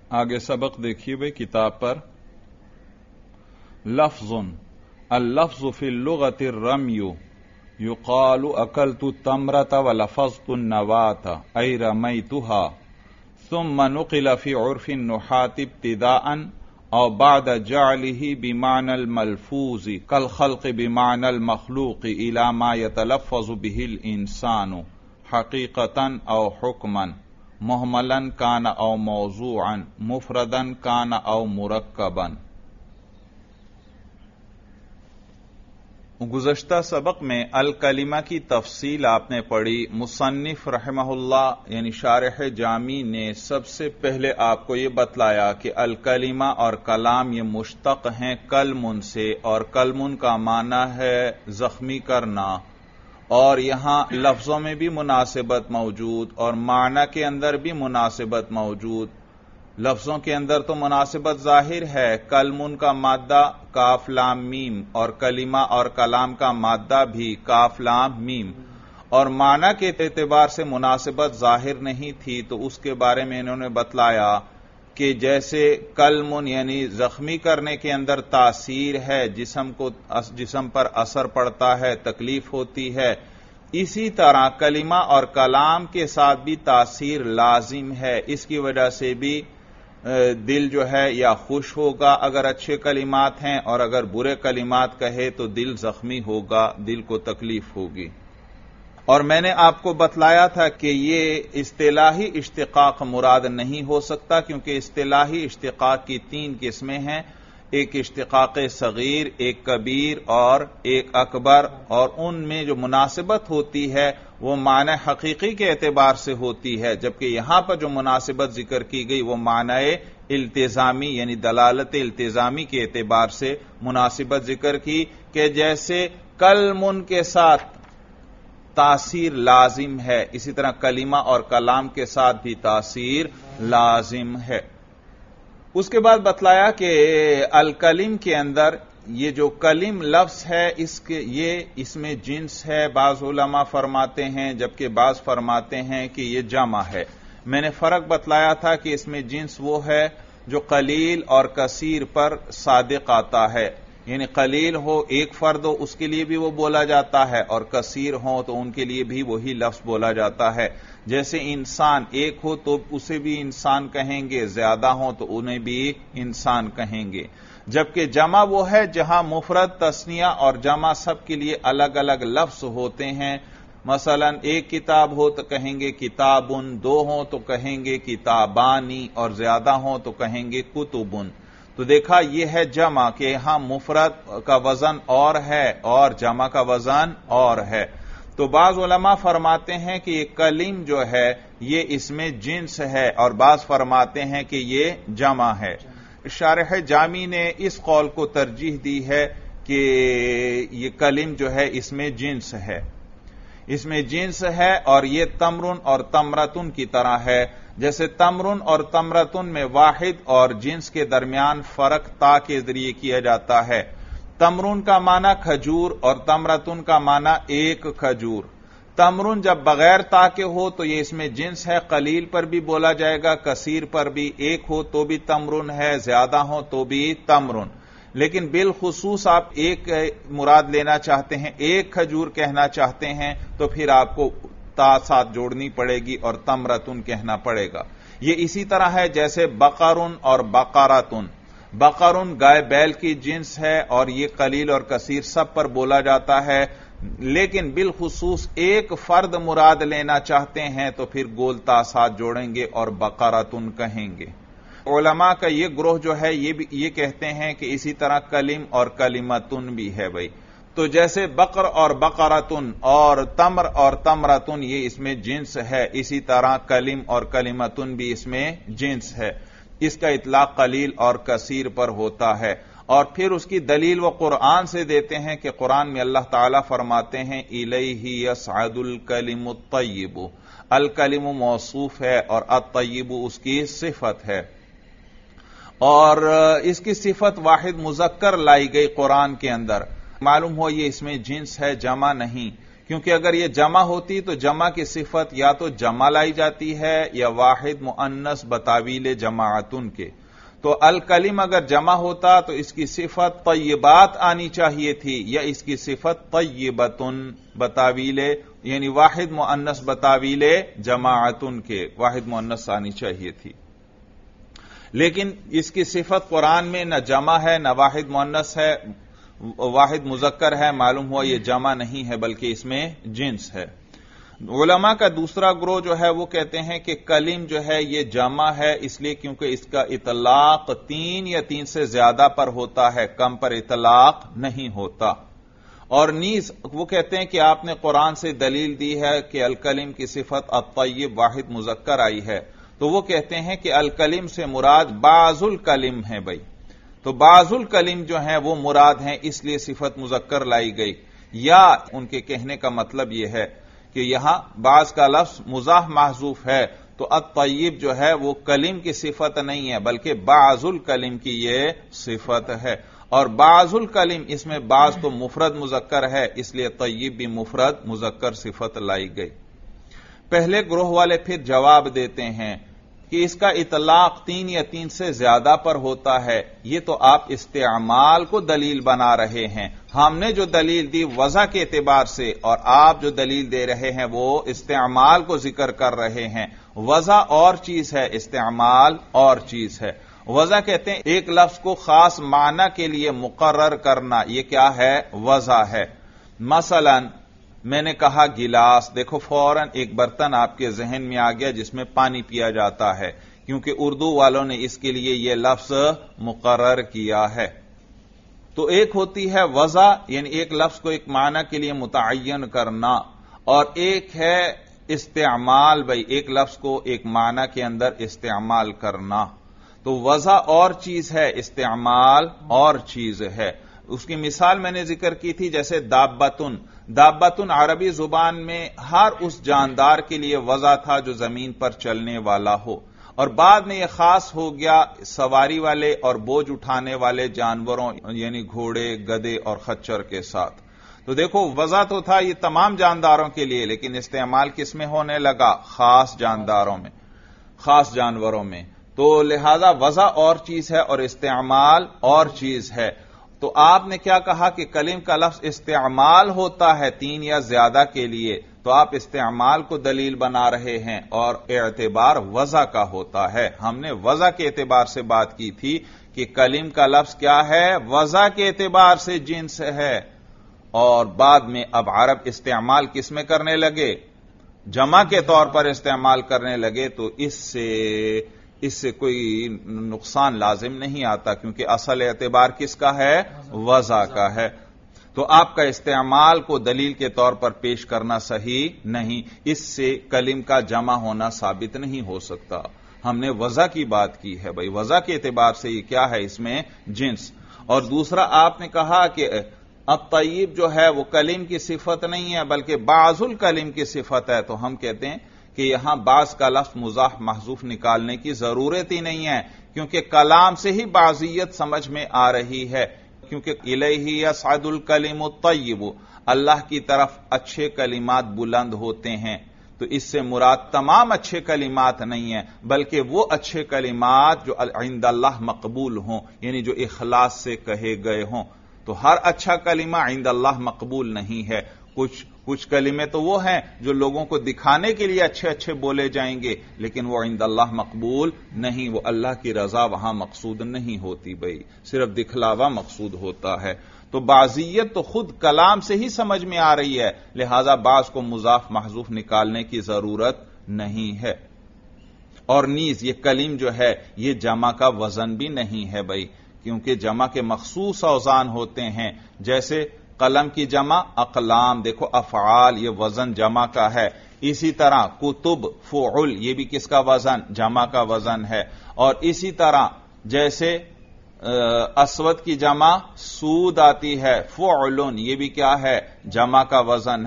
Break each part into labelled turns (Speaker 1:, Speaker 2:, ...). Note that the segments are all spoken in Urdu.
Speaker 1: آگے سبق دیکھیے بھائی کتاب پر. لفظ اللفظ فی اللغت الرمی یقال اکلت التمرة ولفظت النواة ای رمیتها ثم نقل فی عرف النحاة ابتداء او بعد جعله بمعنى الملفوظ كالخلق بمعنى المخلوق الى ما يتلفظ به الانسان حقیقتا او حکما محملا کان او موضوعا مفردا کان او مرکبا. گزشتہ سبق میں الکلمہ کی تفصیل آپ نے پڑھی. مصنف رحمہ اللہ یعنی شارح جامی نے سب سے پہلے آپ کو یہ بتلایا کہ الکلمہ اور کلام یہ مشتق ہیں کلمن سے، اور کلمن کا معنی ہے زخمی کرنا، اور یہاں لفظوں میں بھی مناسبت موجود اور معنی کے اندر بھی مناسبت موجود. لفظوں کے اندر تو مناسبت ظاہر ہے، کلمن کا مادہ کاف لام میم اور کلمہ اور کلام کا مادہ بھی کاف لام میم، اور معنی کے اعتبار سے مناسبت ظاہر نہیں تھی. تو اس کے بارے میں انہوں نے بتلایا کہ جیسے کلمن یعنی زخمی کرنے کے اندر تاثیر ہے، جسم پر اثر پڑتا ہے، تکلیف ہوتی ہے، اسی طرح کلمہ اور کلام کے ساتھ بھی تاثیر لازم ہے. اس کی وجہ سے بھی دل جو ہے یا خوش ہوگا اگر اچھے کلمات ہیں، اور اگر برے کلمات کہے تو دل زخمی ہوگا، دل کو تکلیف ہوگی. اور میں نے آپ کو بتلایا تھا کہ یہ اصطلاحی اشتقاق مراد نہیں ہو سکتا، کیونکہ اصطلاحی اشتقاق کی 3 قسمیں ہیں، ایک اشتقاق صغیر، ایک کبیر اور ایک اکبر، اور ان میں جو مناسبت ہوتی ہے وہ معنی حقیقی کے اعتبار سے ہوتی ہے، جبکہ یہاں پر جو مناسبت ذکر کی گئی وہ معنی التزامی یعنی دلالت التزامی کے اعتبار سے مناسبت ذکر کی، کہ جیسے کلمن کے ساتھ تاثیر لازم ہے اسی طرح کلمہ اور کلام کے ساتھ بھی تاثیر لازم ہے. اس کے بعد بتلایا کہ الکلم کے اندر یہ جو کلم لفظ ہے اس میں جنس ہے، بعض علماء فرماتے ہیں جبکہ بعض فرماتے ہیں کہ یہ جمع ہے. میں نے فرق بتلایا تھا کہ اس میں جنس وہ ہے جو قلیل اور کثیر پر صادق آتا ہے، یعنی قلیل ہو ایک فرد ہو اس کے لیے بھی وہ بولا جاتا ہے، اور کثیر ہو تو ان کے لیے بھی وہی لفظ بولا جاتا ہے. جیسے انسان ایک ہو تو اسے بھی انسان کہیں گے، زیادہ ہو تو انہیں بھی انسان کہیں گے. جبکہ جمع وہ ہے جہاں مفرد، تثنیہ اور جمع سب کے لیے الگ الگ لفظ ہوتے ہیں. مثلا ایک کتاب ہو تو کہیں گے کتابن، 2 ہوں تو کہیں گے کتابانی، اور زیادہ ہوں تو کہیں گے کتبن. تو دیکھا یہ ہے جمع کہ یہاں مفرد کا وزن اور ہے اور جمع کا وزن اور ہے. تو بعض علماء فرماتے ہیں کہ یہ کلم جو ہے یہ اس میں جنس ہے، اور بعض فرماتے ہیں کہ یہ جمع ہے. شارح جامی نے اس قول کو ترجیح دی ہے کہ یہ کلم جو ہے اس میں جنس ہے، اس میں جنس ہے، اور یہ تمرن اور تمرتن کی طرح ہے. جیسے تمرن اور تمرتن میں واحد اور جنس کے درمیان فرق تا کے ذریعے کیا جاتا ہے. تمرن کا معنی کھجور اور تمرتن کا معنی ایک کھجور. تمرن جب بغیر تا کے ہو تو یہ اس میں جنس ہے، قلیل پر بھی بولا جائے گا، کثیر پر بھی، ایک ہو تو بھی تمرن ہے، زیادہ ہو تو بھی تمرن. لیکن بالخصوص آپ ایک مراد لینا چاہتے ہیں، ایک کھجور کہنا چاہتے ہیں تو پھر آپ کو تا ساتھ جوڑنی پڑے گی اور تمرتن کہنا پڑے گا. یہ اسی طرح ہے جیسے بقرن اور بقراتن. بقرن گائے بیل کی جنس ہے، اور یہ قلیل اور کثیر سب پر بولا جاتا ہے، لیکن بالخصوص ایک فرد مراد لینا چاہتے ہیں تو پھر گول تا ساتھ جوڑیں گے اور بقراتن کہیں گے. علماء کا یہ گروہ جو ہے یہ کہتے ہیں کہ اسی طرح کلم اور کلمتن بھی ہے بھائی. تو جیسے بقر اور بقراتن اور تمر اور تمرتن یہ اس میں جنس ہے، اسی طرح کلم اور کلمتن بھی اس میں جنس ہے. اس کا اطلاق قلیل اور کثیر پر ہوتا ہے. اور پھر اس کی دلیل وہ قرآن سے دیتے ہیں کہ قرآن میں اللہ تعالیٰ فرماتے ہیں الیہ یصعد الکلم الطیب. الکلم موصوف ہے اور الطیب اس کی صفت ہے، اور اس کی صفت واحد مذکر لائی گئی قرآن کے اندر. معلوم ہو یہ اس میں جنس ہے، جمع نہیں، کیونکہ اگر یہ جمع ہوتی تو جمع کی صفت یا تو جمع لائی جاتی ہے یا واحد مؤنث بتاویل جماعتن کے. تو الکلم اگر جمع ہوتا تو اس کی صفت طیبات آنی چاہیے تھی یا اس کی صفت طیبتن بتاویل یعنی واحد مؤنث بتاویل جماعتن کے واحد مؤنث آنی چاہیے تھی. لیکن اس کی صفت قرآن میں نہ جمع ہے نہ واحد مؤنث ہے، واحد مذکر ہے، معلوم ہوا یہ جمع نہیں ہے بلکہ اس میں جنس ہے. علماء کا دوسرا گروہ جو ہے وہ کہتے ہیں کہ کلم جو ہے یہ جمع ہے اس لیے کیونکہ اس کا اطلاق 3 یا 3 سے زیادہ پر ہوتا ہے، کم پر اطلاق نہیں ہوتا. اور نیز وہ کہتے ہیں کہ آپ نے قرآن سے دلیل دی ہے کہ الکلم کی صفت الطیب واحد مذکر آئی ہے، تو وہ کہتے ہیں کہ الکلم سے مراد بعض الکلم ہے. بھائی تو بعض الکلم جو ہیں وہ مراد ہیں اس لیے صفت مذکر لائی گئی، یا ان کے کہنے کا مطلب یہ ہے کہ یہاں بعض کا لفظ مضاف محذوف ہے تو الطیب جو ہے وہ کلم کی صفت نہیں ہے بلکہ بعض الکلم کی یہ صفت ہے. اور بعض الکلم اس میں بعض تو مفرد مذکر ہے اس لیے طیب بھی مفرد مذکر صفت لائی گئی. پہلے گروہ والے پھر جواب دیتے ہیں کہ اس کا اطلاق 3 یا 3 سے زیادہ پر ہوتا ہے، یہ تو آپ استعمال کو دلیل بنا رہے ہیں. ہم نے جو دلیل دی وضع کے اعتبار سے اور آپ جو دلیل دے رہے ہیں وہ استعمال کو ذکر کر رہے ہیں. وضع اور چیز ہے، استعمال اور چیز ہے. وضع کہتے ہیں ایک لفظ کو خاص معنی کے لیے مقرر کرنا، یہ کیا ہے؟ وضع ہے. مثلا میں نے کہا گلاس، دیکھو فوراً ایک برتن آپ کے ذہن میں آ گیا جس میں پانی پیا جاتا ہے کیونکہ اردو والوں نے اس کے لیے یہ لفظ مقرر کیا ہے. تو ایک ہوتی ہے وضع یعنی ایک لفظ کو ایک معنی کے لیے متعین کرنا، اور ایک ہے استعمال، بھائی ایک لفظ کو ایک معنی کے اندر استعمال کرنا. تو وضع اور چیز ہے، استعمال اور چیز ہے. اس کی مثال میں نے ذکر کی تھی جیسے دابتن. دابتن عربی زبان میں ہر اس جاندار کے لیے وضع تھا جو زمین پر چلنے والا ہو، اور بعد میں یہ خاص ہو گیا سواری والے اور بوجھ اٹھانے والے جانوروں یعنی گھوڑے، گدے اور خچر کے ساتھ. تو دیکھو وضع تو تھا یہ تمام جانداروں کے لیے، لیکن استعمال کس میں ہونے لگا؟ خاص جانداروں میں، خاص جانوروں میں. تو لہذا وضع اور چیز ہے اور استعمال اور چیز ہے. تو آپ نے کیا کہا کہ کلم کا لفظ استعمال ہوتا ہے 3 یا زیادہ کے لیے، تو آپ استعمال کو دلیل بنا رہے ہیں اور اعتبار وضع کا ہوتا ہے. ہم نے وضع کے اعتبار سے بات کی تھی کہ کلم کا لفظ کیا ہے؟ وضع کے اعتبار سے جنس ہے. اور بعد میں اب عرب استعمال کس میں کرنے لگے؟ جمع کے طور پر استعمال کرنے لگے. تو اس سے کوئی نقصان لازم نہیں آتا کیونکہ اصل اعتبار کس کا ہے؟ وضع کا ہے. تو آپ کا استعمال کو دلیل کے طور پر پیش کرنا صحیح نہیں، اس سے کلم کا جمع ہونا ثابت نہیں ہو سکتا. ہم نے وضع کی بات کی ہے، بھائی وضع کے اعتبار سے یہ کیا ہے؟ اس میں جنس. اور دوسرا آپ نے کہا کہ الطیب جو ہے وہ کلم کی صفت نہیں ہے بلکہ بعض الکلم کی صفت ہے. تو ہم کہتے ہیں کہ یہاں بعض کا لفظ مضاف محذوف نکالنے کی ضرورت ہی نہیں ہے کیونکہ کلام سے ہی بعضیت سمجھ میں آ رہی ہے. کیونکہ الیہ یصعد الکلم الطیب، اللہ کی طرف اچھے کلمات بلند ہوتے ہیں. تو اس سے مراد تمام اچھے کلمات نہیں ہیں بلکہ وہ اچھے کلمات جو عند اللہ مقبول ہوں، یعنی جو اخلاص سے کہے گئے ہوں. تو ہر اچھا کلمہ عند اللہ مقبول نہیں ہے. کچھ کلمے تو وہ ہیں جو لوگوں کو دکھانے کے لیے اچھے اچھے بولے جائیں گے لیکن وہ عند اللہ مقبول نہیں، وہ اللہ کی رضا وہاں مقصود نہیں ہوتی. بھائی صرف دکھلاوا مقصود ہوتا ہے. تو بعضیت تو خود کلام سے ہی سمجھ میں آ رہی ہے، لہذا بعض کو مضاف محذوف نکالنے کی ضرورت نہیں ہے. اور نیز یہ کلم جو ہے یہ جمع کا وزن بھی نہیں ہے بھائی، کیونکہ جمع کے مخصوص اوزان ہوتے ہیں. جیسے قلم کی جمع اقلام، دیکھو افعال یہ وزن جمع کا ہے. اسی طرح کتب فعل یہ بھی کس کا وزن؟ جمع کا وزن ہے. اور اسی طرح جیسے اسود کی جمع سود آتی ہے، فعل یہ بھی کیا ہے؟ جمع کا وزن ہے.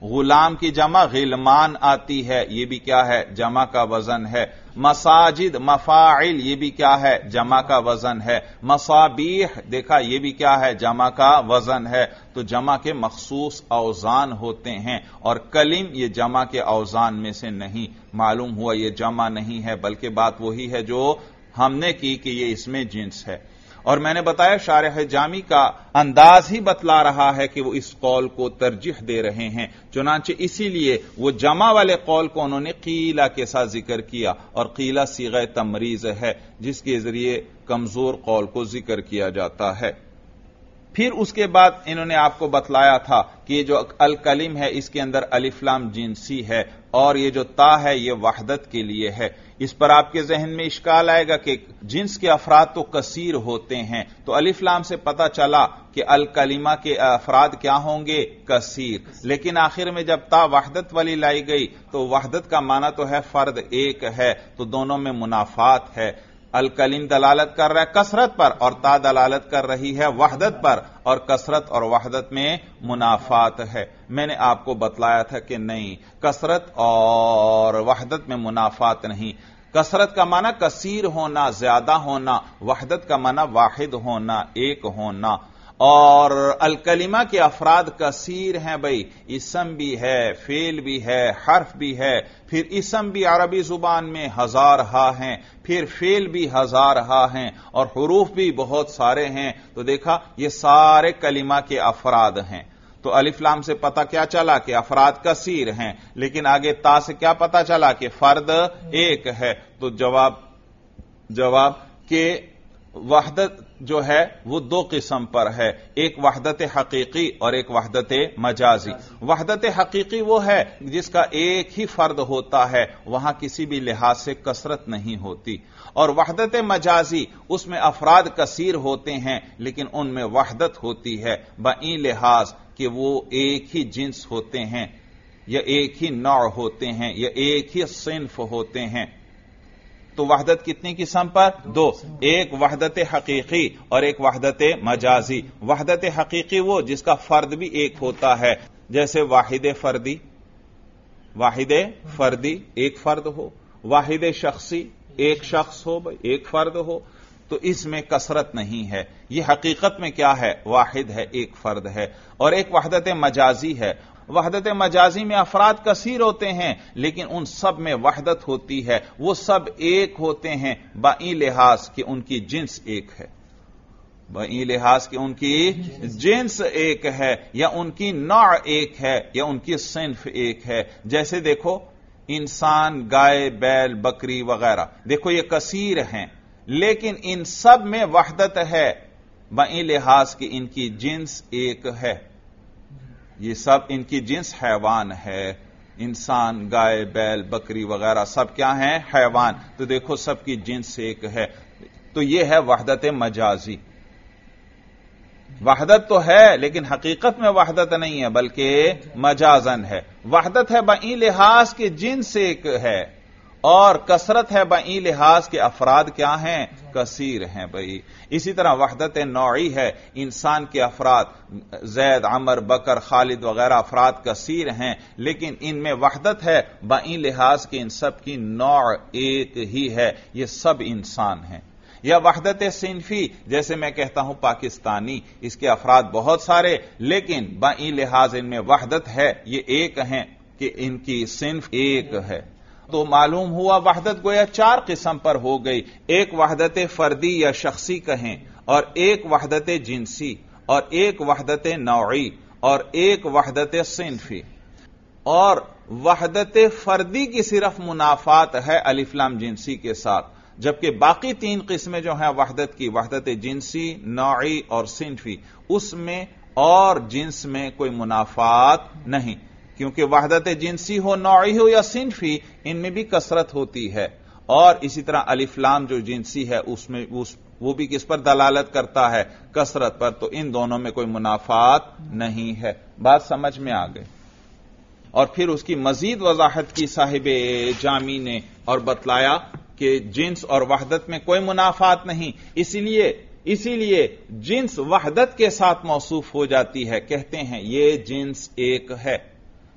Speaker 1: غلام کی جمع غلمان آتی ہے، یہ بھی کیا ہے؟ جمع کا وزن ہے۔ مساجد مفاعل، یہ بھی کیا ہے؟ جمع کا وزن ہے۔ مصابیح دیکھا، یہ بھی کیا ہے؟ جمع کا وزن ہے۔ تو جمع کے مخصوص اوزان ہوتے ہیں، اور کلم یہ جمع کے اوزان میں سے نہیں۔ معلوم ہوا یہ جمع نہیں ہے، بلکہ بات وہی ہے جو ہم نے کی کہ یہ اس میں جنس ہے۔ اور میں نے بتایا شارح جامی کا انداز ہی بتلا رہا ہے کہ وہ اس قول کو ترجیح دے رہے ہیں، چنانچہ اسی لیے وہ جمع والے قول کو انہوں نے قیلہ کے ساتھ ذکر کیا، اور قیلہ صیغہ تمریز ہے جس کے ذریعے کمزور قول کو ذکر کیا جاتا ہے۔ پھر اس کے بعد انہوں نے آپ کو بتلایا تھا کہ یہ جو الکلم ہے اس کے اندر الف لام جنسی ہے، اور یہ جو تا ہے یہ وحدت کے لیے ہے۔ اس پر آپ کے ذہن میں اشکال آئے گا کہ جنس کے افراد تو کثیر ہوتے ہیں، تو الف لام سے پتہ چلا کہ الکلمہ کے افراد کیا ہوں گے؟ کثیر۔ لیکن آخر میں جب تا وحدت والی لائی گئی تو وحدت کا معنی تو ہے فرد ایک ہے، تو دونوں میں منافات ہے۔ الکلم دلالت کر رہا ہے کثرت پر، اور تا دلالت کر رہی ہے وحدت پر، اور کثرت اور وحدت میں منافات ہے۔ میں نے آپ کو بتلایا تھا کہ نہیں، کثرت اور وحدت میں منافات نہیں۔ کثرت کا معنی کثیر ہونا، زیادہ ہونا، وحدت کا معنی واحد ہونا، ایک ہونا۔ اور الکلمہ کے افراد کثیر ہیں بھائی، اسم بھی ہے، فعل بھی ہے، حرف بھی ہے، پھر اسم بھی عربی زبان میں ہزارہا ہیں، پھر فعل بھی ہزارہا ہیں، اور حروف بھی بہت سارے ہیں۔ تو دیکھا یہ سارے کلمہ کے افراد ہیں۔ تو الف لام سے پتہ کیا چلا کہ افراد کثیر ہیں، لیکن آگے تا سے کیا پتہ چلا کہ فرد ایک ہے۔ تو جواب کہ وحدت جو ہے وہ دو قسم پر ہے، ایک وحدت حقیقی اور ایک وحدت مجازی۔ وحدت حقیقی وہ ہے جس کا ایک ہی فرد ہوتا ہے، وہاں کسی بھی لحاظ سے کثرت نہیں ہوتی، اور وحدت مجازی اس میں افراد کثیر ہوتے ہیں لیکن ان میں وحدت ہوتی ہے بئی لحاظ کہ وہ ایک ہی جنس ہوتے ہیں، یا ایک ہی نوع ہوتے ہیں، یا ایک ہی صنف ہوتے ہیں۔ تو وحدت کتنی قسم پر؟ دو، ایک وحدت حقیقی اور ایک وحدت مجازی۔ وحدت حقیقی وہ جس کا فرد بھی ایک ہوتا ہے، جیسے واحد فردی ایک فرد ہو، واحد شخصی ایک شخص ہو، ایک فرد ہو، تو اس میں کثرت نہیں ہے، یہ حقیقت میں کیا ہے؟ واحد ہے، ایک فرد ہے۔ اور ایک وحدت مجازی ہے، وحدت مجازی میں افراد کثیر ہوتے ہیں لیکن ان سب میں وحدت ہوتی ہے، وہ سب ایک ہوتے ہیں بئی لحاظ کہ ان کی جنس ایک ہے، بئی لحاظ کہ ان کی جنس ایک ہے، یا ان کی نوع ایک ہے، یا ان کی صنف ایک ہے۔ جیسے دیکھو انسان، گائے، بیل، بکری وغیرہ، دیکھو یہ کثیر ہیں لیکن ان سب میں وحدت ہے بئی لحاظ کہ ان کی جنس ایک ہے، یہ سب ان کی جنس حیوان ہے، انسان، گائے، بیل، بکری وغیرہ سب کیا ہیں؟ حیوان۔ تو دیکھو سب کی جنس ایک ہے، تو یہ ہے وحدت مجازی۔ وحدت تو ہے لیکن حقیقت میں وحدت نہیں ہے بلکہ مجازن ہے۔ وحدت ہے بئی لحاظ کہ جنس ایک ہے، اور کثرت ہے بئی لحاظ کے افراد کیا ہیں؟ کثیر ہیں بھائی۔ اسی طرح وحدت نوعی ہے، انسان کے افراد زید، عمر، بکر، خالد وغیرہ افراد کثیر ہیں لیکن ان میں وحدت ہے بئی لحاظ کہ ان سب کی نوع ایک ہی ہے، یہ سب انسان ہیں۔ یا وحدت صنفی، جیسے میں کہتا ہوں پاکستانی، اس کے افراد بہت سارے لیکن بئی لحاظ ان میں وحدت ہے، یہ ایک ہیں کہ ان کی صنف ایک ہے۔ تو معلوم ہوا وحدت گویا چار قسم پر ہو گئی، ایک وحدت فردی یا شخصی کہیں، اور ایک وحدت جنسی، اور ایک وحدت نوعی، اور ایک وحدت صنفی۔ اور وحدت فردی کی صرف منافات ہے الف لام جنسی کے ساتھ، جبکہ باقی تین قسمیں جو ہیں وحدت کی، وحدت جنسی، نوعی اور صنفی، اس میں اور جنس میں کوئی منافات نہیں، کیونکہ وحدت جنسی ہو، نوعی ہو یا صنفی، ان میں بھی کثرت ہوتی ہے۔ اور اسی طرح الف لام جو جنسی ہے اس میں وہ بھی کس پر دلالت کرتا ہے؟ کثرت پر، تو ان دونوں میں کوئی منافات نہیں ہے۔ بات سمجھ میں آ گئی۔ اور پھر اس کی مزید وضاحت کی صاحب جامی نے اور بتلایا کہ جنس اور وحدت میں کوئی منافات نہیں، اسی لیے جنس وحدت کے ساتھ موصوف ہو جاتی ہے، کہتے ہیں یہ جنس ایک ہے،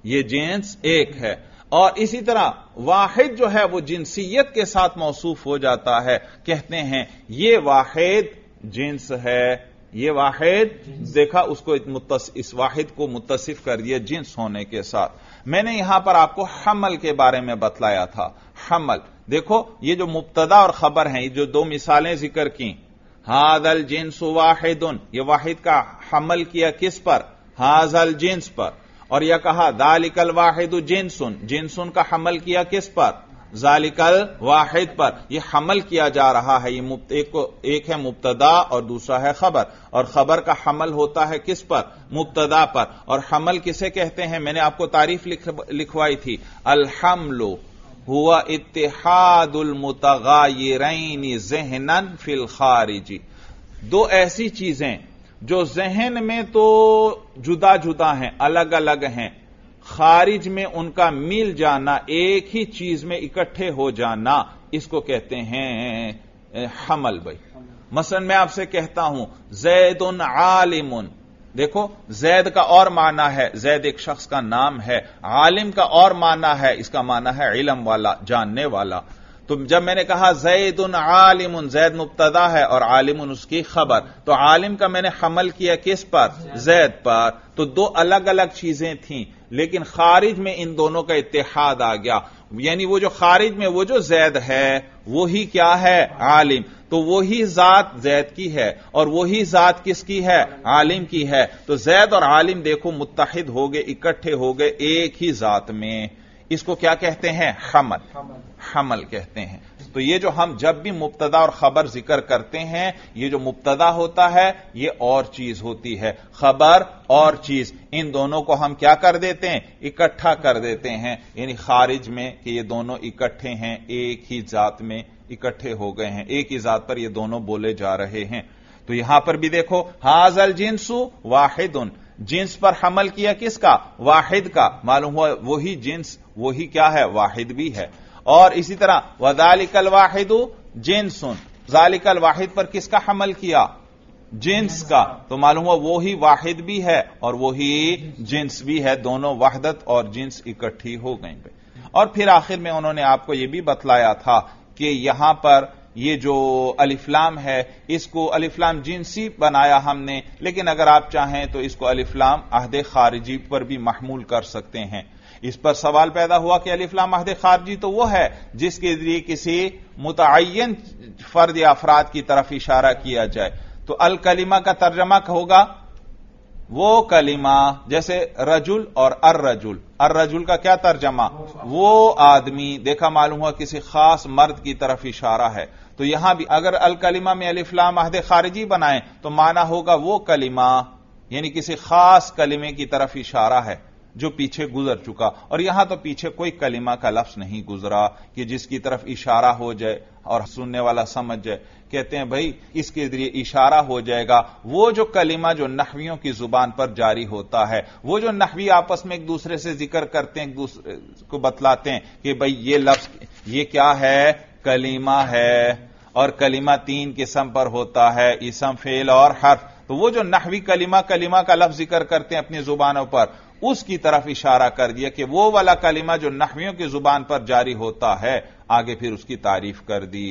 Speaker 1: یہ جنس ایک ہے. اور اسی طرح واحد جو ہے وہ جنسیت کے ساتھ موصوف ہو جاتا ہے، کہتے ہیں یہ واحد جنس ہے، یہ واحد، دیکھا اس کو اس واحد کو متصف کر دیا جنس ہونے کے ساتھ. میں نے یہاں پر آپ کو حمل کے بارے میں بتلایا تھا. حمل دیکھو، یہ جو مبتدا اور خبر ہیں، یہ جو دو مثالیں ذکر کی، ھذا الجنس واحد، یہ واحد کا حمل کیا کس پر؟ ھذا الجنس پر. اور یہ کہا ذالک الواحد جنس، جنس کا حمل کیا کس پر؟ ذالک الواحد پر. یہ حمل کیا جا رہا ہے، یہ ایک ہے مبتدا اور دوسرا ہے خبر، اور خبر کا حمل ہوتا ہے کس پر؟ مبتدا پر. اور حمل کسے کہتے ہیں؟ میں نے آپ کو تعریف لکھوائی تھی، الحمل ہوا اتحاد المتغایرین ذہنا فی الخارج. دو ایسی چیزیں جو ذہن میں تو جدا جدا ہیں، الگ الگ ہیں، خارج میں ان کا مل جانا، ایک ہی چیز میں اکٹھے ہو جانا، اس کو کہتے ہیں حمل. بھائی مثلا میں آپ سے کہتا ہوں زید عالم، دیکھو زید کا اور معنی ہے، زید ایک شخص کا نام ہے، عالم کا اور معنی ہے، اس کا معنی ہے علم والا، جاننے والا. تو جب میں نے کہا زید عالم، زید مبتدا ہے اور عالم اس کی خبر، تو عالم کا میں نے حمل کیا کس پر؟ زید پر. تو دو الگ الگ چیزیں تھیں، لیکن خارج میں ان دونوں کا اتحاد آ گیا. یعنی وہ جو خارج میں وہ جو زید ہے وہی کیا ہے؟ عالم. تو وہی ذات زید کی ہے اور وہی ذات کس کی ہے؟ عالم کی ہے. تو زید اور عالم دیکھو متحد ہو گئے، اکٹھے ہو گئے ایک ہی ذات میں. اس کو کیا کہتے ہیں؟ حمل. حمل کہتے ہیں. تو یہ جو ہم جب بھی مبتدا اور خبر ذکر کرتے ہیں، یہ جو مبتدا ہوتا ہے یہ اور چیز ہوتی ہے، خبر اور چیز، ان دونوں کو ہم کیا کر دیتے ہیں؟ اکٹھا کر دیتے ہیں. یعنی خارج میں کہ یہ دونوں اکٹھے ہیں، ایک ہی ذات میں اکٹھے ہو گئے ہیں، ایک ہی ذات پر یہ دونوں بولے جا رہے ہیں. تو یہاں پر بھی دیکھو ھذا الجنس واحد، جنس پر حمل کیا کس کا؟ واحد کا. معلوم ہوا وہی جنس وہی کیا ہے؟ واحد بھی ہے. اور اسی طرح وذالک الواحد جنس، ذالک الواحد پر کس کا حمل کیا؟ جنس کا. تو معلوم ہوا وہی واحد بھی ہے اور وہی جنس بھی ہے، دونوں وحدت اور جنس اکٹھی ہو گئیں. اور پھر آخر میں انہوں نے آپ کو یہ بھی بتلایا تھا کہ یہاں پر یہ جو الف لام ہے اس کو الف لام جنسی بنایا ہم نے، لیکن اگر آپ چاہیں تو اس کو الف لام عہد خارجی پر بھی محمول کر سکتے ہیں. اس پر سوال پیدا ہوا کہ الف لام عہد خارجی تو وہ ہے جس کے ذریعے کسی متعین فرد یا افراد کی طرف اشارہ کیا جائے. تو الکلمہ کا ترجمہ ہوگا وہ کلمہ، جیسے رجل اور الرجل. الرجل کا کیا ترجمہ؟ وہ آدمی. دیکھا معلوم ہوا کسی خاص مرد کی طرف اشارہ ہے. تو یہاں بھی اگر الکلمہ میں الف لام عہد خارجی بنائیں تو معنی ہوگا وہ کلمہ، یعنی کسی خاص کلمے کی طرف اشارہ ہے جو پیچھے گزر چکا. اور یہاں تو پیچھے کوئی کلمہ کا لفظ نہیں گزرا کہ جس کی طرف اشارہ ہو جائے اور سننے والا سمجھ جائے. کہتے ہیں بھائی اس کے ذریعے اشارہ ہو جائے گا وہ جو کلمہ جو نحویوں کی زبان پر جاری ہوتا ہے، وہ جو نحوی آپس میں ایک دوسرے سے ذکر کرتے ہیں، ایک دوسرے کو بتلاتے ہیں کہ بھئی یہ لفظ یہ کیا ہے؟ کلمہ ہے. اور کلمہ تین قسم پر ہوتا ہے، اسم، فعل اور حرف. تو وہ جو نحوی کلمہ کا لفظ ذکر کرتے ہیں اپنی زبانوں پر، اس کی طرف اشارہ کر دیا کہ وہ والا کلمہ جو نحویوں کی زبان پر جاری ہوتا ہے. آگے پھر اس کی تعریف کر دی.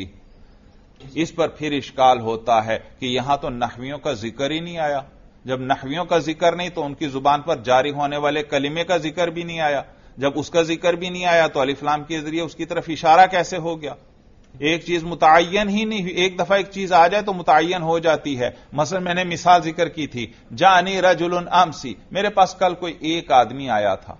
Speaker 1: اس پر پھر اشکال ہوتا ہے کہ یہاں تو نحویوں کا ذکر ہی نہیں آیا. جب نحویوں کا ذکر نہیں تو ان کی زبان پر جاری ہونے والے کلمے کا ذکر بھی نہیں آیا. جب اس کا ذکر بھی نہیں آیا تو الف لام کے ذریعے اس کی طرف اشارہ کیسے ہو گیا؟ ایک چیز متعین ہی نہیں ہوئی. ایک دفعہ ایک چیز آ جائے تو متعین ہو جاتی ہے. مثلا میں نے مثال ذکر کی تھی، جانی رجل امسی، میرے پاس کل کوئی ایک آدمی آیا تھا.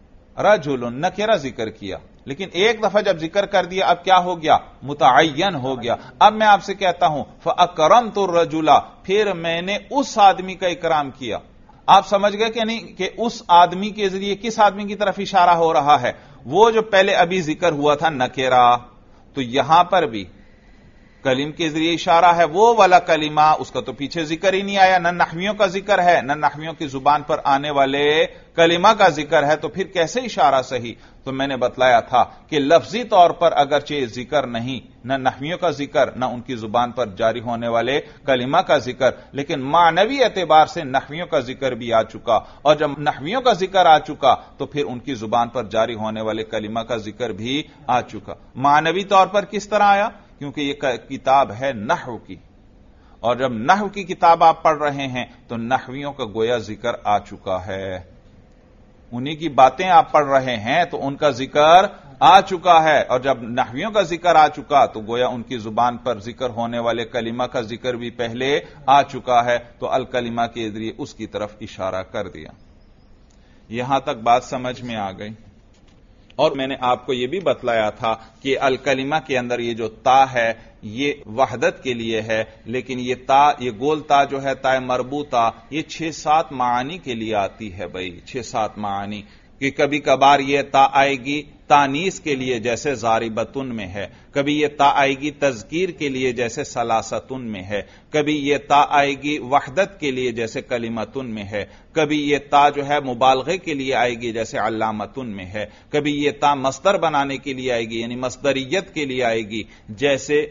Speaker 1: رجل نکرہ ذکر کیا، لیکن ایک دفعہ جب ذکر کر دیا اب کیا ہو گیا؟ متعین ہو گیا. اب میں آپ سے کہتا ہوں فاکرمت الرجل، پھر میں نے اس آدمی کا اکرام کیا. آپ سمجھ گئے کہ نہیں کہ اس آدمی کے ذریعے کس آدمی کی طرف اشارہ ہو رہا ہے؟ وہ جو پہلے ابھی ذکر ہوا تھا نکرہ. تو یہاں پر بھی کلیم کے ذریعے اشارہ ہے، وہ والا کلمہ اس کا تو پیچھے ذکر ہی نہیں آیا، نہ نحویوں کا ذکر ہے نہ نحویوں کی زبان پر آنے والے کلمہ کا ذکر ہے، تو پھر کیسے اشارہ صحیح؟ تو میں نے بتلایا تھا کہ لفظی طور پر اگرچہ ذکر نہیں، نہ نحویوں کا ذکر نہ ان کی زبان پر جاری ہونے والے کلمہ کا ذکر، لیکن معنوی اعتبار سے نحویوں کا ذکر بھی آ چکا، اور جب نحویوں کا ذکر آ چکا تو پھر ان کی زبان پر جاری ہونے والے کلمہ کا ذکر بھی آ چکا۔ معنوی طور پر کس طرح آیا؟ کیونکہ یہ کتاب ہے نحو کی، اور جب نحو کی کتاب آپ پڑھ رہے ہیں تو نحویوں کا گویا ذکر آ چکا ہے، انہی کی باتیں آپ پڑھ رہے ہیں تو ان کا ذکر آ چکا ہے، اور جب نحویوں کا ذکر آ چکا تو گویا ان کی زبان پر ذکر ہونے والے کلمہ کا ذکر بھی پہلے آ چکا ہے، تو الکلمہ کے ذریعے اس کی طرف اشارہ کر دیا۔ یہاں تک بات سمجھ میں آ گئی؟ اور میں نے آپ کو یہ بھی بتلایا تھا کہ الکلمہ کے اندر یہ جو تا ہے یہ وحدت کے لیے ہے، لیکن یہ تا، یہ گول تا جو ہے تا مربوطہ، یہ 6-7 معانی کے لیے آتی ہے بھائی، 6-7 معانی، کہ کبھی کبھار یہ تا آئے گی تانیس کے لیے جیسے ضاربتن میں ہے، کبھی یہ تا آئے گی تذکیر کے لیے جیسے سلاستن میں ہے، کبھی یہ تا آئے گی وحدت کے لیے جیسے کلمتن میں ہے، کبھی یہ تا جو ہے مبالغے کے لیے آئے گی جیسے علامتن میں ہے، کبھی یہ تا مصدر بنانے کے لیے آئے گی یعنی مصدریت کے لیے آئے گی جیسے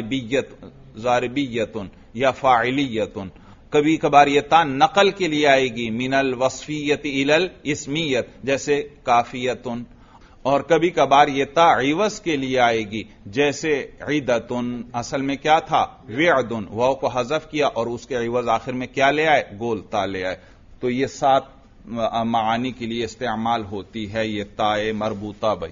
Speaker 1: ضاربیتن یا فاعلیتن، کبھی کبھار یہ تا نقل کے لیے آئے گی من الوصفیت الی الاسمیت جیسے کافیتن، اور کبھی کبھار یہ تا عوض کے لیے آئے گی جیسے عیدتن، اصل میں کیا تھا وعدن، واو کو حذف کیا اور اس کے عوض آخر میں کیا لے آئے؟ گول تا لے آئے۔ تو یہ 7 معانی کے لیے استعمال ہوتی ہے یہ تا مربوطہ بھائی۔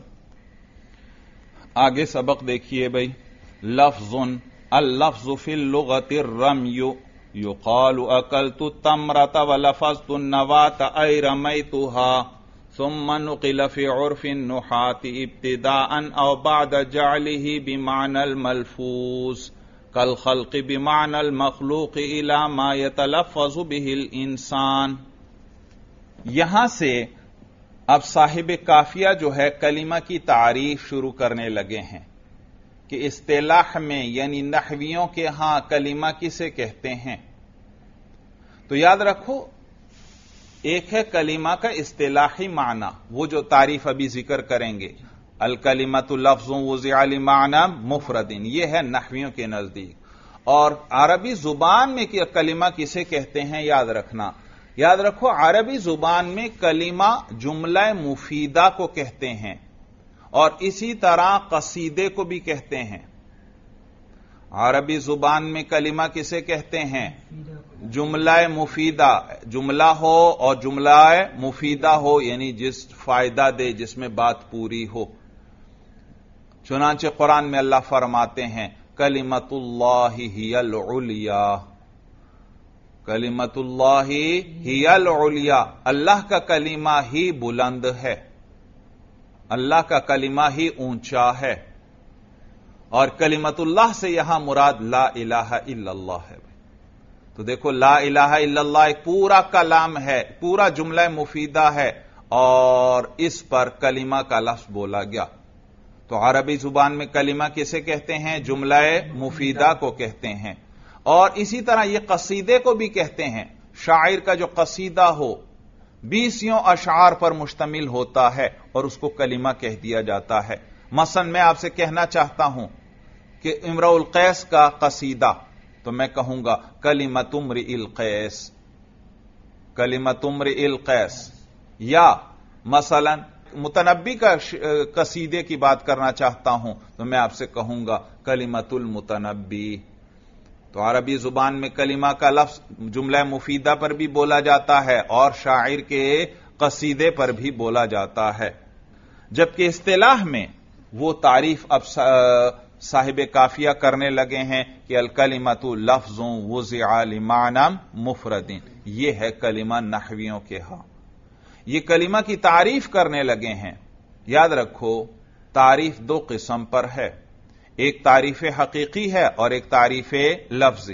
Speaker 1: آگے سبق دیکھیے بھائی، لفظ اللفظ فی اللغت الرمی یقال اکلت التمرة ولفظت النواة ای رمیتها ثم نقل فی عرف النحاة ابتداء او بعد جعله بمعنى الملفوظ كالخلق بمعنى المخلوق الى ما يتلفظ به الانسان۔ یہاں سے اب صاحب کافیہ جو ہے کلمہ کی تعریف شروع کرنے لگے ہیں کہ اصطلاح میں یعنی نحویوں کے ہاں کلمہ کسے کہتے ہیں۔ تو یاد رکھو، ایک ہے کلمہ کا اصطلاحی معنی، وہ جو تعریف ابھی ذکر کریں گے، الکلمۃ لفظ وضع لمعنی مفرد، یہ ہے نحویوں کے نزدیک، اور عربی زبان میں کلمہ کسے کہتے ہیں یاد رکھنا، یاد رکھو عربی زبان میں کلمہ جملہ مفیدہ کو کہتے ہیں، اور اسی طرح قصیدے کو بھی کہتے ہیں۔ عربی زبان میں کلمہ کسے کہتے ہیں؟ جملہ مفیدہ، جملہ ہو اور جملہ مفیدہ ہو یعنی جس فائدہ دے، جس میں بات پوری ہو۔ چنانچہ قرآن میں اللہ فرماتے ہیں کلمۃ اللہ ہی العلیٰ، کلمۃ اللہ ہی العلیٰ، اللہ کا کلمہ ہی بلند ہے، اللہ کا کلمہ ہی اونچا ہے، اور کلمۃ اللہ سے یہاں مراد لا الہ الا اللہ ہے۔ تو دیکھو لا الہ الا اللہ ایک پورا کلام ہے، پورا جملہ مفیدہ ہے، اور اس پر کلمہ کا لفظ بولا گیا۔ تو عربی زبان میں کلمہ کسے کہتے ہیں؟ جملہ مفیدہ کو کہتے ہیں، اور اسی طرح یہ قصیدے کو بھی کہتے ہیں۔ شاعر کا جو قصیدہ ہو 20 اشعار پر مشتمل ہوتا ہے اور اس کو کلمہ کہہ دیا جاتا ہے۔ مثلا میں آپ سے کہنا چاہتا ہوں کہ امرؤ القیس کا قصیدہ، تو میں کہوں گا کلمۃ امرئ القیس، کلمۃ امرئ القیس، یا مثلا متنبی کا قصیدے کی بات کرنا چاہتا ہوں تو میں آپ سے کہوں گا کلمۃ المتنبی۔ تو عربی زبان میں کلمہ کا لفظ جملہ مفیدہ پر بھی بولا جاتا ہے اور شاعر کے قصیدے پر بھی بولا جاتا ہے، جبکہ اصطلاح میں وہ تعریف اب صاحب کافیہ کرنے لگے ہیں کہ الکلمۃ لفظ وضع لمعنی مفرد، یہ ہے کلمہ نحویوں کے ہاں، یہ کلمہ کی تعریف کرنے لگے ہیں۔ یاد رکھو تعریف 2 قسم پر ہے، ایک تعریف حقیقی ہے اور ایک تعریف لفظی۔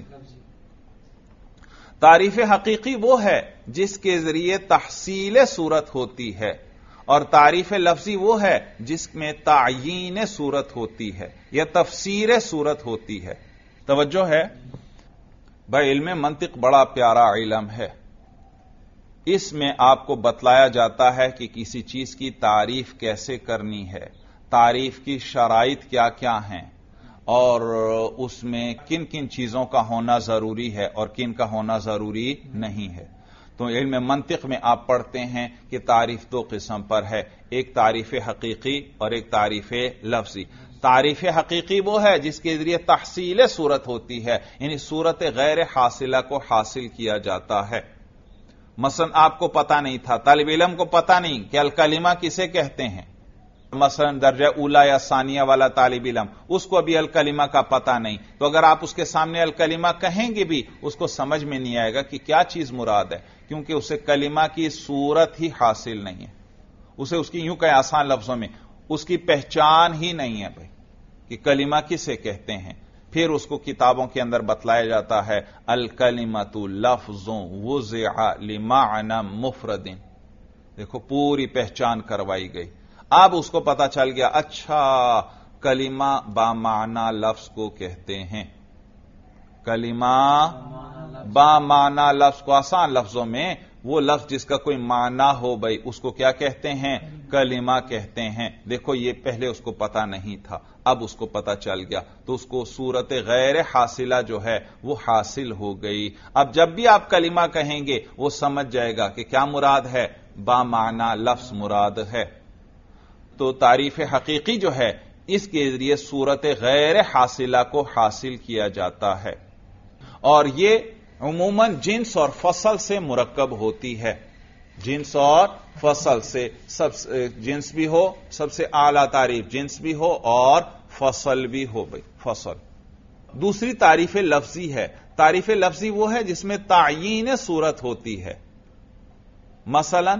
Speaker 1: تعریف حقیقی وہ ہے جس کے ذریعے تحصیل صورت ہوتی ہے، اور تعریف لفظی وہ ہے جس میں تعیین صورت ہوتی ہے یا تفسیر صورت ہوتی ہے۔ توجہ ہے بھائی، علم منطق بڑا پیارا علم ہے. اس میں آپ کو بتلایا جاتا ہے کہ کسی چیز کی تعریف کیسے کرنی ہے، تعریف کی شرائط کیا کیا ہیں، اور اس میں کن کن چیزوں کا ہونا ضروری ہے اور کن کا ہونا ضروری نہیں ہے. تو علم منطق میں آپ پڑھتے ہیں کہ تعریف دو قسم پر ہے، ایک تعریف حقیقی اور ایک تعریف لفظی. تعریف حقیقی وہ ہے جس کے ذریعے تحصیل صورت ہوتی ہے، یعنی صورت غیر حاصلہ کو حاصل کیا جاتا ہے. مثلا آپ کو پتا نہیں تھا، طالب علم کو پتا نہیں کہ الکلمہ کسے کہتے ہیں، مثلا درجہ اولا یا ثانیہ والا طالب علم، اس کو ابھی الکلمہ کا پتا نہیں، تو اگر آپ اس کے سامنے الکلمہ کہیں گے بھی اس کو سمجھ میں نہیں آئے گا کہ کیا چیز مراد ہے، کیونکہ اسے کلمہ کی صورت ہی حاصل نہیں ہے. اسے اس کی یوں کہ آسان لفظوں میں اس کی پہچان ہی نہیں ہے بھائی کہ کلمہ کسے کہتے ہیں. پھر اس کو کتابوں کے اندر بتلایا جاتا ہے الکلمۃ لفظ وضع لمعنی مفرد. دیکھو پوری پہچان کروائی گئی. اب اس کو پتا چل گیا اچھا کلمہ بامعنی لفظ کو کہتے ہیں. کلمہ بامعنی لفظ کو آسان لفظوں میں وہ لفظ جس کا کوئی معنی ہو بھائی اس کو کیا کہتے ہیں، کلمہ کہتے ہیں. دیکھو یہ پہلے اس کو پتا نہیں تھا، اب اس کو پتا چل گیا تو اس کو صورت غیر حاصلہ جو ہے وہ حاصل ہو گئی. اب جب بھی آپ کلمہ کہیں گے وہ سمجھ جائے گا کہ کیا مراد ہے، بامعنی لفظ مراد ہے. تو تعریف حقیقی جو ہے اس کے ذریعے صورت غیر حاصلہ کو حاصل کیا جاتا ہے، اور یہ عموماً جنس اور فصل سے مرکب ہوتی ہے. جنس اور فصل سے، جنس بھی ہو، سب سے اعلی تعریف جنس بھی ہو اور فصل بھی ہو بھائی، فصل. دوسری تعریف لفظی ہے. تعریف لفظی وہ ہے جس میں تعیین صورت ہوتی ہے. مثلا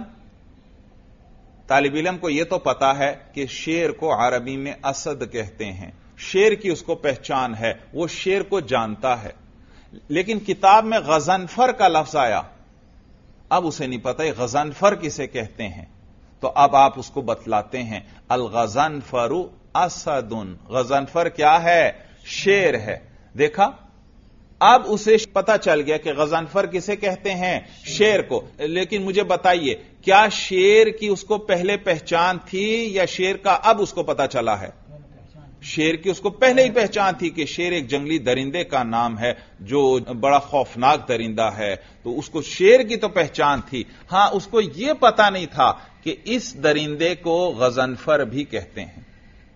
Speaker 1: طالب علم کو یہ تو پتا ہے کہ شیر کو عربی میں اسد کہتے ہیں، شیر کی اس کو پہچان ہے، وہ شیر کو جانتا ہے. لیکن کتاب میں غضنفر کا لفظ آیا، اب اسے نہیں پتا غضنفر کسے کہتے ہیں، تو اب آپ اس کو بتلاتے ہیں الغضنفر اسد. غضنفر کیا ہے، شیر ہے. دیکھا اب اسے پتا چل گیا کہ غضنفر کسے کہتے ہیں، شیر کو. لیکن مجھے بتائیے کیا شیر کی اس کو پہلے پہچان تھی یا شیر کا اب اس کو پتا چلا ہے؟ شیر کی اس کو پہلے ہی پہچان تھی کہ شیر ایک جنگلی درندے کا نام ہے جو بڑا خوفناک درندہ ہے، تو اس کو شیر کی تو پہچان تھی. ہاں اس کو یہ پتا نہیں تھا کہ اس درندے کو غضنفر بھی کہتے ہیں.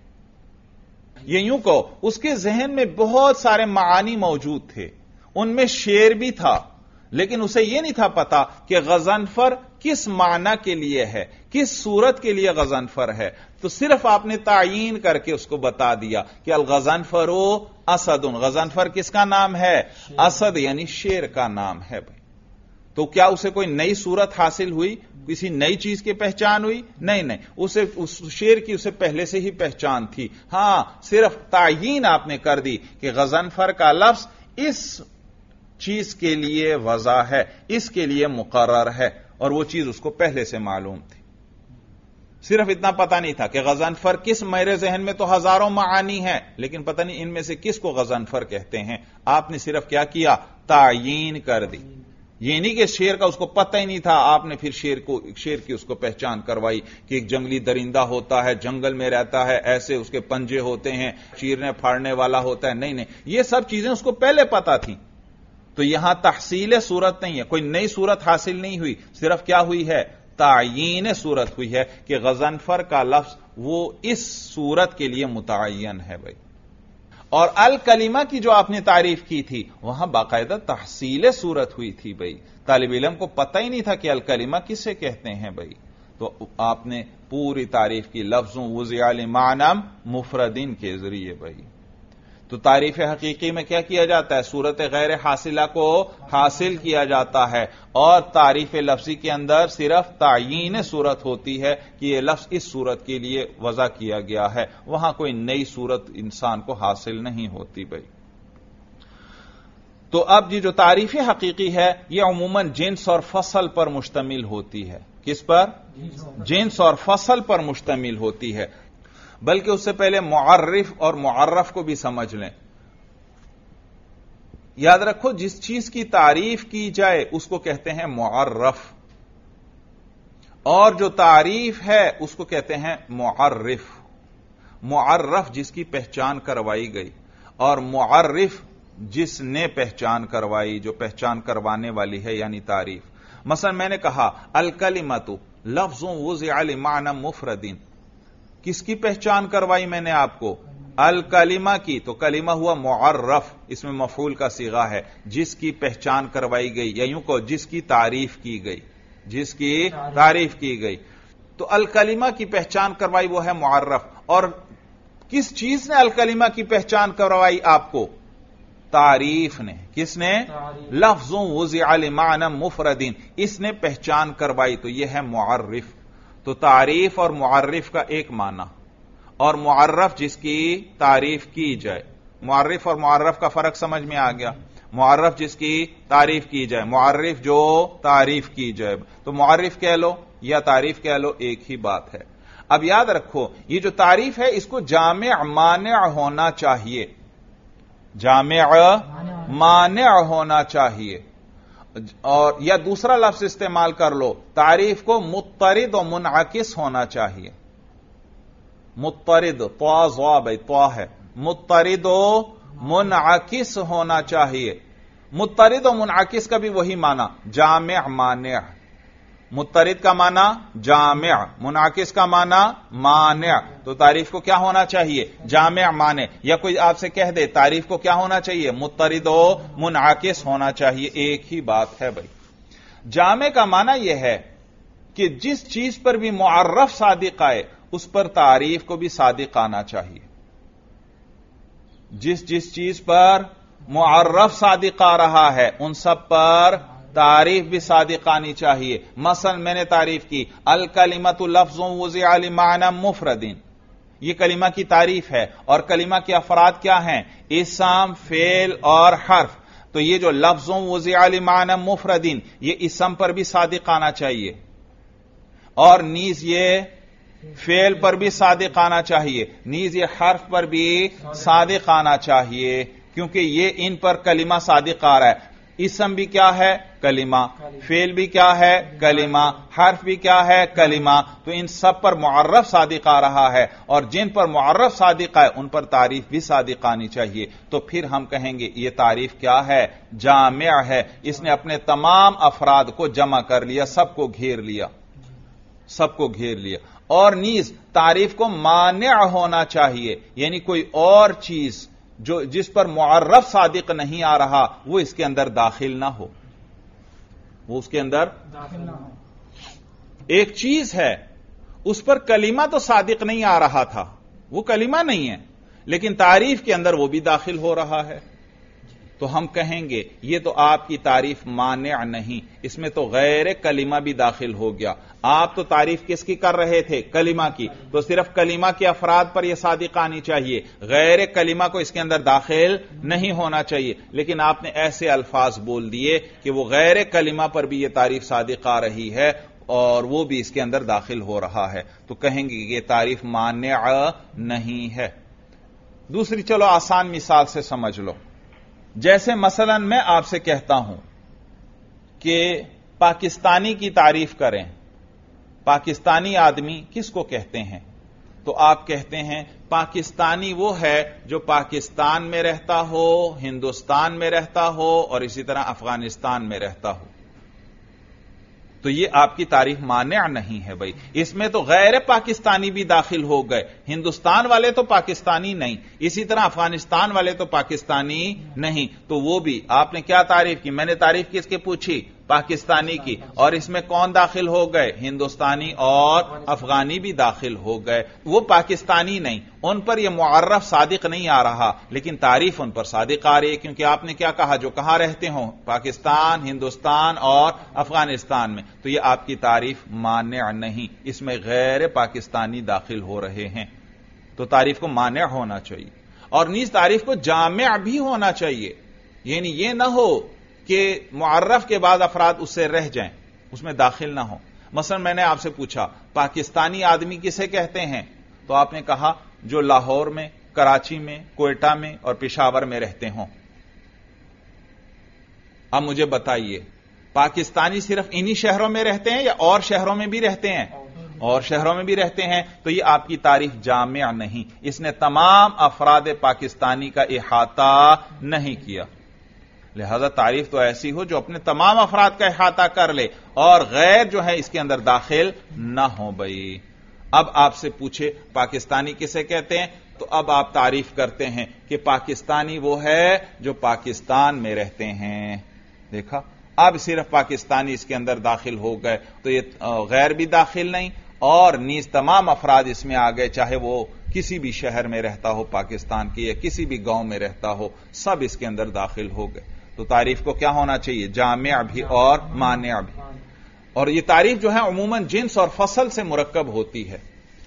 Speaker 1: یہ یوں کہو اس کے ذہن میں بہت سارے معانی موجود تھے، ان میں شیر بھی تھا، لیکن اسے یہ نہیں تھا پتا کہ غضنفر کس معنی کے لیے ہے، کس صورت کے لیے غضنفر ہے. تو صرف آپ نے تعیین کر کے اس کو بتا دیا کہ الغضنفر اسد. غضنفر کس کا نام ہے، اسد یعنی شیر کا نام ہے بھائی. تو کیا اسے کوئی نئی صورت حاصل ہوئی، کسی نئی چیز کی پہچان ہوئی؟ نہیں، اسے اس شیر کی اسے پہلے سے ہی پہچان تھی. ہاں صرف تعیین آپ نے کر دی کہ غضنفر کا لفظ اس چیز کے لیے وضع ہے، اس کے لیے مقرر ہے، اور وہ چیز اس کو پہلے سے معلوم تھی. صرف اتنا پتا نہیں تھا کہ غضنفر کس، میرے ذہن میں تو ہزاروں معانی ہیں لیکن پتہ نہیں ان میں سے کس کو غضنفر کہتے ہیں. آپ نے صرف کیا کیا، تعیین کر دی. یہ نہیں کہ شیر کا اس کو پتہ ہی نہیں تھا، آپ نے پھر شیر کی اس کو پہچان کروائی کہ ایک جنگلی درندہ ہوتا ہے، جنگل میں رہتا ہے، ایسے اس کے پنجے ہوتے ہیں، چیرنے پھاڑنے والا ہوتا ہے. نہیں، یہ سب چیزیں اس کو پہلے پتا تھیں. تو یہاں تحصیل صورت نہیں ہے، کوئی نئی صورت حاصل نہیں ہوئی، صرف کیا ہوئی ہے، تعیین صورت ہوئی ہے کہ غضنفر کا لفظ وہ اس صورت کے لیے متعین ہے بھائی. اور الکلمہ کی جو آپ نے تعریف کی تھی وہاں باقاعدہ تحصیل صورت ہوئی تھی بھائی. طالب علم کو پتہ ہی نہیں تھا کہ الکلمہ کسے کہتے ہیں بھائی. تو آپ نے پوری تعریف کی لفظوں وضع لمعنی مفردین کے ذریعے بھائی. تو تعریف حقیقی میں کیا کیا جاتا ہے، صورت غیر حاصلہ کو حاصل کیا جاتا ہے، اور تعریف لفظی کے اندر صرف تعیین صورت ہوتی ہے کہ یہ لفظ اس صورت کے لیے وضع کیا گیا ہے، وہاں کوئی نئی صورت انسان کو حاصل نہیں ہوتی بھائی. تو اب یہ جو تعریف حقیقی ہے یہ عموماً جنس اور فصل پر مشتمل ہوتی ہے. کس پر؟ جنس اور فصل پر مشتمل ہوتی ہے. بلکہ اس سے پہلے معرف اور معرف کو بھی سمجھ لیں. یاد رکھو جس چیز کی تعریف کی جائے اس کو کہتے ہیں معرف، اور جو تعریف ہے اس کو کہتے ہیں معرف۔ معرف جس کی پہچان کروائی گئی، اور معرف جس نے پہچان کروائی، جو پہچان کروانے والی ہے یعنی تعریف۔ مثلا میں نے کہا الکلمۃ لفظ وضع لمعنی مفرد، کس کی پہچان کروائی میں نے آپ کو؟ الکلمہ کی، تو کلمہ ہوا معرف، اس میں مفعول کا صیغہ ہے، جس کی پہچان کروائی گئی، یا یوں کو جس کی تعریف کی گئی، جس کی تعریف کی گئی۔ تو الکلمہ کی پہچان کروائی وہ ہے معرف۔ اور کس چیز نے الکلمہ کی پہچان کروائی آپ کو؟ تعریف نے۔ کس نے؟ لفظ وضع لمعنی مفرد، اس نے پہچان کروائی، تو یہ ہے معرف۔ تو تعریف اور معرف کا ایک معنی، اور معرف جس کی تعریف کی جائے۔ معرف اور معرف کا فرق سمجھ میں آ گیا؟ معرف جس کی تعریف کی جائے، معرف جو تعریف کی جائے، تو معرف کہہ لو یا تعریف کہہ لو، ایک ہی بات ہے۔ اب یاد رکھو یہ جو تعریف ہے اس کو جامع مانع ہونا چاہیے، جامع مانع ہونا چاہیے، اور یا دوسرا لفظ استعمال کر لو، تعریف کو مضطرد و منعکس ہونا چاہیے۔ مضطرد، طا ہے، مضطرد و منعکس ہونا چاہیے۔ مضطرد و منعکس کا بھی وہی معنی، جامع مانع۔ مضطرد کا معنی جامع، منعکس کا معنی مانع، تو تعریف کو کیا ہونا چاہیے؟ جامع مانع۔ یا کوئی آپ سے کہہ دے تعریف کو کیا ہونا چاہیے؟ مضطرد و منعکس ہونا چاہیے، ایک ہی بات ہے بھائی۔ جامع کا معنی یہ ہے کہ جس چیز پر بھی معرف صادق آئے اس پر تعریف کو بھی صادق آنا چاہیے۔ جس چیز پر معرف صادق آ رہا ہے ان سب پر تعریف بھی صادق آنی چاہیے۔ مثلا میں نے تعریف کی الکلمۃ لفظ وضع لمعنی مفرد، یہ کلمہ کی تعریف ہے، اور کلمہ کے افراد کیا ہیں؟ اسم، فعل اور حرف۔ تو یہ جو لفظ وضع لمعنی مفرد، یہ اسم پر بھی صادق آنا چاہیے، اور نیز یہ فعل پر بھی صادق آنا چاہیے، نیز یہ حرف پر بھی صادق آنا چاہیے، کیونکہ یہ ان پر کلمہ صادق آ رہا ہے۔ اسم بھی کیا ہے؟ کلمہ۔ فعل بھی کیا ہے؟ کلمہ۔ حرف بھی کیا ہے؟ کلمہ۔ تو ان سب پر معرف صادق آ رہا ہے، اور جن پر معرف صادق ہے ان پر تعریف بھی صادق آنی چاہیے۔ تو پھر ہم کہیں گے یہ تعریف کیا ہے؟ جامع ہے، اس نے اپنے تمام افراد کو جمع کر لیا، سب کو گھیر لیا، سب کو گھیر لیا۔ اور نیز تعریف کو مانع ہونا چاہیے، یعنی کوئی اور چیز جس پر معرف صادق نہیں آ رہا وہ اس کے اندر داخل نہ ہو، وہ اس کے اندر داخل نہ ہو۔ ایک چیز ہے اس پر کلمہ تو صادق نہیں آ رہا تھا، وہ کلمہ نہیں ہے، لیکن تعریف کے اندر وہ بھی داخل ہو رہا ہے، تو ہم کہیں گے یہ تو آپ کی تعریف مانع نہیں، اس میں تو غیر کلمہ بھی داخل ہو گیا۔ آپ تو تعریف کس کی کر رہے تھے؟ کلمہ کی، تو صرف کلمہ کے افراد پر یہ صادق آنی چاہیے، غیر کلمہ کو اس کے اندر داخل نہیں ہونا چاہیے۔ لیکن آپ نے ایسے الفاظ بول دیے کہ وہ غیر کلمہ پر بھی یہ تعریف صادق آ رہی ہے اور وہ بھی اس کے اندر داخل ہو رہا ہے، تو کہیں گے کہ یہ تعریف مانع نہیں ہے۔ دوسری چلو آسان مثال سے سمجھ لو، جیسے مثلا میں آپ سے کہتا ہوں کہ پاکستانی کی تعریف کریں، پاکستانی آدمی کس کو کہتے ہیں؟ تو آپ کہتے ہیں پاکستانی وہ ہے جو پاکستان میں رہتا ہو، ہندوستان میں رہتا ہو اور اسی طرح افغانستان میں رہتا ہو۔ تو یہ آپ کی تعریف مانع نہیں ہے بھائی، اس میں تو غیر پاکستانی بھی داخل ہو گئے، ہندوستان والے تو پاکستانی نہیں، اسی طرح افغانستان والے تو پاکستانی نہیں، تو وہ بھی آپ نے کیا تعریف کی؟ میں نے تعریف کس کی پوچھی؟ پاکستانی کی، اور اس میں کون داخل ہو گئے؟ ہندوستانی اور افغانی بھی داخل ہو گئے۔ وہ پاکستانی نہیں، ان پر یہ معرف صادق نہیں آ رہا، لیکن تعریف ان پر صادق آ رہی ہے، کیونکہ آپ نے کیا کہا؟ جو کہاں رہتے ہوں، پاکستان، ہندوستان اور افغانستان میں، تو یہ آپ کی تعریف مانع نہیں، اس میں غیر پاکستانی داخل ہو رہے ہیں، تو تعریف کو مانع ہونا چاہیے۔ اور نیز تعریف کو جامع بھی ہونا چاہیے، یعنی یہ نہ ہو کہ معرف کے بعد افراد اس سے رہ جائیں، اس میں داخل نہ ہو۔ مثلا میں نے آپ سے پوچھا پاکستانی آدمی کسے کہتے ہیں؟ تو آپ نے کہا جو لاہور میں، کراچی میں، کوئٹہ میں اور پشاور میں رہتے ہوں۔ اب مجھے بتائیے پاکستانی صرف انہی شہروں میں رہتے ہیں یا اور شہروں میں بھی رہتے ہیں؟ اور شہروں میں بھی رہتے ہیں. تو یہ آپ کی تعریف جامع نہیں، اس نے تمام افراد پاکستانی کا احاطہ نہیں کیا. لہذا تعریف تو ایسی ہو جو اپنے تمام افراد کا احاطہ کر لے اور غیر جو ہے اس کے اندر داخل نہ ہو. بھائی اب آپ سے پوچھے پاکستانی کسے کہتے ہیں، تو اب آپ تعریف کرتے ہیں کہ پاکستانی وہ ہے جو پاکستان میں رہتے ہیں. دیکھا، اب صرف پاکستانی اس کے اندر داخل ہو گئے تو یہ غیر بھی داخل نہیں اور نیز تمام افراد اس میں آ گئے، چاہے وہ کسی بھی شہر میں رہتا ہو پاکستان کی یا کسی بھی گاؤں میں رہتا ہو، سب اس کے اندر داخل ہو گئے. تو تعریف کو کیا ہونا چاہیے؟ جامع بھی اور مانع بھی. اور یہ تعریف جو ہے عموماً جنس اور فصل سے مرکب ہوتی ہے.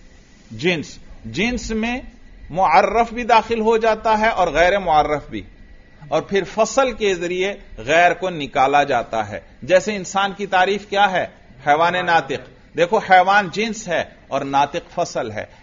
Speaker 1: جنس میں معرف بھی داخل ہو جاتا ہے اور غیر معرف بھی، اور پھر فصل کے ذریعے غیر کو نکالا جاتا ہے. جیسے انسان کی تعریف کیا ہے؟ حیوان ناطق. دیکھو حیوان جنس ہے اور ناطق فصل ہے.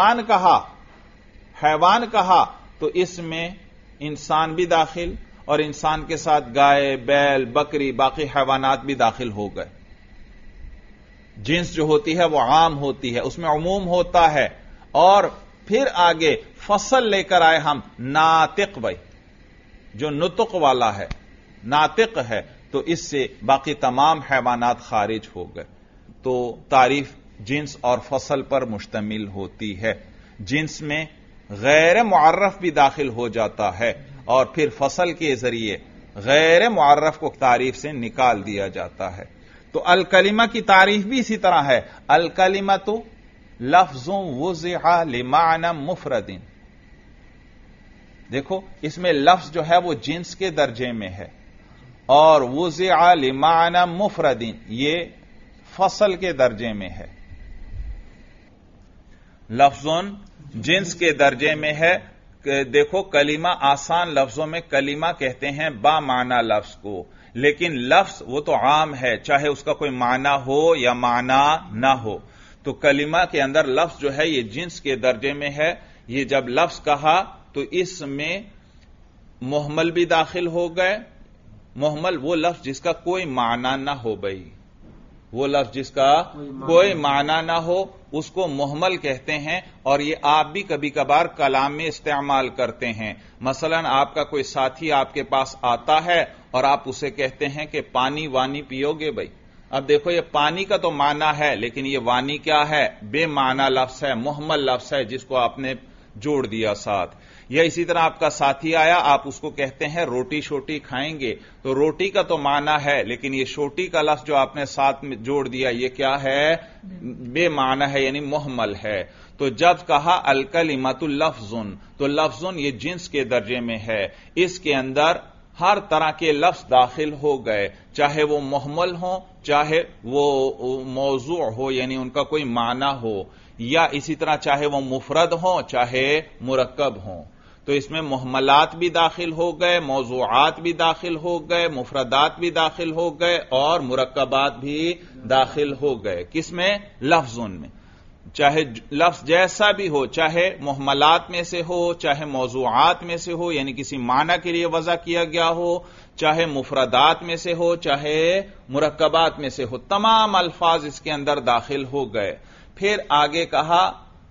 Speaker 1: حیوان کہا تو اس میں انسان بھی داخل اور انسان کے ساتھ گائے، بیل، بکری، باقی حیوانات بھی داخل ہو گئے. جنس جو ہوتی ہے وہ عام ہوتی ہے، اس میں عموم ہوتا ہے. اور پھر آگے فصل لے کر آئے ہم ناطق، بھائی جو نطق والا ہے، ناطق ہے، تو اس سے باقی تمام حیوانات خارج ہو گئے. تو تعریف جنس اور فصل پر مشتمل ہوتی ہے. جنس میں غیر معرف بھی داخل ہو جاتا ہے اور پھر فصل کے ذریعے غیر معرف کو تعریف سے نکال دیا جاتا ہے. تو الکلمہ کی تعریف بھی اسی طرح ہے. الکلمۃ لفظ وضع لمعنی مفرد. دیکھو اس میں لفظ جو ہے وہ جنس کے درجے میں ہے اور وضع لمعنی مفرد یہ فصل کے درجے میں ہے. لفظ جنس کے درجے میں ہے. دیکھو کلمہ آسان لفظوں میں کلمہ کہتے ہیں با معنی لفظ کو، لیکن لفظ وہ تو عام ہے، چاہے اس کا کوئی معنی ہو یا معنی نہ ہو. تو کلمہ کے اندر لفظ جو ہے یہ جنس کے درجے میں ہے. یہ جب لفظ کہا تو اس میں محمل بھی داخل ہو گئے. محمل وہ لفظ جس کا کوئی معنی نہ ہو. بھائی وہ لفظ جس کا کوئی معنی نہ ہو اس کو محمل کہتے ہیں. اور یہ آپ بھی کبھی کبھار کلام میں استعمال کرتے ہیں. مثلا آپ کا کوئی ساتھی آپ کے پاس آتا ہے اور آپ اسے کہتے ہیں کہ پانی وانی پیو گے. بھائی اب دیکھو یہ پانی کا تو معنی ہے لیکن یہ وانی کیا ہے؟ بے معنی لفظ ہے، محمل لفظ ہے جس کو آپ نے جوڑ دیا ساتھ. یا اسی طرح آپ کا ساتھی آیا، آپ اس کو کہتے ہیں روٹی شوٹی کھائیں گے، تو روٹی کا تو معنی ہے لیکن یہ شوٹی کا لفظ جو آپ نے ساتھ میں جوڑ دیا یہ کیا ہے؟ بے معنی ہے، یعنی محمل ہے. تو جب کہا الکلمۃ لفظ تو لفظ یہ جنس کے درجے میں ہے. اس کے اندر ہر طرح کے لفظ داخل ہو گئے، چاہے وہ محمل ہوں چاہے وہ موضوع ہو یعنی ان کا کوئی معنی ہو، یا اسی طرح چاہے وہ مفرد ہوں چاہے مرکب ہوں. تو اس میں محملات بھی داخل ہو گئے، موضوعات بھی داخل ہو گئے، مفردات بھی داخل ہو گئے اور مرکبات بھی داخل ہو گئے. کس میں؟ لفظوں میں. چاہے لفظ جیسا بھی ہو، چاہے محملات میں سے ہو چاہے موضوعات میں سے ہو یعنی کسی معنی کے لیے وضع کیا گیا ہو، چاہے مفردات میں سے ہو چاہے مرکبات میں سے ہو، تمام الفاظ اس کے اندر داخل ہو گئے. پھر آگے کہا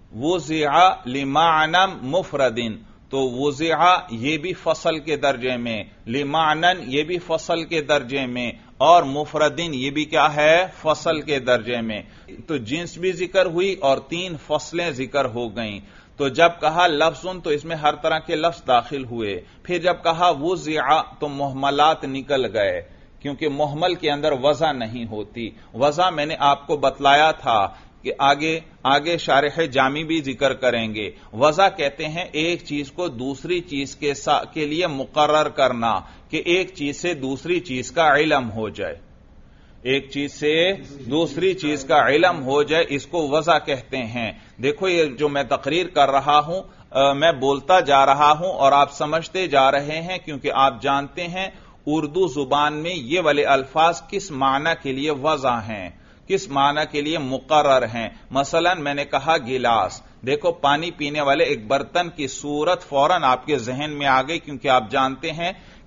Speaker 1: وضع لمعنی مفرد. تو وضع یہ بھی فصل کے درجے میں، لمعنن یہ بھی فصل کے درجے میں، اور مفردن یہ بھی کیا ہے؟ فصل کے درجے میں. تو جنس بھی ذکر ہوئی اور 3 فصلیں ذکر ہو گئیں. تو جب کہا لفظ تو اس میں ہر طرح کے لفظ داخل ہوئے. پھر جب کہا وضع تو محملات نکل گئے کیونکہ محمل کے اندر وضع نہیں ہوتی. وضع میں نے آپ کو بتلایا تھا کہ آگے شارح جامی بھی ذکر کریں گے. وضع کہتے ہیں ایک چیز کو دوسری چیز کے لیے مقرر کرنا کہ ایک چیز سے دوسری چیز کا علم ہو جائے. ایک چیز سے دوسری چیز کا علم ہو جائے، اس کو وضع کہتے ہیں. دیکھو یہ جو میں تقریر کر رہا ہوں میں بولتا جا رہا ہوں اور آپ سمجھتے جا رہے ہیں کیونکہ آپ جانتے ہیں اردو زبان میں یہ والے الفاظ کس معنی کے لیے وضع ہیں، کس معنی کے لیے مقرر ہیں. مثلا میں نے کہا گلاس، دیکھو پانی پینے والے ایک برتن کی صورت فوراً آپ کے ذہن میں آ گئی کیونکہ آپ جانتے ہیں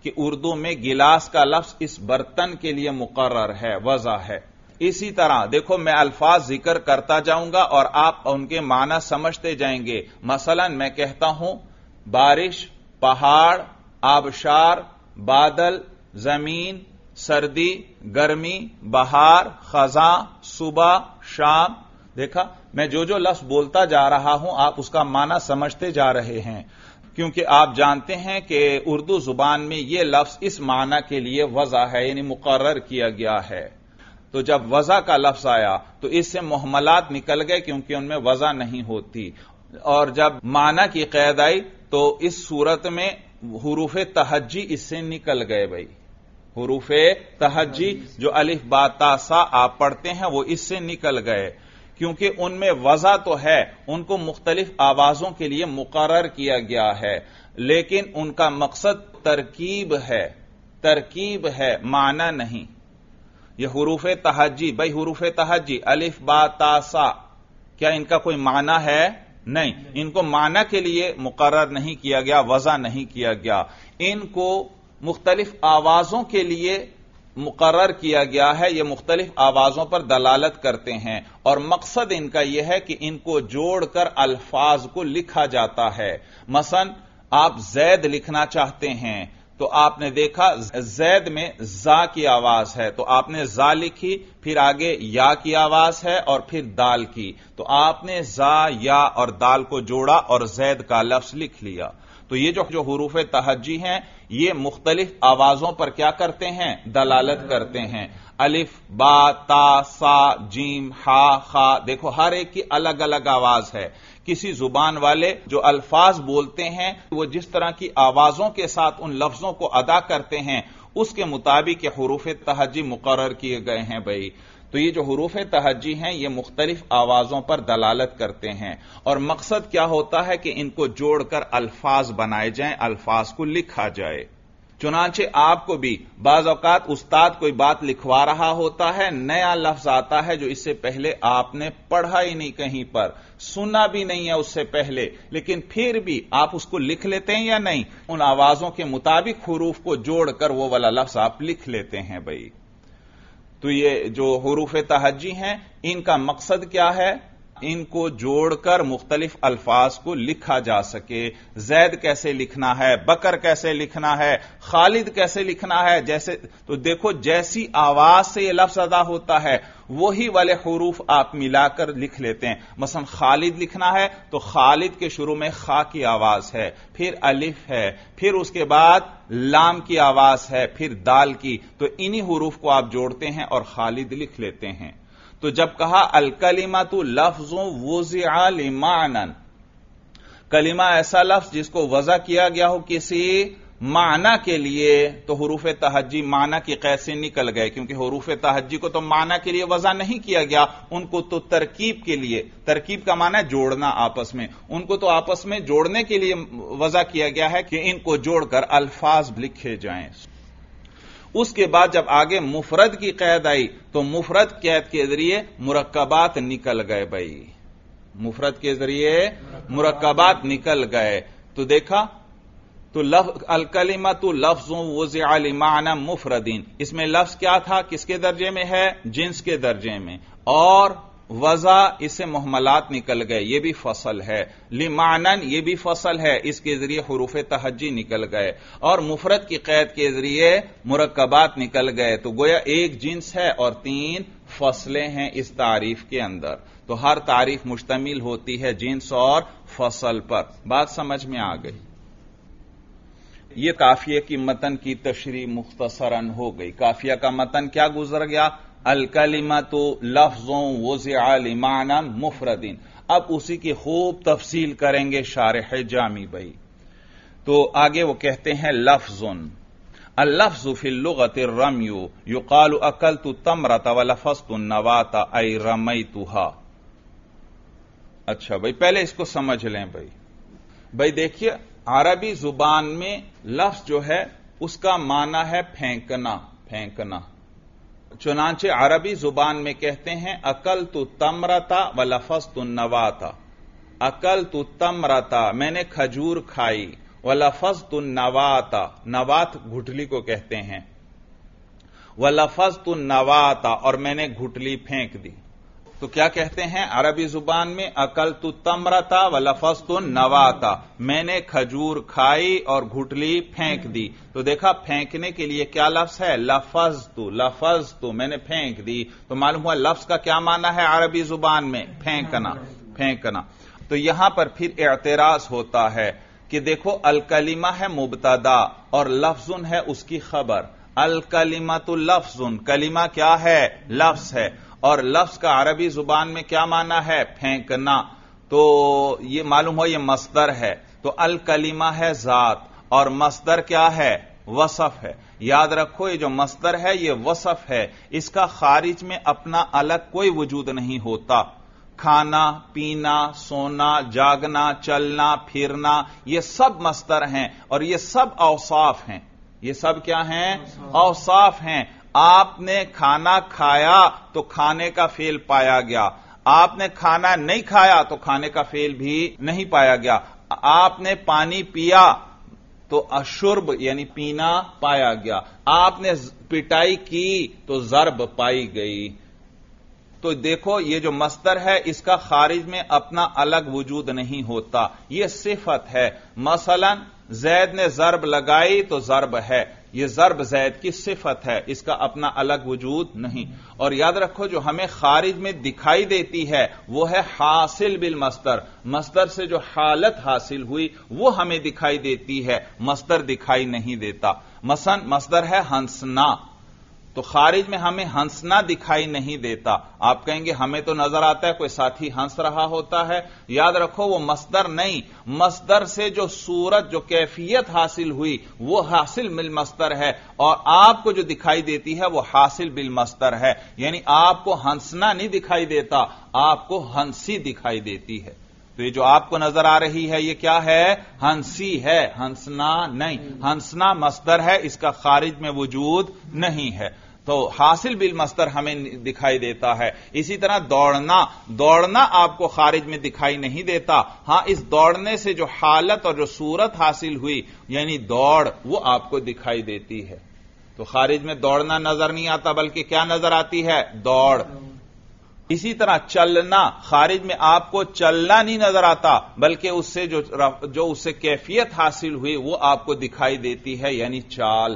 Speaker 1: کہ اردو میں گلاس کا لفظ اس برتن کے لیے مقرر ہے، وضع ہے۔ اسی طرح دیکھو میں الفاظ ذکر کرتا جاؤں گا اور آپ ان کے معنی سمجھتے جائیں گے۔ مثلا میں کہتا ہوں بارش، پہاڑ، آبشار، بادل، زمین، سردی، گرمی، بہار، خزاں، صبح، شام۔ دیکھا میں جو لفظ بولتا جا رہا ہوں آپ اس کا معنی سمجھتے جا رہے ہیں، کیونکہ آپ جانتے ہیں کہ اردو زبان میں یہ لفظ اس معنی کے لیے وضع ہے، یعنی مقرر کیا گیا ہے۔ تو جب وضع کا لفظ آیا تو اس سے محملات نکل گئے کیونکہ ان میں وضع نہیں ہوتی، اور جب معنی کی قید آئی تو اس صورت میں حروف تہجی اس سے نکل گئے۔ بھائی حروف تہجی جو الف با تا سا آپ پڑھتے ہیں وہ اس سے نکل گئے، کیونکہ ان میں وضع تو ہے، ان کو مختلف آوازوں کے لیے مقرر کیا گیا ہے، لیکن ان کا مقصد ترکیب ہے، معنی نہیں۔ یہ حروف تہجی، بھائی حروف تہجی الف با تا سا، کیا ان کا کوئی معنی ہے؟ نہیں، ان کو معنی کے لیے مقرر نہیں کیا گیا، وضع نہیں کیا گیا، ان کو مختلف آوازوں کے لیے مقرر کیا گیا ہے، یہ مختلف آوازوں پر دلالت کرتے ہیں، اور مقصد ان کا یہ ہے کہ ان کو جوڑ کر الفاظ کو لکھا جاتا ہے۔ مثلا آپ زید لکھنا چاہتے ہیں تو آپ نے دیکھا زید میں زا کی آواز ہے تو آپ نے زا لکھی، پھر آگے یا کی آواز ہے اور پھر دال کی، تو آپ نے زا، یا اور دال کو جوڑا اور زید کا لفظ لکھ لیا۔ تو یہ جو حروف تہجی ہیں یہ مختلف آوازوں پر کیا کرتے ہیں؟ دلالت کرتے ہیں۔ الف، با، تا، سا، جیم، ہا، خا، دیکھو ہر ایک کی الگ الگ آواز ہے۔ کسی زبان والے جو الفاظ بولتے ہیں وہ جس طرح کی آوازوں کے ساتھ ان لفظوں کو ادا کرتے ہیں اس کے مطابق یہ حروف تہجی مقرر کیے گئے ہیں۔ بھائی تو یہ جو حروف تہجی ہیں یہ مختلف آوازوں پر دلالت کرتے ہیں، اور مقصد کیا ہوتا ہے کہ ان کو جوڑ کر الفاظ بنائے جائیں، الفاظ کو لکھا جائے۔ چنانچہ آپ کو بھی بعض اوقات استاد کوئی بات لکھوا رہا ہوتا ہے، نیا لفظ آتا ہے جو اس سے پہلے آپ نے پڑھا ہی نہیں، کہیں پر سنا بھی نہیں ہے اس سے پہلے، لیکن پھر بھی آپ اس کو لکھ لیتے ہیں یا نہیں؟ ان آوازوں کے مطابق حروف کو جوڑ کر وہ والا لفظ آپ لکھ لیتے ہیں۔ بھائی تو یہ جو حروف تہجی ہیں ان کا مقصد کیا ہے؟ ان کو جوڑ کر مختلف الفاظ کو لکھا جا سکے۔ زید کیسے لکھنا ہے، بکر کیسے لکھنا ہے، خالد کیسے لکھنا ہے، جیسے تو دیکھو جیسی آواز سے یہ لفظ ادا ہوتا ہے وہی والے حروف آپ ملا کر لکھ لیتے ہیں۔ مثلا خالد لکھنا ہے تو خالد کے شروع میں خا کی آواز ہے، پھر الف ہے، پھر اس کے بعد لام کی آواز ہے، پھر دال کی، تو انہی حروف کو آپ جوڑتے ہیں اور خالد لکھ لیتے ہیں۔ تو جب کہا الکلمۃ لفظ وضع لمعنی، کلمہ ایسا لفظ جس کو وضع کیا گیا ہو کسی معنی کے لیے، تو حروف تہجی معنی کی قید سے نکل گئے، کیونکہ حروف تہجی کو تو معنی کے لیے وضع نہیں کیا گیا، ان کو تو ترکیب کے لیے، ترکیب کا معنی ہے جوڑنا آپس میں، ان کو تو آپس میں جوڑنے کے لیے وضع کیا گیا ہے کہ ان کو جوڑ کر الفاظ لکھے جائیں۔ اس کے بعد جب آگے مفرد کی قید آئی تو مفرد قید کے ذریعے مرکبات نکل گئے۔ بھائی مفرد کے ذریعے مرکبات نکل گئے، تو دیکھا تو الکلمۃ لفظ وضع لمعنی مفردین، اس میں لفظ کیا تھا، کس کے درجے میں ہے؟ جنس کے درجے میں، اور وضع اس سے محملات نکل گئے، یہ بھی فصل ہے، لمعنن یہ بھی فصل ہے، اس کے ذریعے حروف تہجی نکل گئے، اور مفرد کی قید کے ذریعے مرکبات نکل گئے، تو گویا ایک جنس ہے اور 3 فصلیں ہیں اس تعریف کے اندر۔ تو ہر تعریف مشتمل ہوتی ہے جنس اور فصل پر۔ بات سمجھ میں آ گئی؟ یہ قافیہ کی متن کی تشریح مختصراً ہو گئی۔ قافیہ کا متن کیا گزر گیا؟ الکلمۃ لفظ وضع لمعنی مفردین۔ اب اسی کی خوب تفصیل کریں گے شارح جامی بھائی۔ تو آگے وہ کہتے ہیں لفظ، اللفظ فی اللغۃ الرمی یقال اکلت التمرۃ ولفظت النواۃ ای رمیتھا۔ اچھا بھائی پہلے اس کو سمجھ لیں بھائی دیکھیے عربی زبان میں لفظ جو ہے اس کا معنی ہے پھینکنا، پھینکنا۔ چنانچہ عربی زبان میں کہتے ہیں اکلت التمرۃ ولفظت النواۃ، اکلت التمرۃ میں نے کھجور کھائی वलफज़तु नवाता, नवात घुटली को कहते हैं, वलफज़तु नवाता, और मैंने घुटली फेंक दी। तो क्या कहते हैं अरबी जुबान में, अकलतु तमरता वलफज़तु नवाता, मैंने खजूर खाई और घुटली फेंक दी। तो देखा फेंकने के लिए क्या लफ्ज है, लफज़तु, लफज़तु, मैंने फेंक दी। तो मालूम हुआ लफ्ज का क्या माना है अरबी जुबान में, फेंकना, फेंकना। तो यहां पर फिर एतराज होता है कि देखो अल कलिमा है मुब्तदा और लफ्जुन है उसकी खबर। अल कलिमतु लफ्जुन, कलिमा क्या है, लफ्ज है, और लफ्ज का अरबी जुबान में क्या माना है, फेंकना। तो ये मालूम हो ये मस्दर है। तो अल कलिमा है जात और मस्दर क्या है, वसफ है। याद रखो ये जो मस्दर है ये वसफ है, इसका खारिज में अपना अलग कोई वजूद नहीं होता। खाना, पीना, सोना, जागना, चलना, फिरना, ये सब मस्दर हैं और ये सब औसाफ हैं। ये सब क्या हैं, औसाफ हैं। आपने खाना खाया तो खाने का फेल पाया गया, आपने खाना नहीं खाया तो खाने का फेल भी नहीं पाया गया। आपने पानी पिया तो अशुर्ब यानी पीना पाया गया, आपने पिटाई की तो ज़र्ब पाई गई। तो देखो ये जो मस्दर है इसका खारिज में अपना अलग वजूद नहीं होता, ये सिफत है। मसलन जैद ने ज़र्ब लगाई तो ज़र्ब है, ये ज़र्ब जैद की सिफत है, इसका अपना अलग वजूद नहीं। और याद रखो जो हमें खारिज में दिखाई देती है वो है हासिल बिल मस्दर, मस्दर से जो हालत हासिल हुई वो हमें दिखाई देती है, मस्दर दिखाई नहीं देता। मसलन मस्दर है हंसना, तो खारिज में हमें हंसना दिखाई नहीं देता। आप कहेंगे हमें तो नजर आता है कोई साथी हंस रहा होता है। याद रखो वो मस्दर नहीं, मस्दर से जो सूरत जो कैफियत हासिल हुई वो हासिल बिल मस्दर है, और आपको जो दिखाई देती है वो हासिल बिल मस्दर है। यानी आपको हंसना नहीं दिखाई देता, आपको हंसी दिखाई देती है। तो ये जो आपको नजर आ रही है ये क्या है, हंसी है, हंसना नहीं। हंसना मस्दर है, इसका खारिज में वजूद नहीं है, तो हासिल बिल मस्दर हमें दिखाई देता है। इसी तरह दौड़ना, दौड़ना आपको खारिज में दिखाई नहीं देता। हां, इस दौड़ने से जो हालत और जो सूरत हासिल हुई यानी दौड़, वो आपको दिखाई देती है। तो खारिज में दौड़ना नजर नहीं आता बल्कि क्या नजर आती है, दौड़। इसी तरह चलना, खारिज में आपको चलना नहीं नजर आता बल्कि उससे जो उससे कैफियत हासिल हुई वो आपको दिखाई देती है यानी चाल।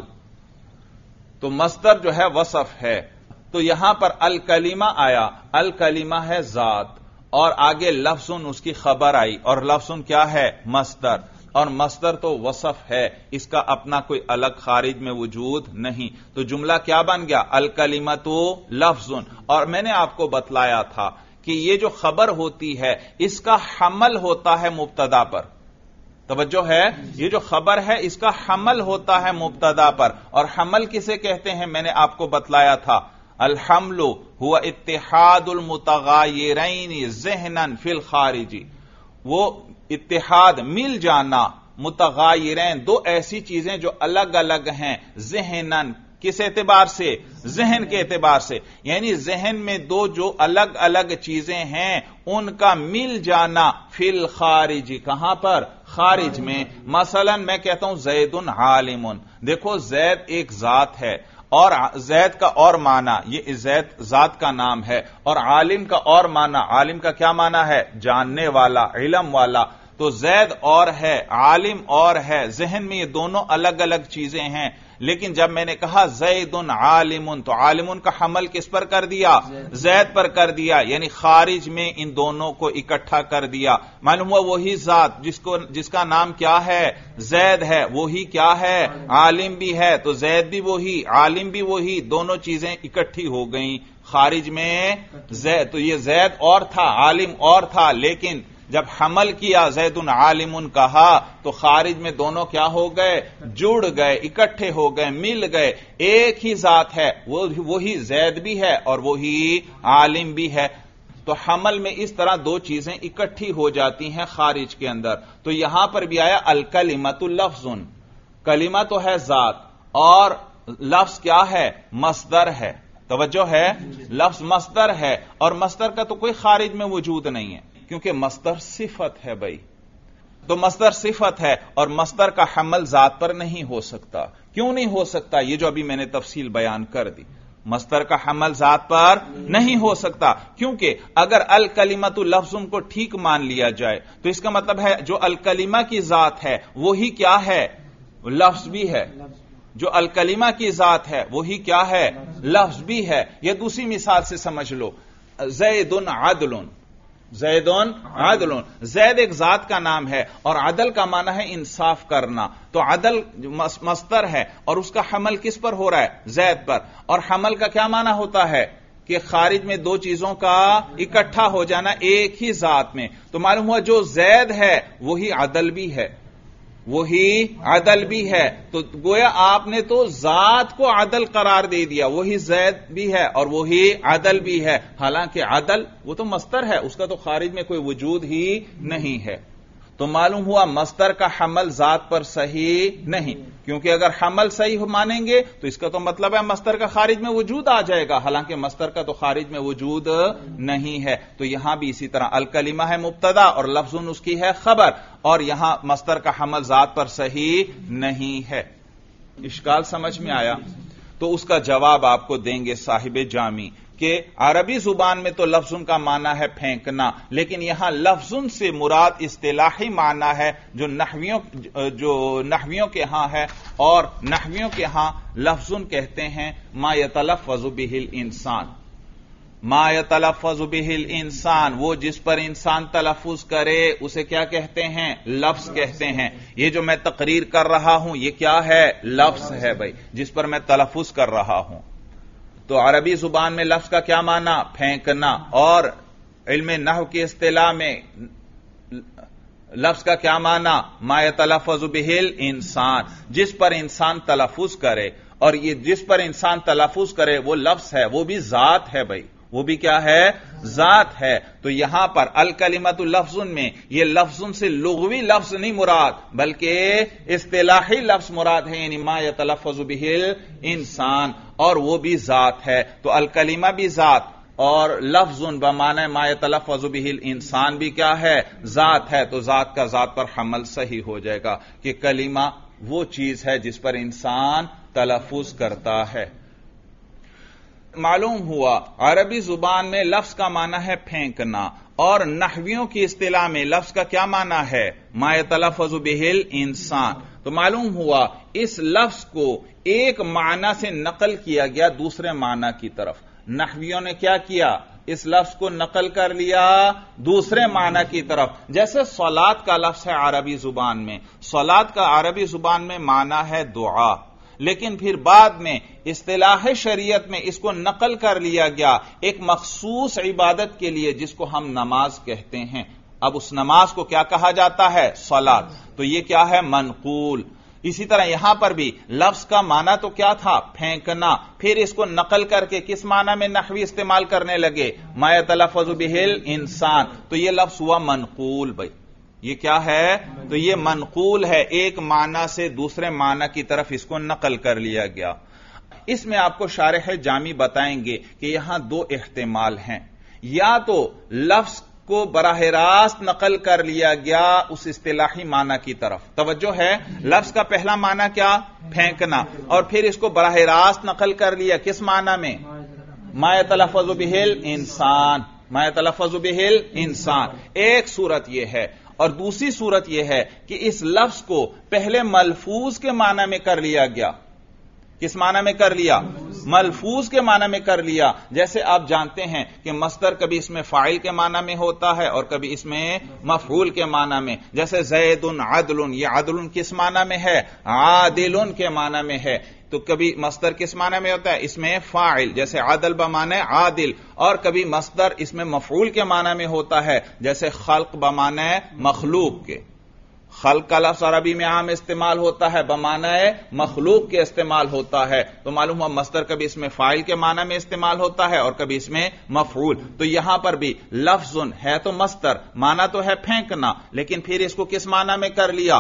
Speaker 1: तो मस्दर जो है वसफ है। तो यहां पर अल कलीमा आया, अल कलीमा है जात और आगे लफ्जुन उसकी खबर आई, और लफ्जुन क्या है, मस्दर, और मस्दर तो वसफ है, इसका अपना कोई अलग खारिज में वजूद नहीं। तो जुमला क्या बन गया, अल कलिमतु लफ्जुन। और मैंने आपको बतलाया था कि ये जो खबर होती है इसका हमल होता है मुब्तदा पर। तवज्जो है, ये जो खबर है इसका हमल होता है मुब्तदा पर, और हमल किसे कहते हैं मैंने आपको बतलाया था, अल हमलु हुवा इत्तिहादुल मुतगायिरैन ज़हनन फिल खारिजी। वो इत्तिहाद मिल जाना, मुतगायिरैन दो ऐसी चीजें जो अलग अलग हैं, ज़हनन किस एतबार से, जहन के एतबार से, यानी जहन में दो जो अलग अलग चीजें हैं उनका मिल जाना, फिल खारिजी, कहां पर, खारिज में। मसलन मैं कहता हूं जैदुन आलिमुन, देखो जैद एक जात है और जैद का और माना, ये जैद जात का नाम है, और आलिम का और माना, आलिम का क्या माना है, जानने वाला, इल्म वाला। तो जैद और है, आलिम और है, जहन में ये दोनों अलग अलग चीजें हैं। लेकिन जब मैंने कहा जैदुन आलिमुन, तो आलिमुन का हमल किस पर कर दिया, जैद पर कर दिया, यानी खारिज में इन दोनों को इकट्ठा कर दिया। मालूम हुआ वही जात जिसका नाम क्या है, जैद है, वही क्या है, आलिम भी है। तो जैद भी वही, आलिम भी वही, दोनों चीजें इकट्ठी हो गई खारिज में जैद। तो ये जैद और था, आलिम और था, लेकिन जब हमल किया जैदुन आलिमुन कहा तो खारिज में दोनों क्या हो गए, जुड़ गए, इकट्ठे हो गए, मिल गए, एक ही जात है, वही जैद भी है और वही आलिम भी है। तो हमल में इस तरह दो चीजें इकट्ठी हो जाती हैं खारिज के अंदर। तो यहां पर भी आया अल कलिमतु लफ्जुन, कलिमा तो है जात और लफ्ज क्या है, मस्दर है। तवज्जो है, लफ्ज मस्दर है और मस्दर का तो कोई खारिज में वजूद नहीं है क्योंकि मस्दर सिफत है भाई। تو مصدر صفت ہے اور مصدر کا حمل ذات پر نہیں ہو سکتا. کیوں نہیں ہو سکتا؟ یہ جو ابھی میں نے تفصیل بیان کر دی. مصدر کا حمل ذات پر نہیں ہو سکتا کیونکہ اگر الکلمۃ لفظ کو ٹھیک مان لیا جائے تو اس کا مطلب ہے جو الکلمہ کی ذات ہے وہی کیا ہے؟ لفظ بھی ہے. جو الکلمہ کی ذات ہے وہی کیا ہے؟ لفظ بھی ہے. یا دوسری مثال سے سمجھ لو، زید عدل. زید عدل، زید ایک ذات کا نام ہے اور عدل کا معنی ہے انصاف کرنا. تو عدل مصدر ہے اور اس کا حمل کس پر ہو رہا ہے؟ زید پر. اور حمل کا کیا معنی ہوتا ہے؟ کہ خارج میں دو چیزوں کا اکٹھا ہو جانا ایک ہی ذات میں. تو معلوم ہوا جو زید ہے وہی عدل بھی ہے، وہی عدل بھی ہے. تو گویا آپ نے تو ذات کو عدل قرار دے دیا، وہی زید بھی ہے اور وہی عدل بھی ہے. حالانکہ عدل وہ تو مصدر ہے، اس کا تو خارج میں کوئی وجود ہی نہیں ہے. تو معلوم ہوا مصدر کا حمل ذات پر صحیح نہیں، کیونکہ اگر حمل صحیح مانیں گے تو اس کا تو مطلب ہے مصدر کا خارج میں وجود آ جائے گا، حالانکہ مصدر کا تو خارج میں وجود نہیں ہے. تو یہاں بھی اسی طرح الکلمہ ہے مبتدا اور لفظ اس کی ہے خبر، اور یہاں مصدر کا حمل ذات پر صحیح نہیں ہے. اشکال سمجھ میں آیا؟ تو اس کا جواب آپ کو دیں گے صاحب جامی کہ عربی زبان میں تو لفظ کا معنی ہے پھینکنا، لیکن یہاں لفظ سے مراد اصطلاحی معنی ہے جو نحویوں کے ہاں ہے. اور نحویوں کے ہاں لفظ کہتے ہیں ما یتلفظ به الانسان. ما یتلفظ به الانسان، وہ جس پر انسان تلفظ کرے اسے کیا کہتے ہیں؟ لفظ کہتے ہیں. یہ جو میں تقریر کر رہا ہوں یہ کیا ہے؟ لفظ ہے بھائی، جس پر میں تلفظ کر رہا ہوں. تو عربی زبان میں لفظ کا کیا معنی؟ پھینکنا. اور علم نحو کی اصطلاح میں لفظ کا کیا معنی؟ ما یتلفظ به الانسان، جس پر انسان تلفظ کرے. اور یہ جس پر انسان تلفظ کرے وہ لفظ ہے، وہ بھی ذات ہے بھائی، وہ بھی کیا ہے؟ ذات ہے. تو یہاں پر الکلمۃ لفظ میں یہ لفظ سے لغوی لفظ نہیں مراد بلکہ اصطلاحی لفظ مراد ہے، یعنی ما یتلفظ به الانسان، اور وہ بھی ذات ہے. تو الکلمہ بھی ذات اور لفظ بمعنی ما یتلفظ به الانسان بھی کیا ہے؟ ذات ہے. تو ذات کا ذات پر حمل صحیح ہو جائے گا کہ کلمہ وہ چیز ہے جس پر انسان تلفظ کرتا ہے. معلوم ہوا عربی زبان میں لفظ کا معنی ہے پھینکنا، اور نحویوں کی اصطلاح میں لفظ کا کیا معنی ہے؟ ما یتلفظ به الانسان. تو معلوم ہوا اس لفظ کو ایک معنی سے نقل کیا گیا دوسرے معنی کی طرف. نحویوں نے کیا کیا؟ اس لفظ کو نقل کر لیا دوسرے معنی کی طرف. جیسے صلاۃ کا لفظ ہے عربی زبان میں، صلاۃ کا عربی زبان میں معنی ہے دعا، لیکن پھر بعد میں اصطلاح شریعت میں اس کو نقل کر لیا گیا ایک مخصوص عبادت کے لیے جس کو ہم نماز کہتے ہیں. اب اس نماز کو کیا کہا جاتا ہے؟ صلاۃ. تو یہ کیا ہے؟ منقول. اسی طرح یہاں پر بھی لفظ کا معنی تو کیا تھا؟ پھینکنا. پھر اس کو نقل کر کے کس معنی میں نحوی استعمال کرنے لگے؟ ما یتلفظ به الانسان. تو یہ لفظ ہوا منقول. بھائی یہ کیا ہے؟ تو یہ منقول ہے، ایک معنی سے دوسرے معنی کی طرف اس کو نقل کر لیا گیا. اس میں آپ کو شارح جامی بتائیں گے کہ یہاں دو احتمال ہیں. یا تو لفظ کو براہ راست نقل کر لیا گیا اس اصطلاحی معنی کی طرف. توجہ ہے، لفظ کا پہلا معنی کیا؟ پھینکنا، اور پھر اس کو براہ راست نقل کر لیا کس معنی میں؟ ما یتلفظ به الانسان. ما یتلفظ به الانسان. ایک صورت یہ ہے، اور دوسری صورت یہ ہے کہ اس لفظ کو پہلے ملفوظ کے معنی میں کر لیا گیا. کس معنی میں کر لیا؟ ملفوظ کے معنی میں کر لیا. جیسے آپ جانتے ہیں کہ مصدر کبھی اس میں فاعل کے معنی میں ہوتا ہے اور کبھی اس میں مفعول کے معنی میں. جیسے زید عدل، یہ عدل کس معنی میں ہے؟ عادل کے معنی میں ہے. تو کبھی مصدر کس معنی میں ہوتا ہے؟ اس میں فاعل، جیسے عدل بمعنی عادل. اور کبھی مصدر اس میں مفعول کے معنی میں ہوتا ہے، جیسے خلق بمعنی مخلوق کے. خلق کا لفظ عربی میں عام استعمال ہوتا ہے، بمعنی مخلوق کے استعمال ہوتا ہے. تو معلوم ہوا مصدر کبھی اس میں فاعل کے معنی میں استعمال ہوتا ہے اور کبھی اس میں مفعول. تو یہاں پر بھی لفظ ہے تو مصدر، معنی تو ہے پھینکنا، لیکن پھر اس کو کس معنی میں کر لیا؟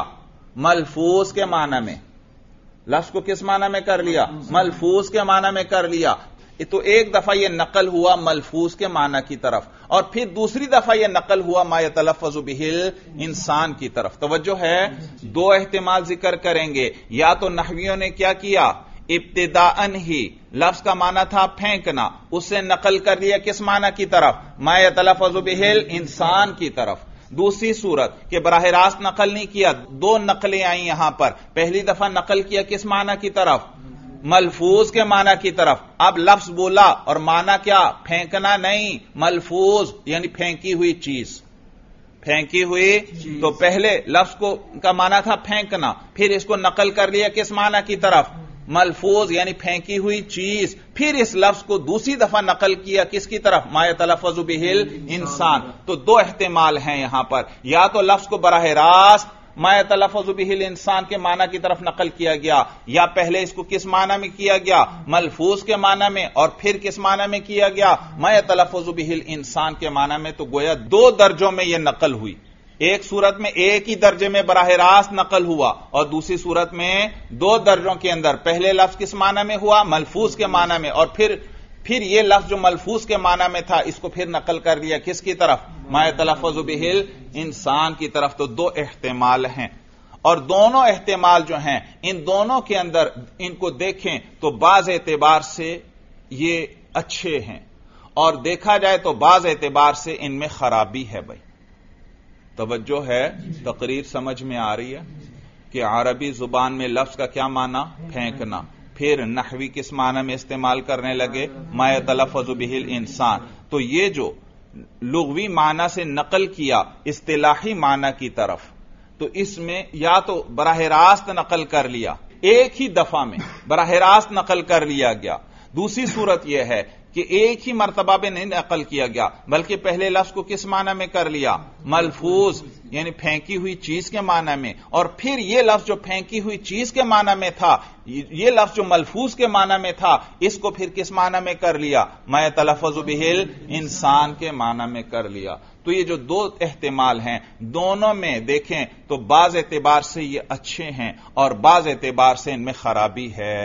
Speaker 1: ملفوظ کے معنی میں. لفظ کو کس معنی میں کر لیا؟ ملفوظ کے معنی میں کر لیا. تو ایک دفعہ یہ نقل ہوا ملفوظ کے معنی کی طرف، اور پھر دوسری دفعہ یہ نقل ہوا ما یتلفظ بہ انسان کی طرف۔ توجہ ہے، دو احتمال ذکر کریں گے۔ یا تو نحویوں نے کیا کیا، ابتداءً ہی لفظ کا معنی تھا پھینکنا، اسے نقل کر دیا کس معنی کی طرف، ما یتلفظ بہ انسان کی طرف۔ دوسری صورت کہ براہ راست نقل نہیں کیا، دو نقلیں آئیں یہاں پر، پہلی دفعہ نقل کیا کس معنی کی طرف، ملفوظ کے معنی کی طرف۔ اب لفظ بولا اور معنی کیا، پھینکنا نہیں، ملفوظ یعنی پھینکی ہوئی چیز، پھینکی ہوئی۔ تو پہلے لفظ کا معنی تھا پھینکنا، پھر اس کو نقل کر لیا کس معنی کی طرف، ملفوظ یعنی پھینکی ہوئی چیز، پھر اس لفظ کو دوسری دفعہ نقل کیا کس کی طرف، ما یتلفظ بہ انسان۔ تو دو احتمال ہیں یہاں پر، یا تو لفظ کو براہ راست ما یتلفظ بہ الانسان کے معنی کی طرف نقل کیا گیا، یا پہلے اس کو کس معنی میں کیا گیا، ملفوظ کے معنی میں، اور پھر کس معنی میں کیا گیا، ما یتلفظ بہ الانسان کے معنی میں۔ تو گویا دو درجوں میں یہ نقل ہوئی، ایک صورت میں ایک ہی درجے میں براہ راست نقل ہوا، اور دوسری صورت میں دو درجوں کے اندر، پہلے لفظ کس معنی میں ہوا، ملفوظ کے معنی میں، اور پھر یہ لفظ جو ملفوظ کے معنی میں تھا اس کو پھر نقل کر دیا کس کی طرف، ما یتلفظ بہ الانسان کی طرف۔ تو دو احتمال ہیں، اور دونوں احتمال جو ہیں ان دونوں کے اندر ان کو دیکھیں تو بعض اعتبار سے یہ اچھے ہیں، اور دیکھا جائے تو بعض اعتبار سے ان میں خرابی ہے۔ بھائی توجہ ہے، تقریر سمجھ میں آ رہی ہے کہ عربی زبان میں لفظ کا کیا معنی، پھینکنا، پھر نحوی کس معنی میں استعمال کرنے لگے، ما یتلفظ بہ الانسان۔ تو یہ جو لغوی معنی سے نقل کیا اصطلاحی معنی کی طرف، تو اس میں یا تو براہ راست نقل کر لیا، ایک ہی دفعہ میں براہ راست نقل کر لیا گیا، دوسری صورت یہ ہے کہ ایک ہی مرتبہ میں نہیں نقل کیا گیا بلکہ پہلے لفظ کو کس معنی میں کر لیا، ملفوظ یعنی پھینکی ہوئی چیز کے معنی میں، اور پھر یہ لفظ جو پھینکی ہوئی چیز کے معنی میں تھا، یہ لفظ جو ملفوظ کے معنی میں تھا، اس کو پھر کس معنی میں کر لیا، ما یتلفظ بہ الانسان کے معنی میں کر لیا۔ تو یہ جو دو احتمال ہیں دونوں میں دیکھیں تو بعض اعتبار سے یہ اچھے ہیں اور بعض اعتبار سے ان میں خرابی ہے۔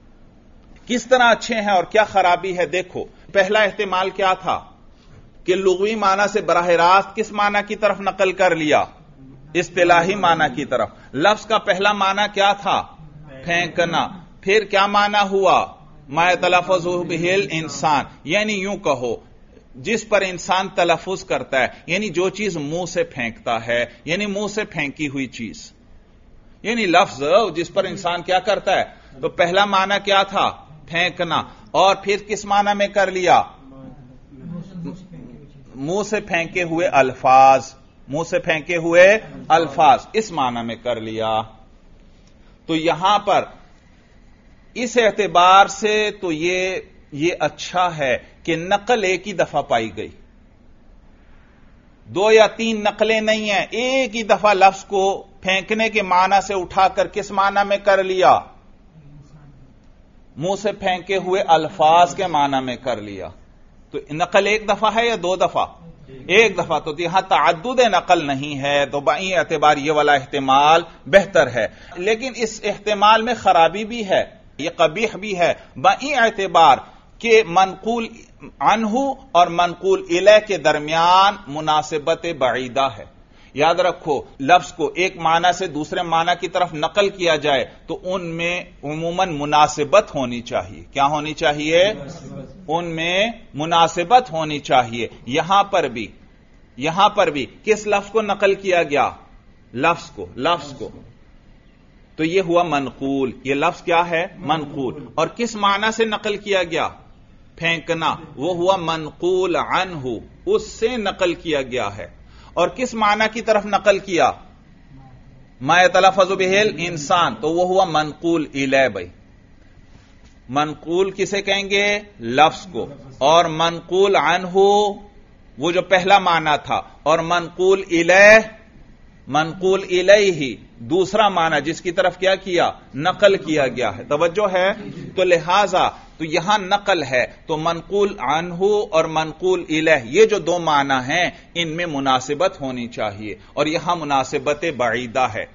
Speaker 1: کس طرح اچھے ہیں اور کیا خرابی ہے دیکھو۔ پہلا احتمال کیا تھا کہ لغوی معنی سے براہ راست کس معنی کی طرف نقل کر لیا، اصطلاحی معنی کی طرف۔ لفظ کا پہلا معنی کیا تھا، پھینکنا، پھر کیا معنی ہوا، ما یتلفظ بہ الانسان، یعنی یوں کہو جس پر انسان تلفظ کرتا ہے، یعنی جو چیز منہ سے پھینکتا ہے، یعنی منہ سے پھینکی ہوئی چیز، یعنی لفظ جس پر انسان کیا کرتا ہے۔ تو پہلا معنی کیا تھا، پھینکنا، اور پھر کس معنی میں کر لیا، منہ سے پھینکے ہوئے الفاظ، منہ سے پھینکے ہوئے الفاظ، اس معنی میں کر لیا۔ تو یہاں پر اس اعتبار سے تو یہ اچھا ہے کہ نقل ایک ہی دفعہ پائی گئی، دو یا تین نقلیں نہیں ہیں، ایک ہی دفعہ لفظ کو پھینکنے کے معنی سے اٹھا کر کس معنی میں کر لیا، منہ سے پھینکے ہوئے الفاظ کے معنی میں کر لیا۔ تو نقل ایک دفعہ ہے یا دو دفعہ، ایک دفعہ۔ تو یہاں تعدد نقل نہیں ہے، تو بائیں اعتبار یہ والا احتمال بہتر ہے، لیکن اس احتمال میں خرابی بھی ہے، یہ قبیح بھی ہے بائیں اعتبار کہ منقول عنہ اور منقول الیہ کے درمیان مناسبت بعیدہ ہے۔ یاد رکھو لفظ کو ایک معنی سے دوسرے معنی کی طرف نقل کیا جائے تو ان میں عموماً مناسبت ہونی چاہیے، کیا ہونی چاہیے، ان میں مناسبت ہونی چاہیے۔ یہاں پر بھی کس لفظ کو نقل کیا گیا، لفظ کو، تو یہ ہوا منقول، یہ لفظ کیا ہے، منقول، اور کس معنی سے نقل کیا گیا، پھینکنا، وہ ہوا منقول عنہ، اس سے نقل کیا گیا ہے۔ اور کس معنی کی طرف نقل کیا، ما یتلفظ بہ الانسان، تو وہ ہوا منقول الیہ۔ بھائی منقول کسے کہیں گے، لفظ کو، اور منقول عنہ وہ جو پہلا معنی تھا، اور منقول الیہ دوسرا معنی جس کی طرف کیا نقل کیا گیا ہے۔ توجہ ہے، تو لہذا تو یہاں نقل ہے تو منقول عنہ اور منقول الیہ یہ جو دو معنی ہیں ان میں مناسبت ہونی چاہیے، اور یہاں مناسبت بعیدہ ہے،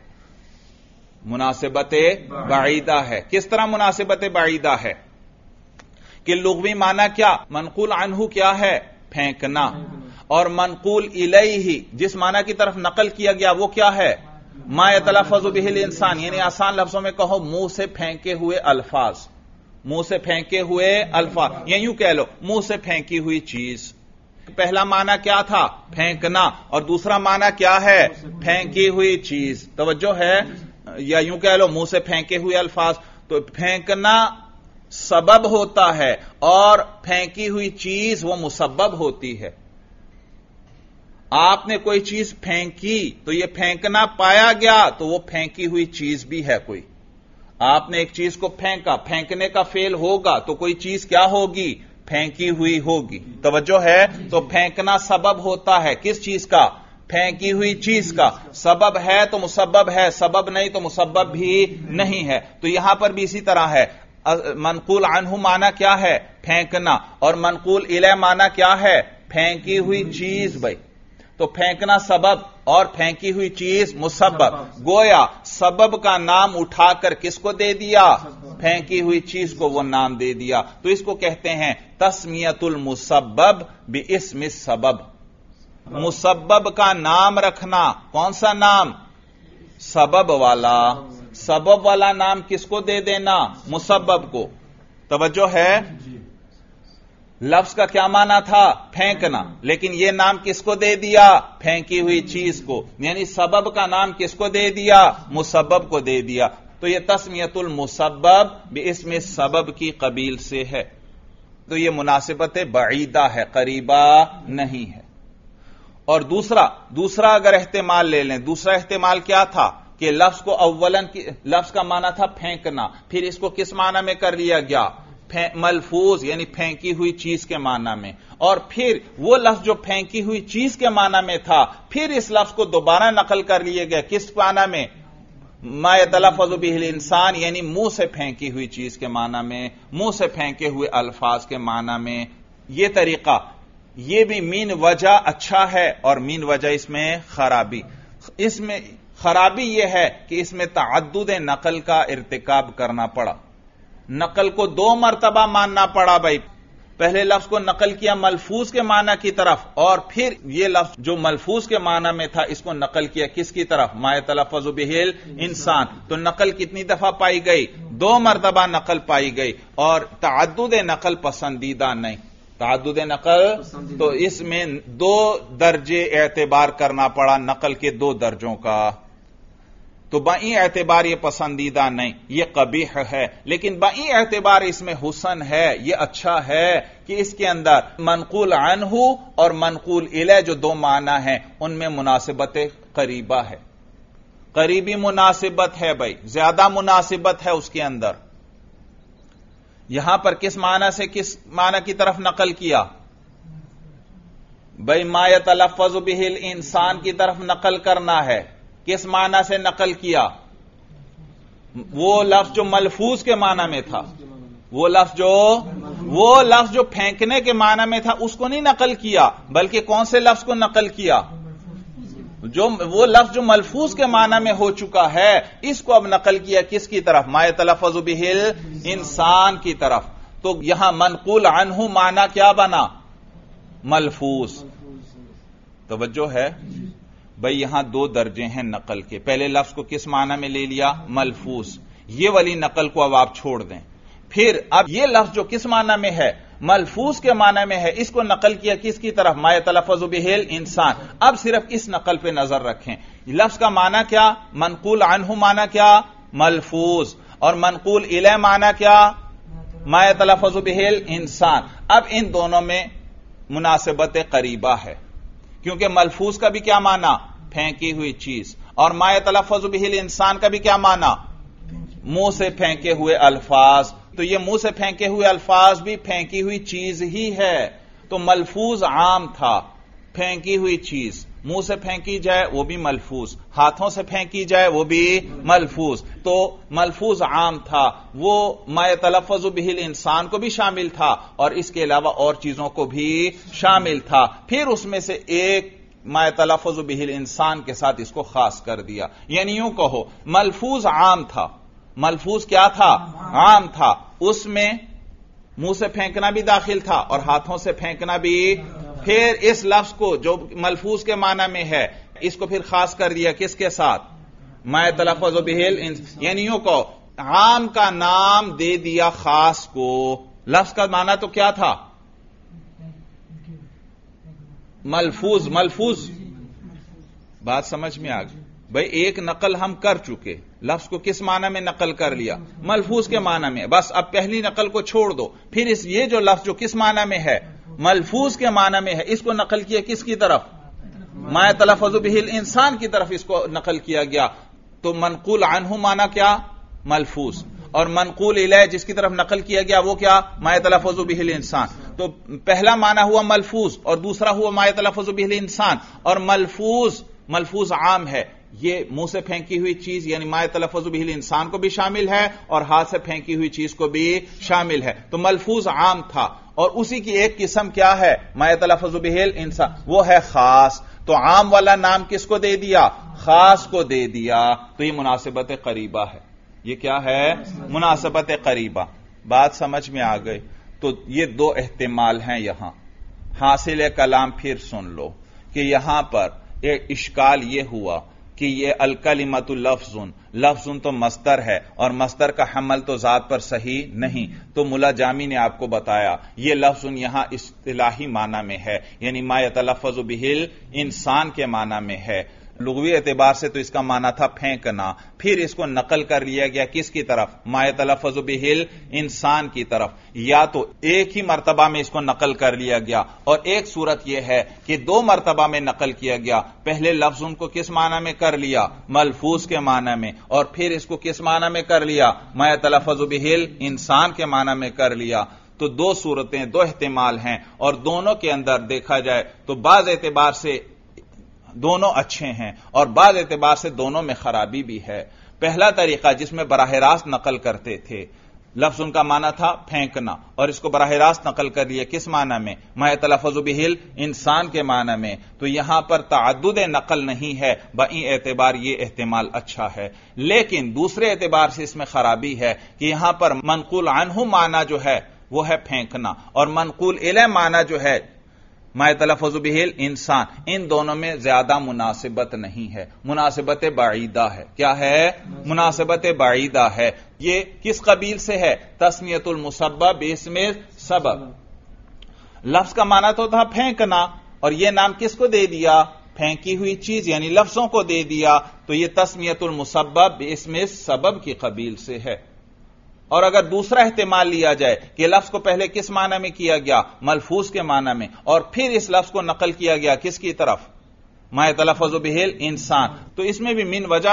Speaker 1: مناسبت بعیدہ ہے۔ کس طرح مناسبت بعیدہ ہے، کہ لغوی معنی کیا؟ منقول عنہ کیا ہے؟ پھینکنا، اور منقول الیہ جس معنی کی طرف نقل کیا گیا وہ کیا ہے؟ ما یتلفظ بہ الانسان، یعنی آسان لفظوں میں کہو منہ سے پھینکے ہوئے الفاظ، منہ سے پھینکے ہوئے الفاظ، یا یوں کہہ لو منہ سے پھینکی ہوئی چیز۔ پہلا معنی کیا تھا؟ پھینکنا، اور دوسرا معنی کیا ہے؟ پھینکی ہوئی چیز۔ توجہ ہے؟ یا یوں کہہ لو منہ سے پھینکے ہوئے الفاظ۔ تو پھینکنا سبب ہوتا ہے اور پھینکی ہوئی چیز وہ مسبب ہوتی ہے۔ آپ نے کوئی چیز پھینکی تو یہ پھینکنا پایا گیا تو وہ پھینکی ہوئی چیز بھی ہے کوئی۔ آپ نے ایک چیز کو پھینکا، پھینکنے کا فعل ہوگا تو کوئی چیز کیا ہوگی؟ پھینکی ہوئی ہوگی۔ توجہ ہے؟ تو پھینکنا سبب ہوتا ہے کس چیز کا؟ پھینکی ہوئی چیز کا۔ سبب ہے تو مسبب ہے، سبب نہیں تو مسبب بھی نہیں ہے۔ تو یہاں پر بھی اسی طرح ہے، منقول عنہ معنی کیا ہے؟ پھینکنا، اور منقول الیہ معنی کیا ہے؟ پھینکی ہوئی چیز۔ بھائی تو پھینکنا سبب اور پھینکی ہوئی چیز مسبب، گویا سبب کا نام اٹھا کر کس کو دے دیا؟ پھینکی ہوئی چیز کو وہ نام دے دیا۔ تو اس کو کہتے ہیں تسمیت المسبب باسم السبب، مسبب کا نام رکھنا۔ کون سا نام؟ سبب والا۔ سبب والا نام کس کو دے دینا؟ مسبب کو۔ توجہ ہے؟ لفظ کا کیا معنی تھا؟ پھینکنا، لیکن یہ نام کس کو دے دیا؟ پھینکی ہوئی چیز کو، یعنی سبب کا نام کس کو دے دیا؟ مسبب کو دے دیا۔ تو یہ تسمیت المسبب باسم السبب کی قبیل سے ہے۔ تو یہ مناسبت بعیدہ ہے، قریبہ نہیں ہے۔ اور دوسرا اگر احتمال لے لیں، دوسرا احتمال کیا تھا کہ لفظ کو لفظ کا معنی تھا پھینکنا، پھر اس کو کس معنی میں کر لیا گیا؟ ملفوظ، یعنی پھینکی ہوئی چیز کے معنی میں، اور پھر وہ لفظ جو پھینکی ہوئی چیز کے معنی میں تھا پھر اس لفظ کو دوبارہ نقل کر لیے گیا کس معنی میں؟ ما یتلفظ بہ الانسان، یعنی منہ سے پھینکی ہوئی چیز کے معنی میں، منہ سے پھینکے ہوئے الفاظ کے معنی میں۔ یہ طریقہ یہ بھی مین وجہ اچھا ہے، اور مین وجہ اس میں خرابی۔ اس میں خرابی یہ ہے کہ اس میں تعدد نقل کا ارتکاب کرنا پڑا، نقل کو 2 مرتبہ ماننا پڑا۔ بھائی پہلے لفظ کو نقل کیا ملفوظ کے معنی کی طرف، اور پھر یہ لفظ جو ملفوظ کے معنی میں تھا اس کو نقل کیا کس کی طرف؟ ما یتلفظ بہ الانسان۔ تو نقل کتنی دفعہ پائی گئی؟ 2 مرتبہ نقل پائی گئی، اور تعدد نقل پسندیدہ نہیں۔ تعدد نقل تو اس میں 2 درجے اعتبار کرنا پڑا، نقل کے 2 درجوں کا۔ تو بائیں اعتبار یہ پسندیدہ نہیں، یہ قبیح ہے، لیکن بائیں اعتبار اس میں حسن ہے، یہ اچھا ہے کہ اس کے اندر منقول عنہ اور منقول الیہ جو 2 معنی ہیں ان میں مناسبت قریبہ ہے، قریبی مناسبت ہے۔ بھائی زیادہ مناسبت ہے اس کے اندر۔ یہاں پر کس معنی سے کس معنی کی طرف نقل کیا؟ بھائی ما یتلفظ بہ الانسان کی طرف نقل کرنا ہے۔ کس معنی سے نقل کیا؟ وہ لفظ جو ملفوظ کے معنی میں تھا، وہ لفظ جو پھینکنے کے معنی میں تھا اس کو نہیں نقل کیا، بلکہ کون سے لفظ کو نقل کیا؟ وہ لفظ جو ملفوظ کے معنی میں ہو چکا ہے اس کو اب نقل کیا کس کی طرف؟ ما یتلفظ بہ الانسان کی طرف۔ تو یہاں منقول عنہ معنی کیا بنا؟ ملفوظ۔ توجہ ہے؟ بھئی یہاں 2 درجے ہیں نقل کے۔ پہلے لفظ کو کس معنی میں لے لیا؟ ملفوظ۔ یہ والی نقل کو اب آپ چھوڑ دیں۔ پھر اب یہ لفظ جو کس معنی میں ہے؟ ملفوظ کے معنی میں ہے، اس کو نقل کیا کس کی طرف؟ ما یتلفظ بہ الانسان۔ اب صرف اس نقل پہ نظر رکھیں، لفظ کا معنی کیا؟ منقول عنہ معنی کیا؟ ملفوظ، اور منقول الیہ معنی کیا؟ ما یتلفظ بہ الانسان۔ اب ان دونوں میں مناسبت قریبہ ہے، کیونکہ ملفوظ کا بھی کیا معنی؟ پھینکی ہوئی چیز، اور ما یتلفظ بہ الانسان کا بھی کیا معنی؟ منہ سے پھینکے ہوئے الفاظ۔ تو یہ منہ سے پھینکے ہوئے الفاظ بھی پھینکی ہوئی چیز ہی ہے۔ تو ملفوظ عام تھا، پھینکی ہوئی چیز منہ سے پھینکی جائے وہ بھی ملفوظ، ہاتھوں سے پھینکی جائے وہ بھی ملفوظ۔ تو ملفوظ عام تھا، وہ ما یتلفظ بہ الانسان کو بھی شامل تھا اور اس کے علاوہ اور چیزوں کو بھی شامل تھا۔ پھر اس میں سے ایک ما یتلفظ بہ الانسان کے ساتھ اس کو خاص کر دیا، یعنی یوں کہو ملفوظ عام تھا، ملفوظ کیا تھا؟ عام تھا، اس میں منہ سے پھینکنا بھی داخل تھا اور ہاتھوں سے پھینکنا بھی. پھر اس لفظ کو جو ملفوظ کے معنی میں ہے اس کو پھر خاص کر دیا کس کے ساتھ؟ ما یتلفظ بہ الانسان، یعنی یوں کو عام کا نام دے دیا خاص کو. لفظ کا معنی تو کیا تھا؟ ملفوظ. ملفوظ بات سمجھ میں آ گئی بھائی. ایک نقل ہم کر چکے، لفظ کو کس معنی میں نقل کر لیا؟ ملفوظ کے معنی میں. بس اب پہلی نقل کو چھوڑ دو، پھر یہ جو لفظ جو کس معنی میں ہے؟ ملفوظ کے معنی میں ہے، اس کو نقل کیا کس کی طرف؟ ما یتلفظ بہ الانسان کی طرف اس کو نقل کیا گیا. تو منقول عنہ معنی کیا؟ ملفوظ. اور منقول الیہ جس کی طرف نقل کیا گیا وہ کیا؟ ما یتلفظ بہ الانسان. تو پہلا معنی ہوا ملفوظ اور دوسرا ہوا ما یتلفظ بہ الانسان. اور ملفوظ عام ہے، یہ منہ سے پھینکی ہوئی چیز یعنی ما یتلفظ بہ الانسان کو بھی شامل ہے اور ہاتھ سے پھینکی ہوئی چیز کو بھی شامل ہے. تو ملفوظ عام تھا اور اسی کی ایک قسم کیا ہے؟ ما یتلفظ بہ الانسان، وہ ہے خاص. تو عام والا نام کس کو دے دیا؟ خاص کو دے دیا. تو یہ مناسبت قریبہ ہے. یہ کیا ہے؟ مناسبت قریبہ. بات سمجھ میں آ گئی. تو یہ دو احتمال ہیں یہاں. حاصل کلام پھر سن لو کہ یہاں پر ایک اشکال یہ ہوا کہ یہ الکلمۃ لفظ تو مصدر ہے اور مصدر کا حمل تو ذات پر صحیح نہیں. تو ملا جامی نے آپ کو بتایا یہ لفظ یہاں اصطلاحی معنی میں ہے، یعنی ما یتلفظ بہ الانسان کے معنی میں ہے. لغوی اعتبار سے تو اس کا معنی تھا پھینکنا. پھر اس کو نقل کر لیا گیا کس کی طرف؟ ما یتلفظ بہ الانسان کی طرف. یا تو ایک ہی مرتبہ میں اس کو نقل کر لیا گیا اور ایک صورت یہ ہے کہ دو مرتبہ میں نقل کیا گیا. پہلے لفظ کو کس معنی میں کر لیا؟ ملفوظ کے معنی میں. اور پھر اس کو کس معنی میں کر لیا؟ ما یتلفظ بہ الانسان کے معنی میں کر لیا. تو دو صورتیں، دو احتمال ہیں اور دونوں کے اندر دیکھا جائے تو بعض اعتبار سے دونوں اچھے ہیں اور بعض اعتبار سے دونوں میں خرابی بھی ہے. پہلا طریقہ جس میں براہ راست نقل کرتے تھے، لفظ ان کا معنی تھا پھینکنا اور اس کو براہ راست نقل کر لیا کس معنی میں؟ ما یتلفظ بہ الانسان کے معنی میں. تو یہاں پر تعدد نقل نہیں ہے، بئی اعتبار یہ احتمال اچھا ہے. لیکن دوسرے اعتبار سے اس میں خرابی ہے کہ یہاں پر منقول عنہ معنی جو ہے وہ ہے پھینکنا اور منقول الیہ معنی جو ہے ما یتلفظ بہ الانسان. ان دونوں میں زیادہ مناسبت نہیں ہے، مناسبت بعیدہ ہے. کیا ہے؟ مناسبت بعیدہ ہے. یہ کس قبیل سے ہے؟ تسمیۃ المسبب باسم سبب. لفظ کا معنی تو تھا پھینکنا اور یہ نام کس کو دے دیا؟ پھینکی ہوئی چیز یعنی لفظوں کو دے دیا. تو یہ تسمیۃ المسبب باسم سبب کی قبیل سے ہے. اور اگر دوسرا احتمال لیا جائے کہ لفظ کو پہلے کس معنی میں کیا گیا؟ ملفوظ کے معنی میں، اور پھر اس لفظ کو نقل کیا گیا کس کی طرف؟ ما یتلفظ بہ الانسان. تو اس میں بھی من وجہ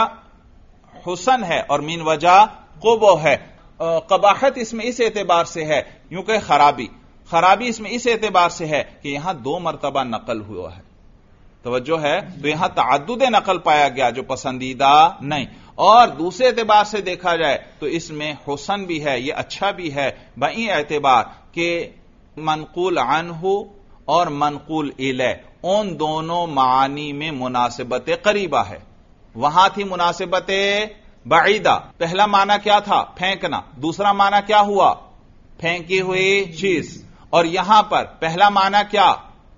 Speaker 1: حسن ہے اور من وجہ قبح ہے. قباحت اس میں اس اعتبار سے ہے، یوں کہ خرابی اس میں اس اعتبار سے ہے کہ یہاں دو مرتبہ نقل ہوا ہے. توجہ ہے؟ تو یہاں تعدد نقل پایا گیا جو پسندیدہ نہیں. اور دوسرے اعتبار سے دیکھا جائے تو اس میں حسن بھی ہے، یہ اچھا بھی ہے بئی اعتبار کہ منقول عنہ اور منقول الیہ ان دونوں معانی میں مناسبت قریبہ ہے. وہاں تھی مناسبت بعیدہ. پہلا معنی کیا تھا؟ پھینکنا. دوسرا معنی کیا ہوا؟ پھینکی ہوئی چیز. اور یہاں پر پہلا معنی کیا؟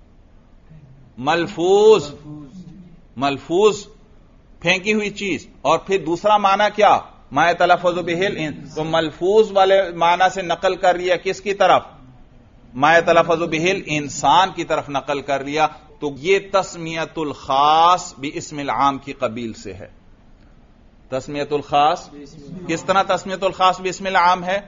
Speaker 1: ملفوظ پھینکی ہوئی چیز. اور پھر دوسرا معنی کیا؟ ما یتلفظ بہ الانسان. تو ملفوظ والے معنی سے نقل کر لیا کس کی طرف؟ ما یتلفظ بہ الانسان کی طرف نقل کر لیا. تو یہ تسمیۃ الخاص باسم العام کی قبیل سے ہے. تسمیۃ الخاص کس طرح تسمیۃ الخاص باسم العام ہے؟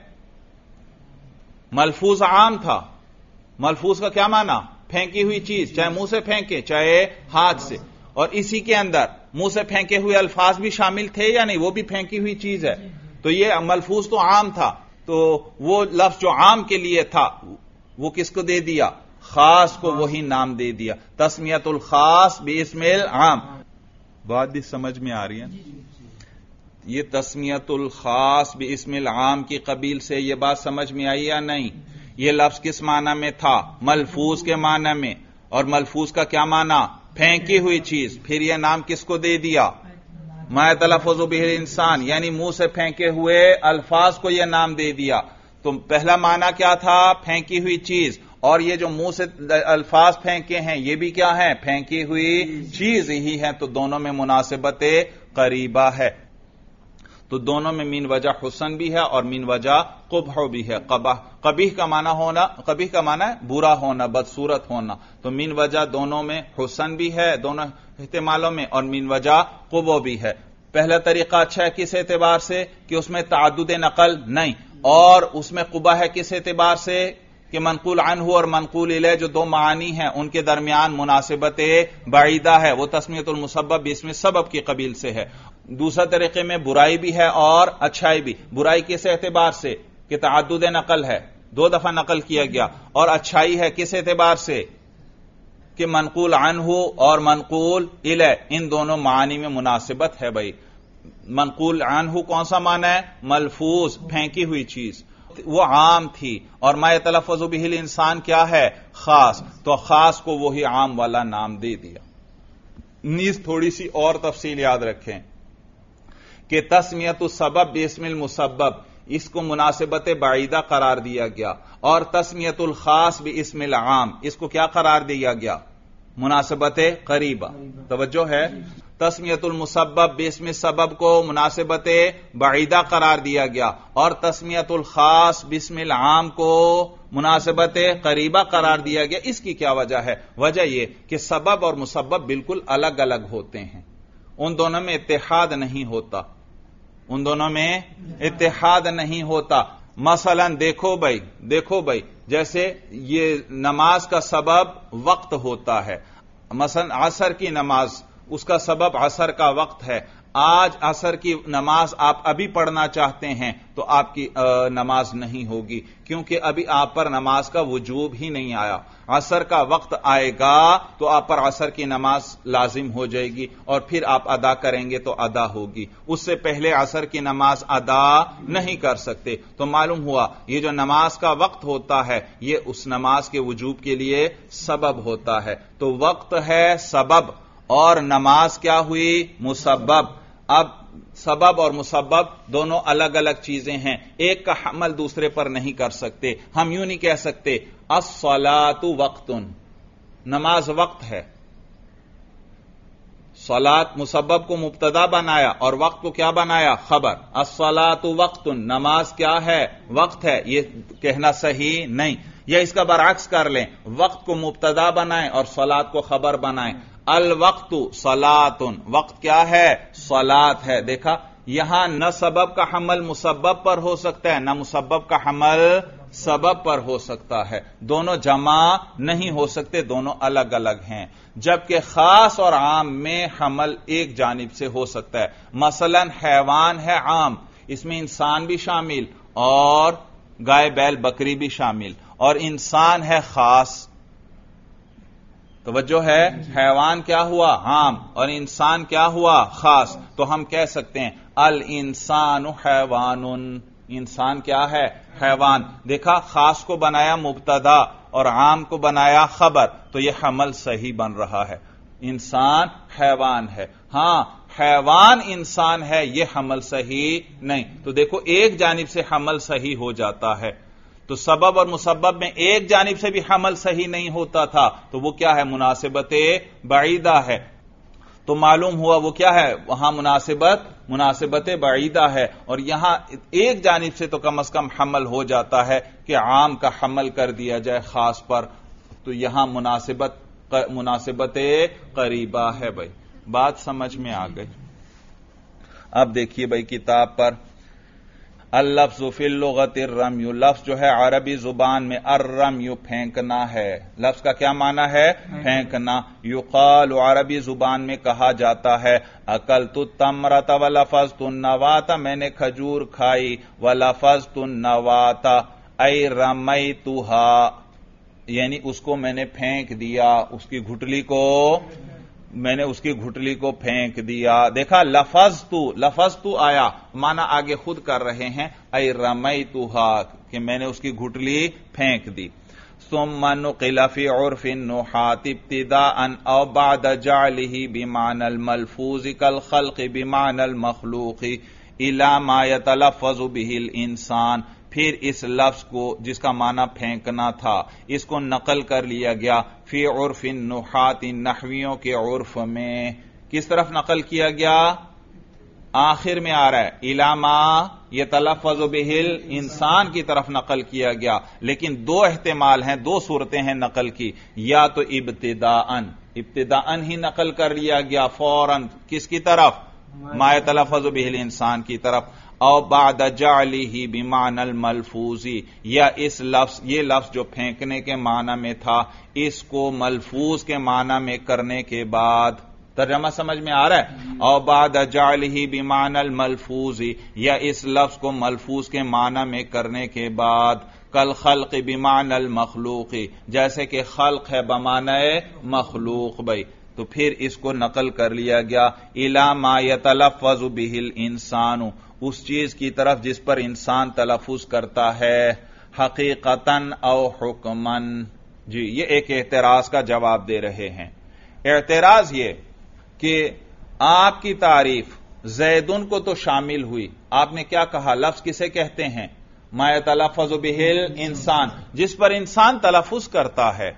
Speaker 1: ملفوظ عام تھا. ملفوظ کا کیا معنی؟ پھینکی ہوئی چیز، چاہے منہ سے پھینکے چاہے ہاتھ سے. اور اسی کے اندر منہ سے پھینکے ہوئے الفاظ بھی شامل تھے یا نہیں؟ وہ بھی پھینکی ہوئی چیز ہے. تو یہ ملفوظ تو عام تھا. تو وہ لفظ جو عام کے لیے تھا وہ کس کو دے دیا؟ خاص کو وہی نام دے دیا. تسمیۃ الخاص باسم العام. بات بھی سمجھ میں آ رہی ہے؟ یہ تسمیۃ الخاص باسم العام کی قبیل سے یہ بات سمجھ میں آئی یا نہیں؟ یہ لفظ کس معنی میں تھا؟ ملفوظ کے معنی میں. اور ملفوظ کا کیا معنی؟ پھینکی ہوئی چیز. پھر یہ نام کس کو دے دیا؟ ما یتلفظ بہ الانسان، یعنی منہ سے پھینکے ہوئے الفاظ کو یہ نام دے دیا. تو پہلا معنی کیا تھا؟ پھینکی ہوئی چیز، اور یہ جو منہ سے الفاظ پھینکے ہیں یہ بھی کیا ہیں؟ پھینکی ہوئی چیز ہی ہے، تو دونوں میں مناسبت قریبہ ہے، تو دونوں میں من وجہ حسن بھی ہے اور من وجہ قبح بھی ہے۔ قبیح کا معنی ہے برا ہونا، بدصورت ہونا، تو من وجہ دونوں میں حسن بھی ہے دونوں احتمالوں میں، اور من وجہ قبح بھی ہے۔ پہلا طریقہ اچھا ہے کس اعتبار سے کہ اس میں تعدد نقل نہیں، اور اس میں قبح ہے کس اعتبار سے کہ منقول عنہ اور منقول الیہ جو دو معانی ہیں ان کے درمیان مناسبت بعیدہ ہے، وہ تسمیۃ المسبب بھی اس میں سبب کی قبیل سے ہے۔ دوسرا طریقے میں برائی بھی ہے اور اچھائی بھی۔ برائی کس اعتبار سے کہ تعدد نقل ہے، دو دفعہ نقل کیا گیا، اور اچھائی ہے کس اعتبار سے کہ منقول عنہ اور منقول الیہ ان دونوں معانی میں مناسبت ہے۔ بھائی منقول عنہ کون سا معنی ہے؟ ملفوظ، پھینکی ہوئی چیز، وہ عام تھی، اور ما یتلفظ بہ الانسان کیا ہے؟ خاص، تو خاص کو وہی عام والا نام دے دیا۔ نیز تھوڑی سی اور تفصیل یاد رکھیں کہ تسمیۃ السبب باسم المسبب اس کو مناسبت بعیدہ قرار دیا گیا، اور تسمیۃ الخاص باسم العام اس کو کیا قرار دیا گیا؟ مناسبت قریبہ۔ توجہ ہے؟ تسمیۃ المسبب باسم سبب کو مناسبت بعیدہ قرار دیا گیا، اور تسمیۃ الخاص باسم العام کو مناسبت قریبہ قرار دیا گیا۔ اس کی کیا وجہ ہے؟ وجہ یہ کہ سبب اور مسبب بالکل الگ الگ ہوتے ہیں، ان دونوں میں اتحاد نہیں ہوتا، ان دونوں میں اتحاد نہیں ہوتا۔ مثلا دیکھو بھائی جیسے یہ نماز کا سبب وقت ہوتا ہے، مثلا عصر کی نماز اس کا سبب عصر کا وقت ہے۔ آج عصر کی نماز آپ ابھی پڑھنا چاہتے ہیں تو آپ کی نماز نہیں ہوگی، کیونکہ ابھی آپ پر نماز کا وجوب ہی نہیں آیا۔ عصر کا وقت آئے گا تو آپ پر عصر کی نماز لازم ہو جائے گی، اور پھر آپ ادا کریں گے تو ادا ہوگی، اس سے پہلے عصر کی نماز ادا نہیں کر سکتے۔ تو معلوم ہوا یہ جو نماز کا وقت ہوتا ہے یہ اس نماز کے وجوب کے لیے سبب ہوتا ہے، تو وقت ہے سبب اور نماز کیا ہوئی؟ مسبب۔ اب سبب اور مسبب دونوں الگ الگ چیزیں ہیں، ایک کا حمل دوسرے پر نہیں کر سکتے۔ ہم یوں نہیں کہہ سکتے الصلاۃ وقت، نماز وقت ہے، صلاۃ مسبب کو مبتدا بنایا اور وقت کو کیا بنایا؟ خبر۔ الصلاۃ وقت، نماز کیا ہے؟ وقت ہے، یہ کہنا صحیح نہیں۔ یا اس کا برعکس کر لیں، وقت کو مبتدا بنائیں اور صلاۃ کو خبر بنائیں۔ الوقت صلاۃ، وقت کیا ہے؟ صلاۃ ہے۔ دیکھا یہاں نہ سبب کا حمل مسبب پر ہو سکتا ہے، نہ مسبب کا حمل سبب پر ہو سکتا ہے، دونوں جمع نہیں ہو سکتے، دونوں الگ الگ ہیں۔ جبکہ خاص اور عام میں حمل ایک جانب سے ہو سکتا ہے۔ مثلا حیوان ہے عام، اس میں انسان بھی شامل اور گائے بیل بکری بھی شامل، اور انسان ہے خاص۔ توجہ ہے؟ حیوان کیا ہوا؟ عام، اور انسان کیا ہوا؟ خاص۔ تو ہم کہہ سکتے ہیں الانسان حیوان، انسان کیا ہے؟ حیوان۔ دیکھا خاص کو بنایا مبتدا اور عام کو بنایا خبر، تو یہ حمل صحیح بن رہا ہے، انسان حیوان ہے۔ ہاں حیوان انسان ہے یہ حمل صحیح نہیں۔ تو دیکھو ایک جانب سے حمل صحیح ہو جاتا ہے، تو سبب اور مسبب میں ایک جانب سے بھی حمل صحیح نہیں ہوتا تھا، تو وہ کیا ہے؟ مناسبت بعیدہ ہے۔ تو معلوم ہوا وہ کیا ہے؟ وہاں مناسبت بعیدہ ہے، اور یہاں ایک جانب سے تو کم از کم حمل ہو جاتا ہے کہ عام کا حمل کر دیا جائے خاص پر، تو یہاں مناسبت قریبہ ہے۔ بھائی بات سمجھ میں آ گئی؟ اب دیکھیے بھائی کتاب پر، اللفظ فی اللغت الرمی، لفظ جو ہے عربی زبان میں الرمی پھینکنا ہے۔ لفظ کا کیا معنی ہے؟ پھینکنا۔ یقال عربی زبان میں کہا جاتا ہے اکلت التمرۃ ولفظت النواۃ، میں نے کھجور کھائی، ولفظت النواۃ ای رمیتها، یعنی اس کو میں نے پھینک دیا، اس کی گھٹلی کو میں نے اس کی گھٹلی کو پھینک دیا۔ دیکھا لفظ تو آیا، مانا آگے خود کر رہے ہیں اے رمیتها، کہ میں نے اس کی گھٹلی پھینک دی۔ ثم نقل فی عرف النحاة ابتداء او بعد جعله بمعنى الملفوظ كالخلق بمعنى المخلوق الى ما يتلفظ به الانسان، پھر اس لفظ کو جس کا معنی پھینکنا تھا اس کو نقل کر لیا گیا فی عرف النحات، نحویوں کے عرف میں کس طرف نقل کیا گیا؟ آخر میں آ رہا ہے الاما یتلفظ بہ الانسان کی طرف نقل کیا گیا، لیکن دو احتمال ہیں، دو صورتیں ہیں نقل کی، یا تو ابتداءً ہی نقل کر لیا گیا فوراً کس کی طرف؟ ما یتلفظ بہ الانسان کی طرف، او بعد جعلہ بمعنی الملفوظ، یا اس لفظ یہ لفظ جو پھینکنے کے معنی میں تھا اس کو ملفوظ کے معنی میں کرنے کے بعد، ترجمہ سمجھ میں آ رہا ہے؟ او بعد جعلہ بمعنی الملفوظ، یا اس لفظ کو ملفوظ کے معنی میں کرنے کے بعد، کل خلق بمعنی المخلوق، جیسے کہ خلق ہے بمعنی مخلوق بھائی، تو پھر اس کو نقل کر لیا گیا الی ما یتلفظ بہ الانسان، اس چیز کی طرف جس پر انسان تلفظ کرتا ہے، حقیقتاً او حکماً۔ جی یہ ایک اعتراض کا جواب دے رہے ہیں۔ اعتراض یہ کہ آپ کی تعریف زیدن کو تو شامل ہوئی، آپ نے کیا کہا؟ لفظ کسے کہتے ہیں؟ ما یتلفظ بہ الانسان، جس پر انسان تلفظ کرتا ہے،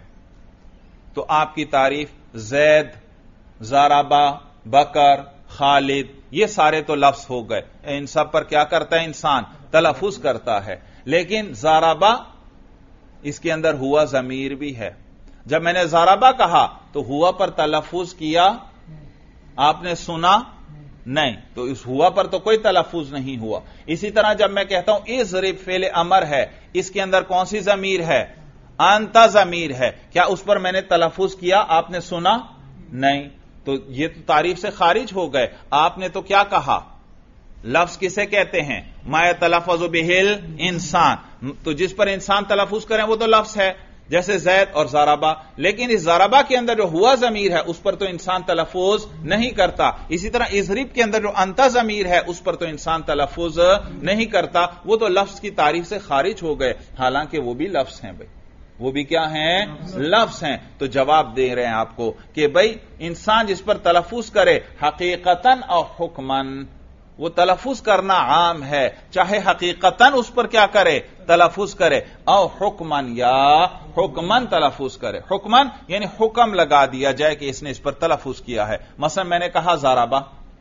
Speaker 1: تو آپ کی تعریف زید، ضربہ، بکر، خالد، یہ سارے تو لفظ ہو گئے، ان سب پر کیا کرتا ہے انسان؟ تلفظ کرتا ہے، لیکن ضربہ اس کے اندر ہوا ضمیر بھی ہے۔ جب میں نے ضربہ کہا تو ہوا پر تلفظ کیا، آپ نے سنا نہیں، تو اس ہوا پر تو کوئی تلفظ نہیں ہوا۔ اسی طرح جب میں کہتا ہوں اضرب فعل امر ہے، اس کے اندر کون سی ضمیر ہے؟ انت ضمیر ہے، کیا اس پر میں نے تلفظ کیا؟ آپ نے سنا نہیں، تو یہ تو تعریف سے خارج ہو گئے۔ آپ نے تو کیا کہا؟ لفظ کسے کہتے ہیں؟ ما یتلفظ بہ الانسان، تو جس پر انسان تلفظ کریں وہ تو لفظ ہے، جیسے زید اور ضربہ، لیکن اس ضربہ کے اندر جو ہوا ضمیر ہے اس پر تو انسان تلفظ نہیں کرتا۔ اسی طرح اضرب کے اندر جو انت ضمیر ہے اس پر تو انسان تلفظ نہیں کرتا، وہ تو لفظ کی تعریف سے خارج ہو گئے، حالانکہ وہ بھی لفظ ہیں بھائی، وہ بھی کیا ہیں؟ لفظ ہیں۔ تو جواب دے رہے ہیں آپ کو کہ بھائی انسان جس پر تلفظ کرے حقیقتاً اور حکماً، وہ تلفظ کرنا عام ہے، چاہے حقیقتاً اس پر کیا کرے؟ تلفظ کرے، او حکماً یا حکماً تلفظ کرے۔ حکماً یعنی حکم لگا دیا جائے کہ اس نے اس پر تلفظ کیا ہے۔ مثلا میں نے کہا ضربہ،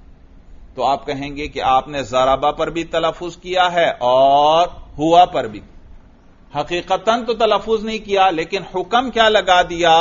Speaker 1: تو آپ کہیں گے کہ آپ نے ضربہ پر بھی تلفظ کیا ہے اور ہوا پر بھی، حقیقتاً تو تلفظ نہیں کیا لیکن حکم کیا لگا دیا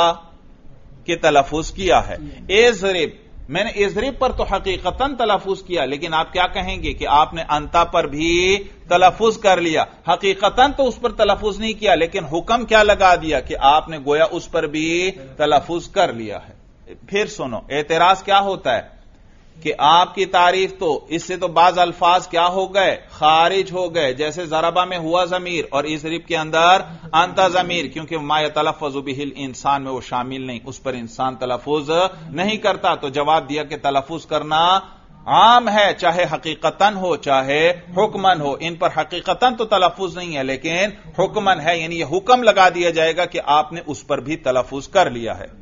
Speaker 1: کہ تلفظ کیا ہے۔ اضرب، میں نے اضرب پر تو حقیقتاً تلفظ کیا، لیکن آپ کیا کہیں گے کہ آپ نے انتا پر بھی تلفظ کر لیا، حقیقتاً تو اس پر تلفظ نہیں کیا لیکن حکم کیا لگا دیا کہ آپ نے گویا اس پر بھی تلفظ کر لیا ہے۔ پھر سنو اعتراض کیا ہوتا ہے کہ آپ کی تعریف تو اس سے تو بعض الفاظ کیا ہو گئے؟ خارج ہو گئے، جیسے ضربہ میں ہوا ضمیر اور اضرب کے اندر انتا ضمیر، کیونکہ ما یتلفظ بہ الانسان میں وہ شامل نہیں، اس پر انسان تلفظ نہیں کرتا۔ تو جواب دیا کہ تلفظ کرنا عام ہے، چاہے حقیقتاً ہو چاہے حکماً ہو۔ ان پر حقیقتاً تو تلفظ نہیں ہے لیکن حکماً ہے، یعنی یہ حکم لگا دیا جائے گا کہ آپ نے اس پر بھی تلفظ کر لیا ہے۔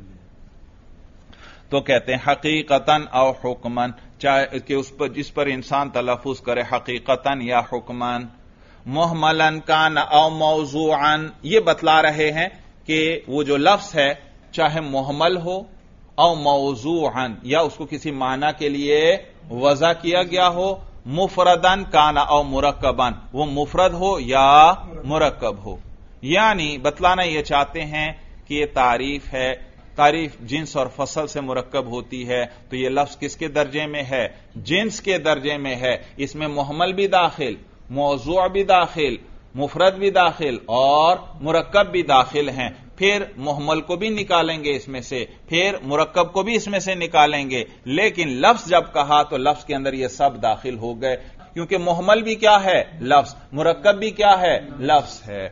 Speaker 1: تو کہتے ہیں حقیقتاً او حکماً، چاہے کہ اس پر جس پر انسان تلفظ کرے حقیقتاً یا حکماً، محملاً کان او موضوعاً، یہ بتلا رہے ہیں کہ وہ جو لفظ ہے چاہے محمل ہو او موضوعاً، یا اس کو کسی معنی کے لیے وضع کیا گیا ہو، مفرداً کان او مرکباً، وہ مفرد ہو یا مرکب ہو۔ یعنی بتلانا یہ چاہتے ہیں کہ یہ تعریف ہے، تعریف جنس اور فصل سے مرکب ہوتی ہے، تو یہ لفظ کس کے درجے میں ہے؟ جنس کے درجے میں ہے۔ اس میں محمل بھی داخل، موضوع بھی داخل، مفرد بھی داخل اور مرکب بھی داخل ہیں۔ پھر محمل کو بھی نکالیں گے اس میں سے، پھر مرکب کو بھی اس میں سے نکالیں گے، لیکن لفظ جب کہا تو لفظ کے اندر یہ سب داخل ہو گئے، کیونکہ محمل بھی کیا ہے؟ لفظ، مرکب بھی کیا ہے؟ لفظ ہے۔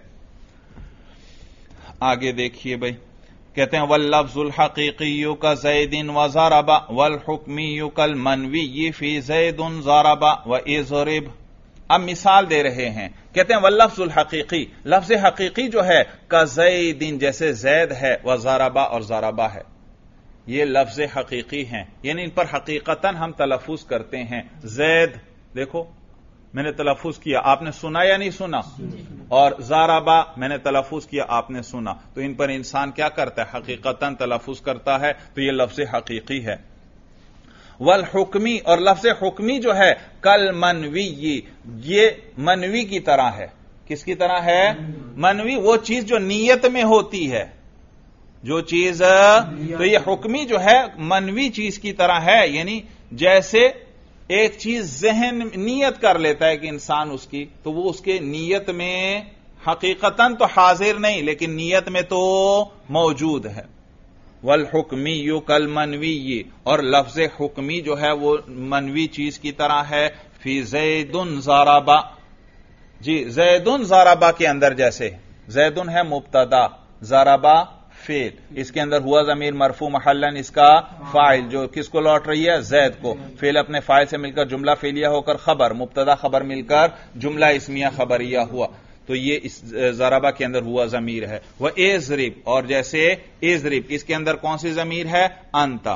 Speaker 1: آگے دیکھیے بھائی، کہتے ہیں واللفظ الحقیقی کا زید وضرب والحکمی کالمنوی فی زید ضرب واضرب۔ اب مثال دے رہے ہیں، کہتے ہیں واللفظ الحقیقی، لفظ حقیقی جو ہے کا زید، جیسے زید ہے، وضرب اور ضرب ہے، یہ لفظ حقیقی ہیں، یعنی ان پر حقیقتاً ہم تلفظ کرتے ہیں۔ زید دیکھو میں نے تلفظ کیا، آپ نے سنا یا نہیں سنا؟ اور ضربا میں نے تلفظ کیا، آپ نے سنا، تو ان پر انسان کیا کرتا ہے؟ حقیقتاً تلفظ کرتا ہے، تو یہ لفظ حقیقی ہے۔ والحکمی، اور لفظ حکمی جو ہے کل منوی، یہ منوی کی طرح ہے۔ کس کی طرح ہے؟ منوی، وہ چیز جو نیت میں ہوتی ہے، جو چیز، تو یہ حکمی جو ہے منوی چیز کی طرح ہے، یعنی جیسے ایک چیز ذہن نیت کر لیتا ہے کہ انسان اس کی، تو وہ اس کے نیت میں حقیقتاً تو حاضر نہیں لیکن نیت میں تو موجود ہے۔ والحکمی کالمنوی، اور لفظ حکمی جو ہے وہ منوی چیز کی طرح ہے۔ فی زید ضرب، جی زید ضرب کے اندر، جیسے زید ہے مبتدا، ضرب فعل، اس کے اندر ہوا ضمیر مرفوع محلن اس کا فاعل، جو کس کو لوٹ رہی ہے؟ زید کو۔ فعل اپنے فاعل سے مل کر جملہ فعلیہ ہو کر خبر، مبتدا خبر مل کر جملہ اسمیہ خبریہ ہوا، تو یہ اس ضربہ کے اندر ہوا ضمیر ہے۔ وہ اضرب، اور جیسے اضرب، اس کے اندر کون سی ضمیر ہے؟ انت۔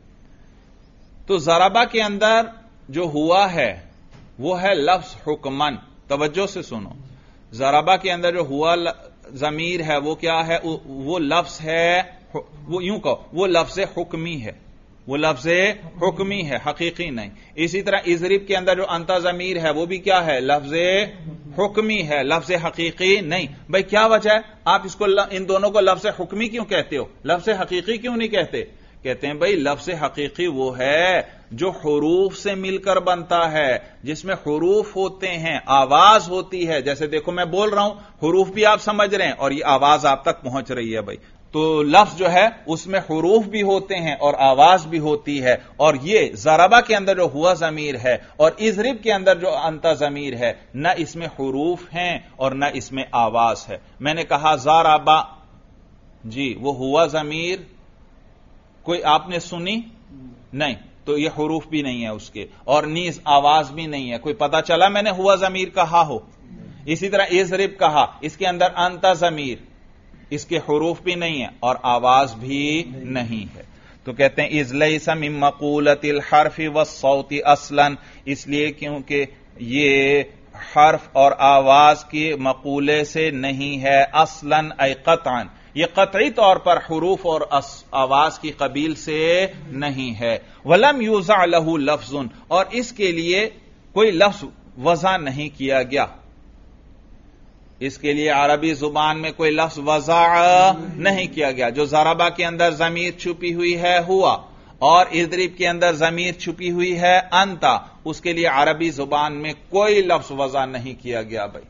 Speaker 1: تو ضربہ کے اندر جو ہوا ہے وہ ہے لفظ حکمن، توجہ سے سنو، ضربہ کے اندر جو ہوا ضمیر ہے وہ کیا ہے؟ وہ لفظ ہے، وہ یوں کہو وہ لفظ حکمی ہے، وہ لفظ حکمی ہے، حقیقی نہیں۔ اسی طرح اضرب کے اندر جو انتا ضمیر ہے وہ بھی کیا ہے؟ لفظ حکمی ہے، لفظ حقیقی نہیں۔ بھئی کیا وجہ ہے آپ اس کو ان دونوں کو لفظ حکمی کیوں کہتے ہو، لفظ حقیقی کیوں نہیں کہتے؟ کہتے ہیں بھئی لفظ حقیقی وہ ہے جو حروف سے مل کر بنتا ہے، جس میں حروف ہوتے ہیں، آواز ہوتی ہے، جیسے دیکھو میں بول رہا ہوں، حروف بھی آپ سمجھ رہے ہیں اور یہ آواز آپ تک پہنچ رہی ہے بھئی، تو لفظ جو ہے اس میں حروف بھی ہوتے ہیں اور آواز بھی ہوتی ہے، اور یہ ضربہ کے اندر جو ہوا ضمیر ہے اور اضرب کے اندر جو انتا ضمیر ہے، نہ اس میں حروف ہیں اور نہ اس میں آواز ہے۔ میں نے کہا ضربہ، جی وہ ہوا ضمیر کوئی آپ نے سنی نہیں، تو یہ حروف بھی نہیں ہے اس کے، اور نیز آواز بھی نہیں ہے، کوئی پتا چلا میں نے ہوا ضمیر کہا ہو۔ اسی طرح اضرب کہا، اس کے اندر انتا ضمیر، اس کے حروف بھی نہیں ہے اور آواز بھی نہیں ہے، تو کہتے ہیں اذ لیس من مقولۃ الحرف والصوت اصلا، اس لیے کیونکہ یہ حرف اور آواز کے مقولے سے نہیں ہے، اصلا ای قطعا، یہ قطعی طور پر حروف اور آواز کی قبیل سے نہیں ہے۔ ولم یوضع له لفظ، اور اس کے لیے کوئی لفظ وضع نہیں کیا گیا، اس کے لیے عربی زبان میں کوئی لفظ وضع نہیں کیا گیا۔ جو ضربہ کے اندر ضمیر چھپی ہوئی ہے ہوا، اور اضرب کے اندر ضمیر چھپی ہوئی ہے انتا، اس کے لیے عربی زبان میں کوئی لفظ وضع نہیں کیا گیا۔ بھائی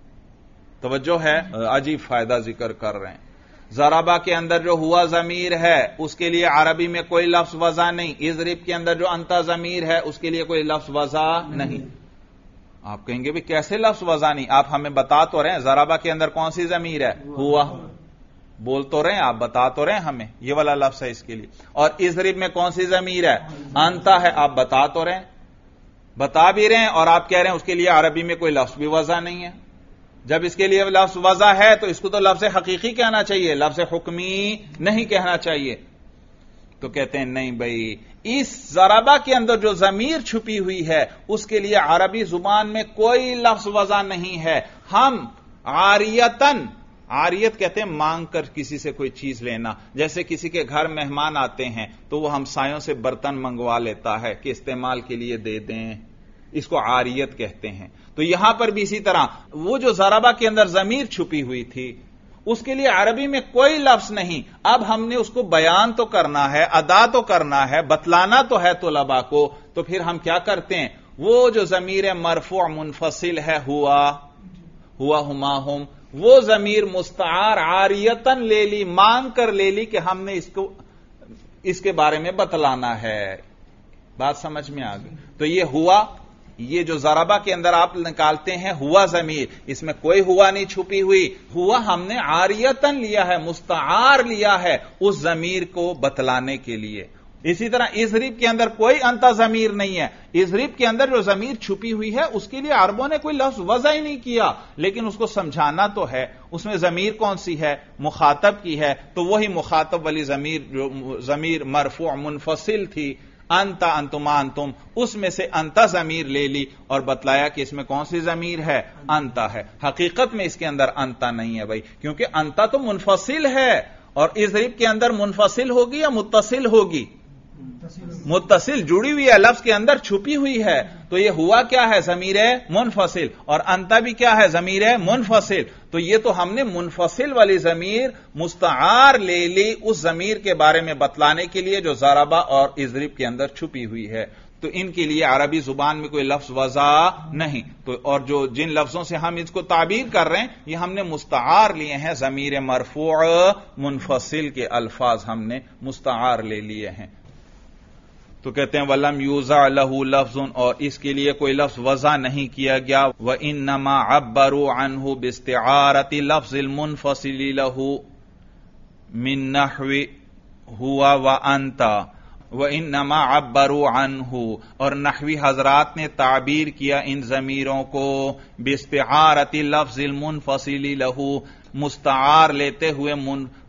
Speaker 1: توجہ ہے، عجیب فائدہ ذکر کر رہے ہیں۔ ضربہ کے اندر جو ہوا ضمیر ہے اس کے لیے عربی میں کوئی لفظ وضع نہیں، اضرب کے اندر جو انتا ضمیر ہے اس کے لیے کوئی لفظ وضع نہیں۔ آپ کہیں گے بھی کیسے لفظ وضع نہیں؟ آپ ہمیں بتا تو رہے ہیں ضربہ کے اندر کون سی ضمیر ہے؟ ہوا، بول تو رہے ہیں آپ، بتا تو رہے ہیں ہمیں، یہ والا لفظ ہے اس کے لیے۔ اور اضرب میں کون سی ضمیر ہے؟ انتا ہے، آپ بتا تو رہے ہیں، بتا بھی رہے ہیں، اور آپ کہہ رہے ہیں اس کے لیے عربی میں کوئی لفظ بھی وضع نہیں ہے۔ جب اس کے لیے لفظ وضع ہے تو اس کو تو لفظ حقیقی کہنا چاہیے، لفظ حکمی نہیں کہنا چاہیے۔ تو کہتے ہیں نہیں بھائی، اس ضربہ کے اندر جو ضمیر چھپی ہوئی ہے اس کے لیے عربی زبان میں کوئی لفظ وضع نہیں ہے۔ ہم عاریتن، عاریت کہتے ہیں مانگ کر کسی سے کوئی چیز لینا، جیسے کسی کے گھر مہمان آتے ہیں تو وہ ہمسایوں سے برتن منگوا لیتا ہے کہ استعمال کے لیے دے دیں، اس کو عاریت کہتے ہیں۔ تو یہاں پر بھی اسی طرح وہ جو ضربہ کے اندر ضمیر چھپی ہوئی تھی اس کے لیے عربی میں کوئی لفظ نہیں، اب ہم نے اس کو بیان تو کرنا ہے، ادا تو کرنا ہے، بتلانا تو ہے طلباء کو، تو پھر ہم کیا کرتے ہیں؟ وہ جو ضمیر مرفوع منفصل ہے ہوا ہما ہم، وہ ضمیر مستعار عاریتن لے لی، مانگ کر لے لی کہ ہم نے اس کے بارے میں بتلانا ہے۔ بات سمجھ میں آ گئی؟ تو یہ ہوا، یہ جو ضربہ کے اندر آپ نکالتے ہیں ہوا ضمیر، اس میں کوئی ہوا نہیں چھپی ہوئی، ہوا ہم نے عاریتن لیا ہے، مستعار لیا ہے اس ضمیر کو بتلانے کے لیے۔ اسی طرح اضرب کے اندر کوئی انتا ضمیر نہیں ہے، اضرب کے اندر جو ضمیر چھپی ہوئی ہے اس کے لیے عربوں نے کوئی لفظ وضع ہی نہیں کیا، لیکن اس کو سمجھانا تو ہے، اس میں ضمیر کون سی ہے؟ مخاطب کی ہے، تو وہی مخاطب والی ضمیر جو ضمیر مرفوع منفصل تھی، انتا انتما انتم، اس میں سے انتا ضمیر لے لی اور بتلایا کہ اس میں کون سی ضمیر ہے؟ انتا ہے۔ حقیقت میں اس کے اندر انتا نہیں ہے بھائی، کیونکہ انتا تو منفصل ہے، اور اضرب کے اندر منفصل ہوگی یا متصل ہوگی؟ متصل، جڑی ہوئی ہے، لفظ کے اندر چھپی ہوئی ہے، تو یہ ہوا کیا ہے؟ ضمیر منفصل، اور انتا بھی کیا ہے؟ ضمیر منفصل۔ تو یہ تو ہم نے منفصل والی ضمیر مستعار لے لی اس ضمیر کے بارے میں بتلانے کے لیے جو ضربہ اور اضرب کے اندر چھپی ہوئی ہے، تو ان کے لیے عربی زبان میں کوئی لفظ وضع نہیں۔ تو اور جو جن لفظوں سے ہم اس کو تعبیر کر رہے ہیں یہ ہم نے مستعار لیے ہیں، ضمیر مرفوع منفصل کے الفاظ ہم نے مستعار لے لیے ہیں۔ تو کہتے ہیں وَلَمْ يُوزَعْ لَهُ لَفْظٌ، اور اس کے لیے کوئی لفظ وضع نہیں کیا گیا، وَإِنَّمَا عَبَّرُوا عَنْهُ بِاسْتِعَارَةِ لَفْظِ الْمُنْفَصِلِ لَهُ مِنْ نَحْوِ هُوَ وَأَنْتَ، وَإِنَّمَا عَبَّرُوا عَنْهُ، اور نحوی حضرات نے تعبیر کیا ان ضمیروں کو بِاسْتِعَارَةِ لَفْظِ الْمُنْفَصِلِ لَهُ، مستعار لیتے ہوئے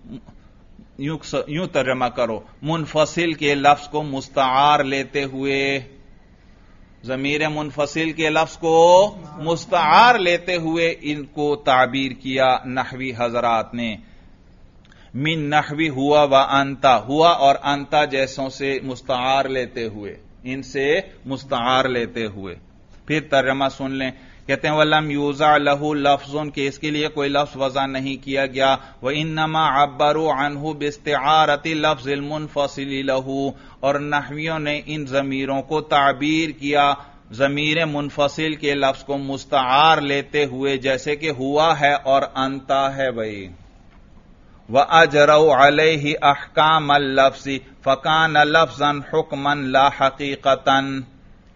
Speaker 1: یوں ترجمہ کرو، منفصل کے لفظ کو مستعار لیتے ہوئے، ضمیر منفصل کے لفظ کو مستعار لیتے ہوئے ان کو تعبیر کیا نحوی حضرات نے، من نحوی ہوا و انتا، ہوا اور انتا جیسوں سے مستعار لیتے ہوئے، ان سے مستعار لیتے ہوئے۔ پھر ترجمہ سن لیں، کہتے ہیں وَلَمْ يُوزَعْ لَهُ لَفْظٌ، کہ اس کے لیے کوئی لفظ وضع نہیں کیا گیا، وَإِنَّمَا عَبَّرُوا عَنْهُ بِاسْتِعَارَةِ لَفْظِ الْمُنْفَصِلِ لَهُ، اور نحویوں نے ان ضمیروں کو تعبیر کیا ضمیر منفصل کے لفظ کو مستعار لیتے ہوئے، جیسے کہ ہوا ہے اور انتا ہے بھائی۔ وَأَجْرَوْا عَلَيْهِ أَحْكَامَ اللَّفْظِ فَكَانَ لَفْظًا حُكْمًا لَا حَقِيقَةً۔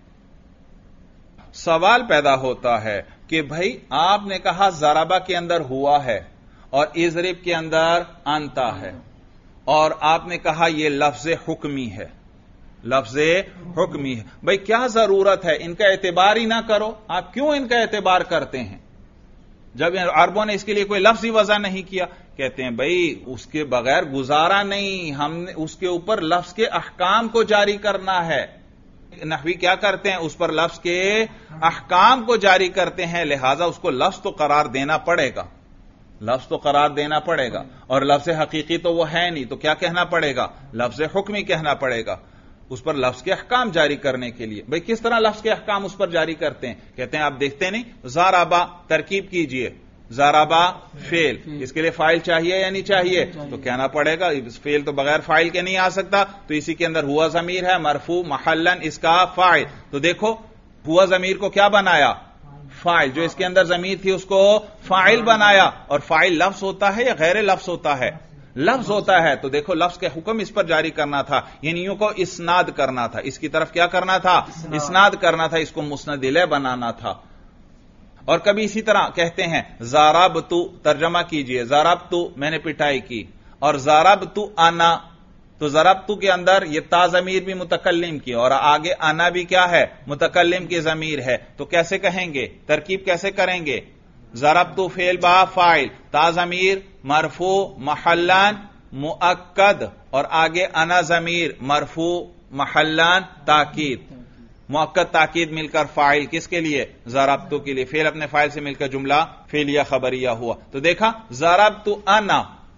Speaker 1: سوال پیدا ہوتا ہے کہ بھائی آپ نے کہا ضربہ کے اندر ہوا ہے اور اضرب کے اندر انتا ہے، اور آپ نے کہا یہ لفظ حکمی ہے، لفظ حکمی ہے، بھائی کیا ضرورت ہے ان کا اعتبار ہی نہ کرو؟ آپ کیوں ان کا اعتبار کرتے ہیں جب عربوں نے اس کے لیے کوئی لفظ ہی وضع نہیں کیا؟ کہتے ہیں بھائی اس کے بغیر گزارا نہیں، ہم نے اس کے اوپر لفظ کے احکام کو جاری کرنا ہے۔ نحوی کیا کرتے ہیں؟ اس پر لفظ کے احکام کو جاری کرتے ہیں، لہذا اس کو لفظ تو قرار دینا پڑے گا، لفظ تو قرار دینا پڑے گا، اور لفظ حقیقی تو وہ ہے نہیں، تو کیا کہنا پڑے گا؟ لفظ حکمی کہنا پڑے گا اس پر لفظ کے احکام جاری کرنے کے لیے۔ بھئی کس طرح لفظ کے احکام اس پر جاری کرتے ہیں؟ کہتے ہیں آپ دیکھتے نہیں، ضربہ ترکیب کیجئے، ضربہ فعل، اس کے لیے فاعل چاہیے یا نہیں چاہیے؟ تو کہنا پڑے گا فعل تو بغیر فاعل کے نہیں آ سکتا، تو اسی کے اندر ہوا ضمیر ہے مرفوع محلن اس کا فاعل، تو دیکھو ہوا ضمیر کو کیا بنایا؟ فاعل، جو اس کے اندر ضمیر تھی اس کو فاعل بنایا، اور فاعل لفظ ہوتا ہے یا غیر لفظ ہوتا ہے؟ لفظ ہوتا ہے، تو دیکھو لفظ کے حکم اس پر جاری کرنا تھا، یعنی یوں کو اسناد کرنا تھا، اس کی طرف کیا کرنا تھا؟ اسناد کرنا تھا، اس کو مسند الیہ بنانا تھا۔ اور کبھی اسی طرح کہتے ہیں ضربت، ترجمہ کیجئے، ضربت میں نے پٹائی کی، اور ضربت انا، تو ضربت کے اندر یہ تا ضمیر بھی متکلم کی اور آگے انا بھی کیا ہے؟ متکلم کی ضمیر ہے، تو کیسے کہیں گے؟ ترکیب کیسے کریں گے؟ ضربت فعل با فاعل، تا ضمیر مرفوع محلان مؤکد، اور آگے انا ضمیر مرفوع محلان تاکید، مؤکد تاکید مل کر فاعل کس کے لیے؟ ضربت کے لیے، فعل اپنے فاعل سے مل کر جملہ فعلیہ خبریہ ہوا۔ تو دیکھا ضربت انا،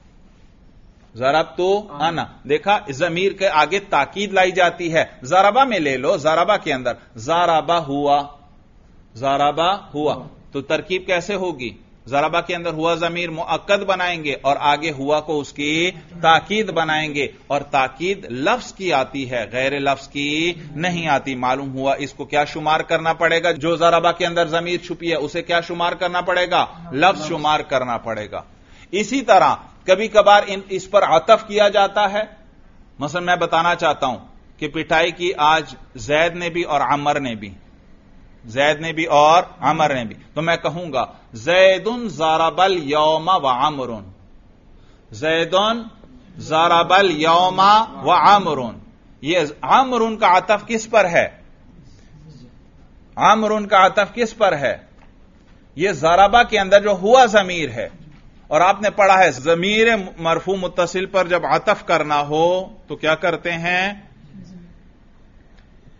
Speaker 1: ضربت انا، دیکھا ضمیر کے آگے تاکید لائی جاتی ہے۔ ضربہ میں لے لو، ضربہ کے اندر ضربہ ہوا، ضربہ ہوا، تو ترکیب کیسے ہوگی؟ ضربہ کے اندر ہوا ضمیر مؤکد بنائیں گے اور آگے ہوا کو اس کی تاکید بنائیں گے، اور تاکید لفظ کی آتی ہے، غیر لفظ کی نہیں آتی۔ معلوم ہوا اس کو کیا شمار کرنا پڑے گا؟ جو ضربہ کے اندر ضمیر چھپی ہے اسے کیا شمار کرنا پڑے گا؟ لفظ شمار کرنا پڑے گا۔ اسی طرح کبھی کبھار اس پر عطف کیا جاتا ہے، مثلا میں بتانا چاہتا ہوں کہ پٹائی کی آج زید نے بھی اور عمر نے بھی، زید نے بھی اور عمر نے بھی، تو میں کہوں گا زید ضرب الیوم وعمر، زید ضرب الیوم وعمر، یہ عمر کا عطف کس پر ہے؟ عمر کا عطف کس پر ہے؟ یہ ضربہ کے اندر جو ہوا ضمیر ہے، اور آپ نے پڑھا ہے ضمیر مرفوع متصل پر جب عطف کرنا ہو تو کیا کرتے ہیں؟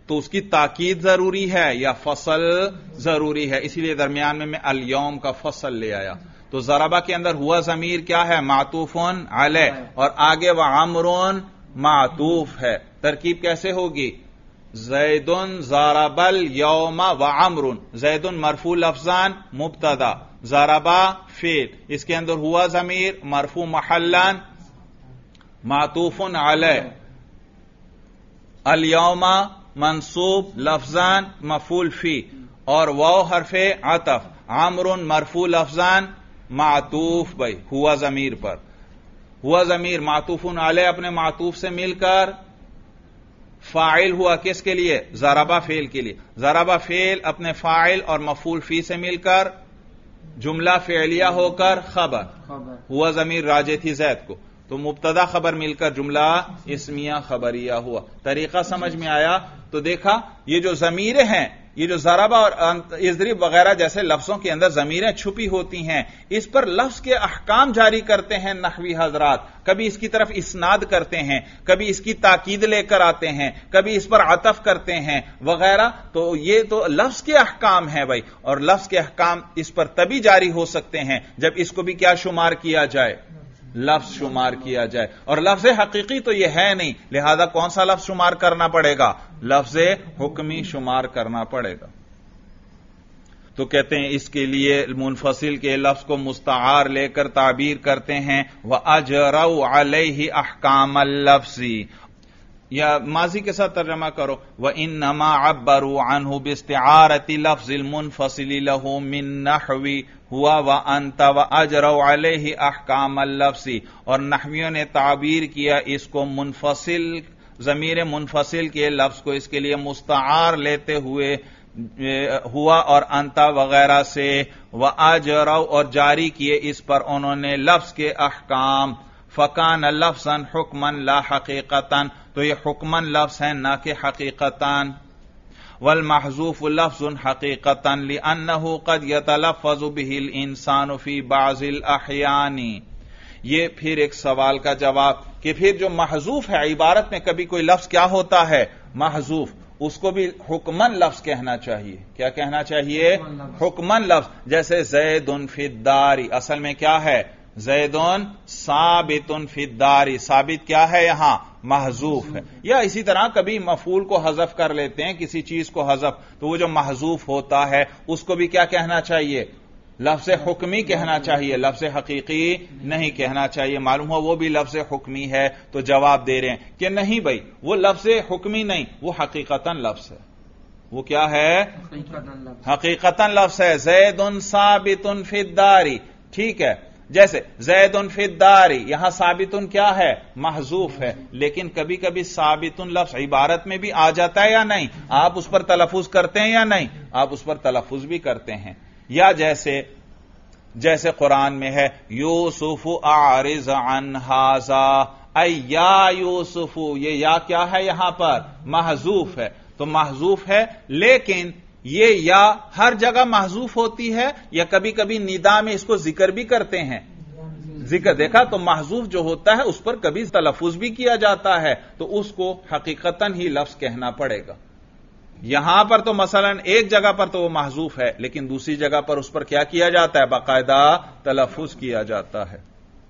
Speaker 1: تو اس کی تاکید ضروری ہے یا فصل ضروری ہے، اسی لیے درمیان میں الیوم کا فصل لے آیا. تو ضربہ کے اندر ہوا ضمیر کیا ہے؟ معطوف علیہ، اور آگے وعمر معطوف ہے. ترکیب کیسے ہوگی؟ زید ضرب الیوم وعمر، زید مرفوع لفظان مبتدا، ضربہ فعل، اس کے اندر ہوا ضمیر مرفوع محلان معطوف علیہ، الیوم منصوب لفظان مفعول فی، اور واو حرف عطف، عمر مرفوع لفظان معطوف بھائی ہوا ضمیر پر. ہوا ضمیر معطوف علیہ اپنے معطوف سے مل کر فاعل ہوا کس کے لیے؟ ضربہ فعل کے لیے. ضربہ فعل اپنے فاعل اور مفعول فی سے مل کر جملہ فعلیہ ہو کر خبر. ہوا ضمیر راجع تھی زید کو، تو مبتدا خبر مل کر جملہ اسمیہ خبریہ ہوا. طریقہ سمجھ میں آیا؟ تو دیکھا یہ جو ضمیریں ہیں، یہ جو ضربہ اور اضرب وغیرہ جیسے لفظوں کے اندر ضمیریں چھپی ہوتی ہیں، اس پر لفظ کے احکام جاری کرتے ہیں نحوی حضرات. کبھی اس کی طرف اسناد کرتے ہیں، کبھی اس کی تاکید لے کر آتے ہیں، کبھی اس پر عطف کرتے ہیں وغیرہ. تو یہ تو لفظ کے احکام ہیں بھائی، اور لفظ کے احکام اس پر تبھی جاری ہو سکتے ہیں جب اس کو بھی کیا شمار کیا جائے؟ لفظ شمار کیا جائے. اور لفظ حقیقی تو یہ ہے نہیں، لہذا کون سا لفظ شمار کرنا پڑے گا؟ لفظ حکمی شمار کرنا پڑے گا. تو کہتے ہیں اس کے لیے منفصل کے لفظ کو مستعار لے کر تعبیر کرتے ہیں وَأَجْرَوْا عَلَيْهِ أَحْكَامَ اللَّفْظِ، یا ماضی کے ساتھ ترجمہ کرو وَإِنَّمَا عَبَّرُوا عَنْهُ بِاسْتِعَارَةِ لَفْظِ الْمُنْفَصِلِ لَهُ مِنْ نَحْوِ ہوا وَأَنْتَ وَأَجْرَوْا عَلَيْهِ أَحْكَامَ اللَّفْظِ، اور نحویوں نے تعبیر کیا اس کو منفصل ضمیر منفصل کے لفظ کو اس کے لیے مستعار لیتے ہوئے ہوا اور انتا وغیرہ سے، وَأَجْرَوْا اور جاری کیے اس پر انہوں نے لفظ کے احکام، فَكَانَ لَفْظًا حُكْمًا لَا حَقِيقَةً، تو یہ حکماً لفظ ہے نہ کہ حقیقتاً. والمحذوف لفظ حقیقتاً لأنه قد يتلفظ به الانسان في بعض الاحيان. یہ پھر ایک سوال کا جواب کہ پھر جو محذوف ہے عبارت میں کبھی کوئی لفظ کیا ہوتا ہے؟ محذوف، اس کو بھی حکماً لفظ کہنا چاہیے. کیا کہنا چاہیے؟ حکماً لفظ. جیسے زید فی الدار، اصل میں کیا ہے؟ زید ثابت فی الدار، ثابت کیا ہے یہاں؟ محذوف ہے. یا اسی طرح کبھی مفعول کو حذف کر لیتے ہیں، کسی چیز کو حذف، تو وہ جو محذوف ہوتا ہے اس کو بھی کیا کہنا چاہیے؟ لفظ حکمی کہنا چاہیے، لفظ حقیقی نہیں کہنا چاہیے. معلوم ہو وہ بھی لفظ حکمی ہے، تو جواب دے رہے ہیں کہ نہیں بھائی، وہ لفظ حکمی نہیں، وہ حقیقتاً لفظ ہے. وہ کیا ہے؟ حقیقتاً لفظ ہے. زید ثابت فی الدار، ٹھیک ہے. جیسے زید فی الدار، یہاں ثابت کیا ہے؟ محذوف ہے. لیکن کبھی کبھی ثابت لفظ عبارت میں بھی آ جاتا ہے یا نہیں؟ آپ اس پر تلفظ کرتے ہیں یا نہیں؟ آپ اس پر تلفظ بھی کرتے ہیں. یا جیسے قرآن میں ہے یوسف اعرض عن ھذا، اے یا یوسف، یہ یا کیا ہے یہاں پر؟ محذوف ہے. تو محذوف ہے، لیکن یہ یا ہر جگہ محذوف ہوتی ہے یا کبھی کبھی ندا میں اس کو ذکر بھی کرتے ہیں؟ ذکر. دیکھا تو محذوف جو ہوتا ہے اس پر کبھی تلفظ بھی کیا جاتا ہے، تو اس کو حقیقتاً ہی لفظ کہنا پڑے گا. یہاں پر تو مثلا ایک جگہ پر تو وہ محذوف ہے، لیکن دوسری جگہ پر اس پر کیا کیا جاتا ہے؟ باقاعدہ تلفظ کیا جاتا ہے.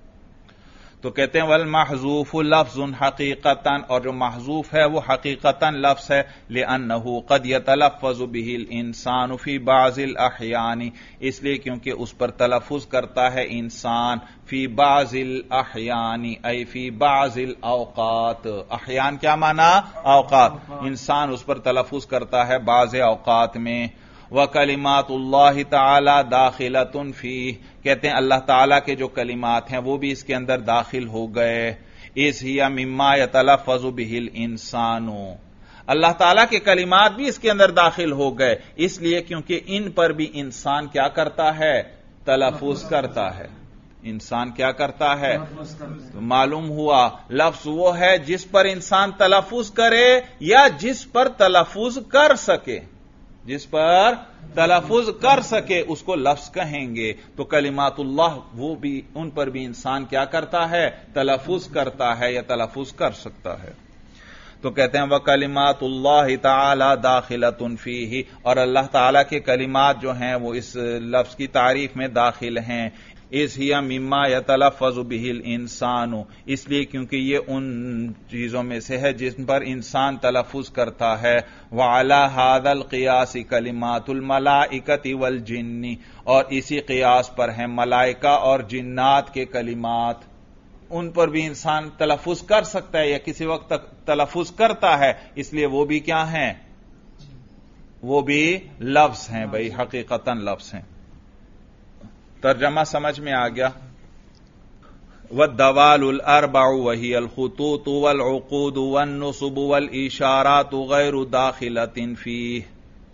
Speaker 1: تو کہتے ہیں والمحذوف لفظ حقیقتاً، اور جو محذوف ہے وہ حقیقتاً لفظ ہے. لأنه قد يتلفظ به الانسان في بعض الاحيان، اس لیے کیونکہ اس پر تلفظ کرتا ہے انسان فی بعض الاحیان، ای فی بعض الاوقات. احیان کیا معنی؟ اوقات. انسان اس پر تلفظ کرتا ہے بعض اوقات میں. وَكَلِمَاتُ اللَّهِ تَعَالَى دَاخِلَةٌ فِيهِ، کہتے ہیں اللہ تعالیٰ کے جو کلمات ہیں وہ بھی اس کے اندر داخل ہو گئے. اِذْ هِيَ مِمَّا يَتَلَفَّظُ بِهِ الْإِنسَانُ، اللہ تعالیٰ کے کلمات بھی اس کے اندر داخل ہو گئے، اس لیے کیونکہ ان پر بھی انسان کیا کرتا ہے؟ تلفظ کرتا ہے. انسان کیا کرتا ہے؟ تو معلوم ہوا لفظ وہ ہے جس پر انسان تلفظ کرے یا جس پر تلفظ کر سکے. جس پر تلفظ کر سکے اس کو لفظ کہیں گے. تو کلمات اللہ وہ بھی، ان پر بھی انسان کیا کرتا ہے؟ تلفظ کرتا ہے یا تلفظ کر سکتا ہے. تو کہتے ہیں وَكَلِمَاتُ اللَّهِ تَعَالَى دَاخِلَةٌ فِيهِ، اور اللہ تعالیٰ کے کلمات جو ہیں وہ اس لفظ کی تعریف میں داخل ہیں. اِذْ هِيَ مِمَّا يَتَلَفَّظُ بِهِ الْإِنسَانُ، اس لیے کیونکہ یہ ان چیزوں میں سے ہے جن پر انسان تلفظ کرتا ہے. وَعَلَى هَذَا الْقِيَاسِ كَلِمَاتُ الْمَلَائِكَةِ وَالْجِنِّ، اور اسی قیاس پر ہیں ملائکہ اور جنات کے کلمات. ان پر بھی انسان تلفظ کر سکتا ہے یا کسی وقت تک تلفظ کرتا ہے، اس لیے وہ بھی کیا ہیں؟ وہ بھی لفظ ہیں بھائی، حقیقتاً لفظ ہیں. ترجمہ سمجھ میں آ گیا؟ وَالدَّوَالُ الْأَرْبَعُ وَهِيَ الْخُطُوطُ وَالْعُقُودُ وَالنُّصُبُ وَالْإِشَارَاتُ غَيْرُ دَاخِلَةٍ فِيهِ.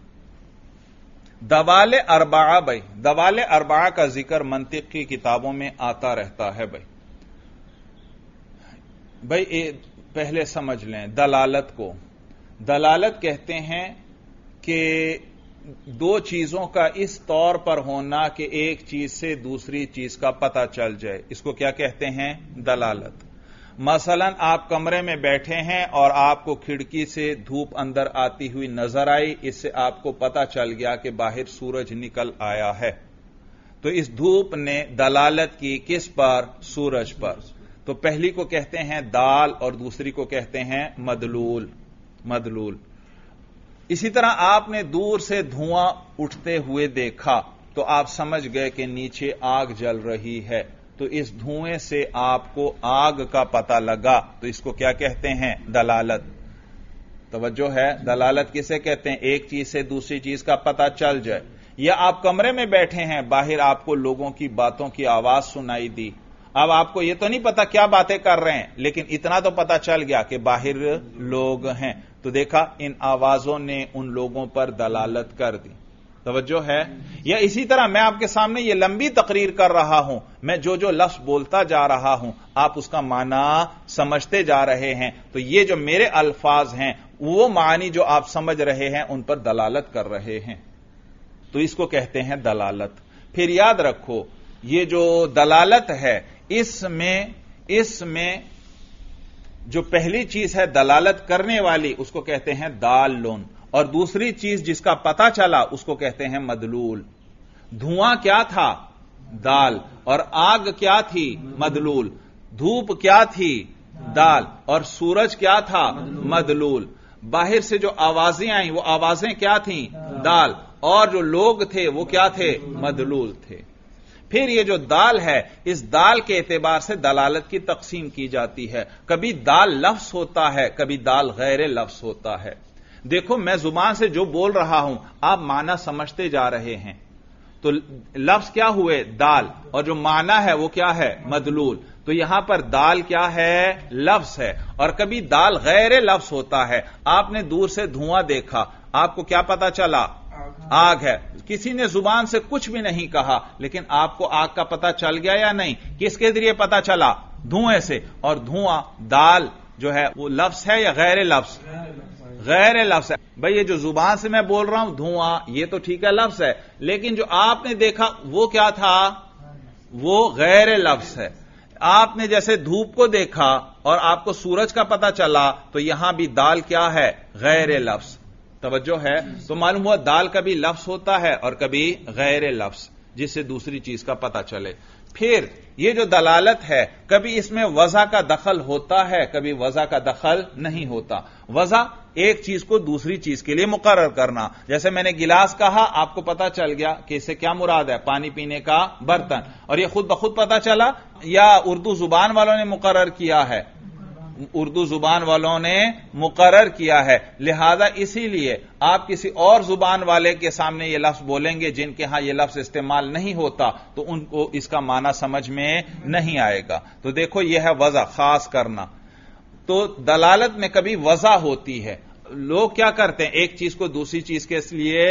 Speaker 1: دوال اربعہ بھائی، دوال اربعہ کا ذکر منطق کی کتابوں میں آتا رہتا ہے بھائی. پہلے سمجھ لیں دلالت کو. دلالت کہتے ہیں کہ دو چیزوں کا اس طور پر ہونا کہ ایک چیز سے دوسری چیز کا پتہ چل جائے، اس کو کیا کہتے ہیں؟ دلالت. مثلا آپ کمرے میں بیٹھے ہیں اور آپ کو کھڑکی سے دھوپ اندر آتی ہوئی نظر آئی، اس سے آپ کو پتہ چل گیا کہ باہر سورج نکل آیا ہے. تو اس دھوپ نے دلالت کی کس پر؟ سورج پر. تو پہلی کو کہتے ہیں دال اور دوسری کو کہتے ہیں مدلول. مدلول. اسی طرح آپ نے دور سے دھواں اٹھتے ہوئے دیکھا تو آپ سمجھ گئے کہ نیچے آگ جل رہی ہے، تو اس دھوئیں سے آپ کو آگ کا پتہ لگا، تو اس کو کیا کہتے ہیں؟ دلالت. توجہ ہے؟ دلالت کسے کہتے ہیں؟ ایک چیز سے دوسری چیز کا پتہ چل جائے. یا آپ کمرے میں بیٹھے ہیں، باہر آپ کو لوگوں کی باتوں کی آواز سنائی دی. اب آپ کو یہ تو نہیں پتا کیا باتیں کر رہے ہیں، لیکن اتنا تو پتا چل گیا کہ باہر لوگ ہیں. تو دیکھا ان آوازوں نے ان لوگوں پر دلالت کر دی. توجہ ہے؟ یا اسی طرح میں آپ کے سامنے یہ لمبی تقریر کر رہا ہوں، میں جو لفظ بولتا جا رہا ہوں آپ اس کا معنی سمجھتے جا رہے ہیں، تو یہ جو میرے الفاظ ہیں وہ معنی جو آپ سمجھ رہے ہیں ان پر دلالت کر رہے ہیں. تو اس کو کہتے ہیں دلالت. پھر یاد رکھو یہ جو دلالت ہے اس میں جو پہلی چیز ہے دلالت کرنے والی اس کو کہتے ہیں دالون، اور دوسری چیز جس کا پتہ چلا اس کو کہتے ہیں مدلول. دھواں کیا تھا؟ دال. اور آگ کیا تھی؟ مدلول. دھوپ کیا تھی؟ دال. اور سورج کیا تھا؟ مدلول. باہر سے جو آوازیں آئیں وہ آوازیں کیا تھیں؟ دال. اور جو لوگ تھے وہ کیا تھے؟ مدلول تھے. پھر یہ جو دال ہے اس دال کے اعتبار سے دلالت کی تقسیم کی جاتی ہے. کبھی دال لفظ ہوتا ہے، کبھی دال غیر لفظ ہوتا ہے. دیکھو میں زبان سے جو بول رہا ہوں آپ معنی سمجھتے جا رہے ہیں، تو لفظ کیا ہوئے؟ دال. اور جو معنی ہے وہ کیا ہے؟ مدلول. تو یہاں پر دال کیا ہے؟ لفظ ہے. اور کبھی دال غیر لفظ ہوتا ہے. آپ نے دور سے دھواں دیکھا، آپ کو کیا پتا چلا؟ آگ ہے. کسی نے زبان سے کچھ بھی نہیں کہا لیکن آپ کو آگ کا پتا چل گیا یا نہیں؟ کس کے ذریعے پتا چلا؟ دھوئیں سے. اور دھواں دال جو ہے وہ لفظ ہے یا غیر لفظ؟ غیر لفظ ہے. بھئی یہ جو زبان سے میں بول رہا ہوں دھواں، یہ تو ٹھیک ہے لفظ ہے، لیکن جو آپ نے دیکھا وہ کیا تھا؟ وہ غیر لفظ ہے. آپ نے جیسے دھوپ کو دیکھا اور آپ کو سورج کا پتا چلا تو یہاں بھی دال کیا ہے؟ غیر لفظ. توجہ ہے؟ تو معلوم ہوا دال کبھی لفظ ہوتا ہے اور کبھی غیر لفظ، جس سے دوسری چیز کا پتہ چلے. پھر یہ جو دلالت ہے کبھی اس میں وضع کا دخل ہوتا ہے، کبھی وضع کا دخل نہیں ہوتا. وضع ایک چیز کو دوسری چیز کے لیے مقرر کرنا. جیسے میں نے گلاس کہا، آپ کو پتا چل گیا کہ اس سے کیا مراد ہے؟ پانی پینے کا برتن. اور یہ خود بخود پتا چلا یا اردو زبان والوں نے مقرر کیا ہے؟ اردو زبان والوں نے مقرر کیا ہے. لہذا اسی لیے آپ کسی اور زبان والے کے سامنے یہ لفظ بولیں گے جن کے ہاں یہ لفظ استعمال نہیں ہوتا تو ان کو اس کا معنی سمجھ میں نہیں آئے گا. تو دیکھو یہ ہے وضع، خاص کرنا. تو دلالت میں کبھی وضع ہوتی ہے. لوگ کیا کرتے ہیں؟ ایک چیز کو دوسری چیز کے لیے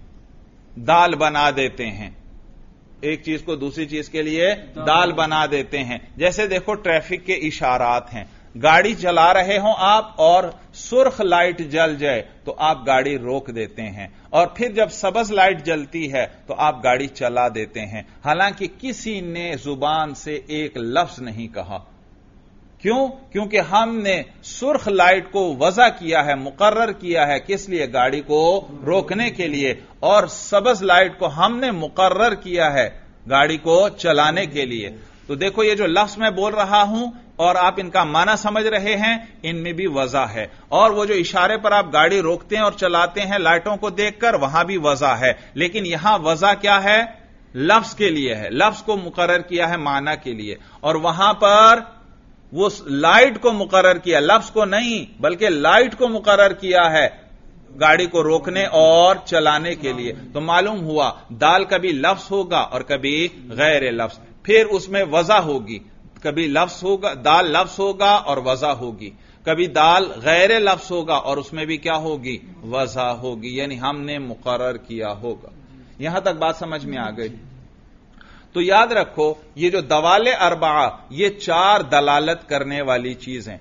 Speaker 1: دال بنا دیتے ہیں، ایک چیز کو دوسری چیز کے لیے دال بنا دیتے ہیں. جیسے دیکھو ٹریفک کے اشارات ہیں. گاڑی چلا رہے ہوں آپ اور سرخ لائٹ جل جائے تو آپ گاڑی روک دیتے ہیں، اور پھر جب سبز لائٹ جلتی ہے تو آپ گاڑی چلا دیتے ہیں. حالانکہ کسی نے زبان سے ایک لفظ نہیں کہا، کیوں؟ کیونکہ ہم نے سرخ لائٹ کو وضع کیا ہے، مقرر کیا ہے، کس لیے؟ گاڑی کو روکنے کے لیے، اور سبز لائٹ کو ہم نے مقرر کیا ہے گاڑی کو چلانے کے لیے۔ تو دیکھو یہ جو لفظ میں بول رہا ہوں اور آپ ان کا معنی سمجھ رہے ہیں، ان میں بھی وضع ہے، اور وہ جو اشارے پر آپ گاڑی روکتے ہیں اور چلاتے ہیں لائٹوں کو دیکھ کر، وہاں بھی وضع ہے، لیکن یہاں وضع کیا ہے؟ لفظ کے لیے ہے، لفظ کو مقرر کیا ہے معنی کے لیے، اور وہاں پر وہ لائٹ کو مقرر کیا، لفظ کو نہیں بلکہ لائٹ کو مقرر کیا ہے گاڑی کو روکنے اور چلانے کے لیے۔ تو معلوم ہوا دال کبھی لفظ ہوگا اور کبھی غیر لفظ، پھر اس میں وضع ہوگی، کبھی لفظ ہوگا، دال لفظ ہوگا اور وضع ہوگی، کبھی دال غیر لفظ ہوگا اور اس میں بھی کیا ہوگی؟ وضع ہوگی، یعنی ہم نے مقرر کیا ہوگا۔ یہاں تک بات سمجھ میں آ گئی؟ تو یاد رکھو یہ جو دوال اربعہ، یہ 4 دلالت کرنے والی چیزیں،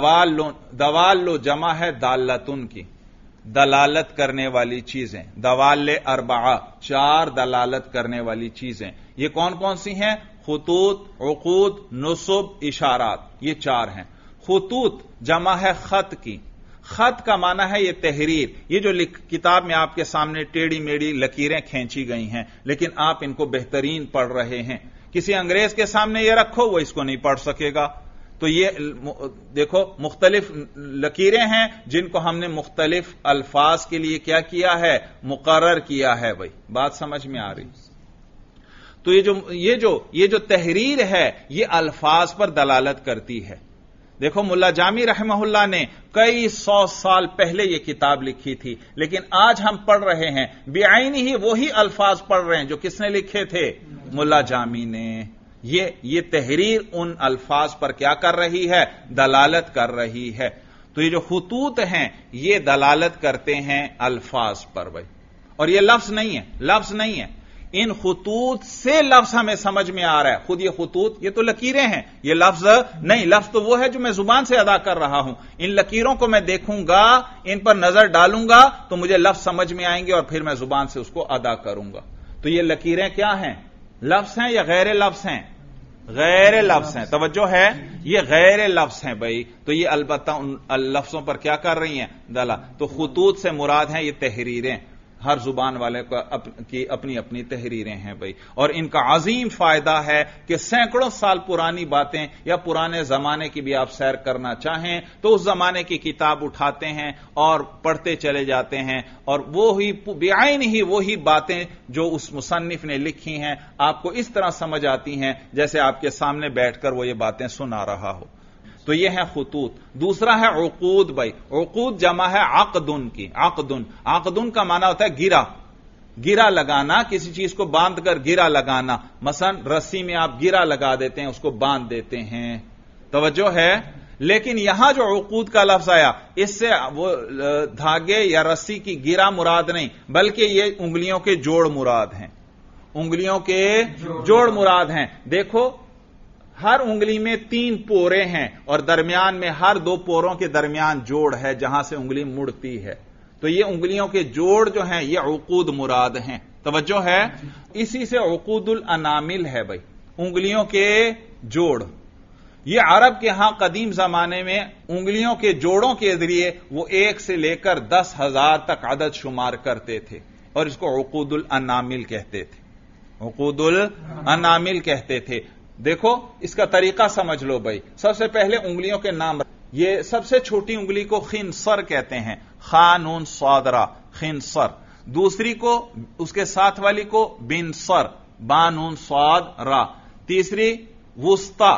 Speaker 1: دوال جمع ہے دالتن کی، دلالت کرنے والی چیزیں، دوال اربعہ 4 دلالت کرنے والی چیزیں، یہ کون کون سی ہیں؟ خطوط، عقود، نصب، اشارات، یہ 4 ہیں۔ خطوط جمع ہے خط کی، خط کا معنی ہے یہ تحریر، یہ جو کتاب میں آپ کے سامنے ٹیڑھی میڑھی لکیریں کھینچی گئی ہیں، لیکن آپ ان کو بہترین پڑھ رہے ہیں، کسی انگریز کے سامنے یہ رکھو وہ اس کو نہیں پڑھ سکے گا۔ تو یہ دیکھو مختلف لکیریں ہیں جن کو ہم نے مختلف الفاظ کے لیے کیا کیا ہے؟ مقرر کیا ہے۔ بھائی بات سمجھ میں آ رہی؟ تو یہ جو تحریر ہے یہ الفاظ پر دلالت کرتی ہے۔ دیکھو ملا جامی رحمہ اللہ نے کئی 100 سال پہلے یہ کتاب لکھی تھی، لیکن آج ہم پڑھ رہے ہیں بعین ہی وہی الفاظ پڑھ رہے ہیں جو کس نے لکھے تھے؟ ملا جامی نے۔ یہ تحریر ان الفاظ پر کیا کر رہی ہے؟ دلالت کر رہی ہے۔ تو یہ جو خطوط ہیں یہ دلالت کرتے ہیں الفاظ پر بھائی، اور یہ لفظ نہیں ہے، لفظ نہیں ہے، ان خطوط سے لفظ ہمیں سمجھ میں آ رہا ہے۔ خود یہ خطوط یہ تو لکیریں ہیں، یہ لفظ نہیں، لفظ تو وہ ہے جو میں زبان سے ادا کر رہا ہوں، ان لکیروں کو میں دیکھوں گا، ان پر نظر ڈالوں گا تو مجھے لفظ سمجھ میں آئیں گے اور پھر میں زبان سے اس کو ادا کروں گا۔ تو یہ لکیریں کیا ہیں؟ لفظ ہیں یا غیر لفظ ہیں؟ غیر لفظ ہیں، توجہ ہے، یہ غیر لفظ ہیں بھائی۔ تو یہ البتہ ان لفظوں پر کیا کر رہی ہیں؟ دلا۔ تو خطوط سے مراد ہیں یہ تحریریں، ہر زبان والے کی اپنی اپنی تحریریں ہیں بھائی، اور ان کا عظیم فائدہ ہے کہ سینکڑوں سال پرانی باتیں یا پرانے زمانے کی بھی آپ سیر کرنا چاہیں تو اس زمانے کی کتاب اٹھاتے ہیں اور پڑھتے چلے جاتے ہیں، اور وہی بعین ہی وہی باتیں جو اس مصنف نے لکھی ہیں آپ کو اس طرح سمجھ آتی ہیں جیسے آپ کے سامنے بیٹھ کر وہ یہ باتیں سنا رہا ہو۔ تو یہ ہے خطوط۔ دوسرا ہے عقود بھائی، عقود جمع ہے عقدن کی، عقدن کا معنی ہوتا ہے گرا، گرا لگانا، کسی چیز کو باندھ کر گرا لگانا، مثلا رسی میں آپ گرا لگا دیتے ہیں، اس کو باندھ دیتے ہیں، توجہ ہے۔ لیکن یہاں جو عقود کا لفظ آیا اس سے وہ دھاگے یا رسی کی گرا مراد نہیں بلکہ یہ انگلیوں کے جوڑ مراد ہیں، انگلیوں کے جوڑ مراد ہیں۔ دیکھو ہر انگلی میں 3 پورے ہیں اور درمیان میں ہر 2 پوروں کے درمیان جوڑ ہے جہاں سے انگلی مڑتی ہے، تو یہ انگلیوں کے جوڑ جو ہیں یہ عقود مراد ہیں، توجہ ہے۔ اسی سے عقود الانامل ہے بھائی، انگلیوں کے جوڑ۔ یہ عرب کے ہاں قدیم زمانے میں انگلیوں کے جوڑوں کے ذریعے وہ 1 سے لے کر 10,000 تک عدد شمار کرتے تھے اور اس کو عقود الانامل کہتے تھے، عقود الانامل کہتے تھے۔ دیکھو اس کا طریقہ سمجھ لو بھائی، سب سے پہلے انگلیوں کے نام، یہ سب سے چھوٹی انگلی کو خنصر کہتے ہیں، خا نون صاد را، خنصر۔ دوسری کو اس کے ساتھ والی کو بنصر، با نون صاد را۔ تیسری وسطی،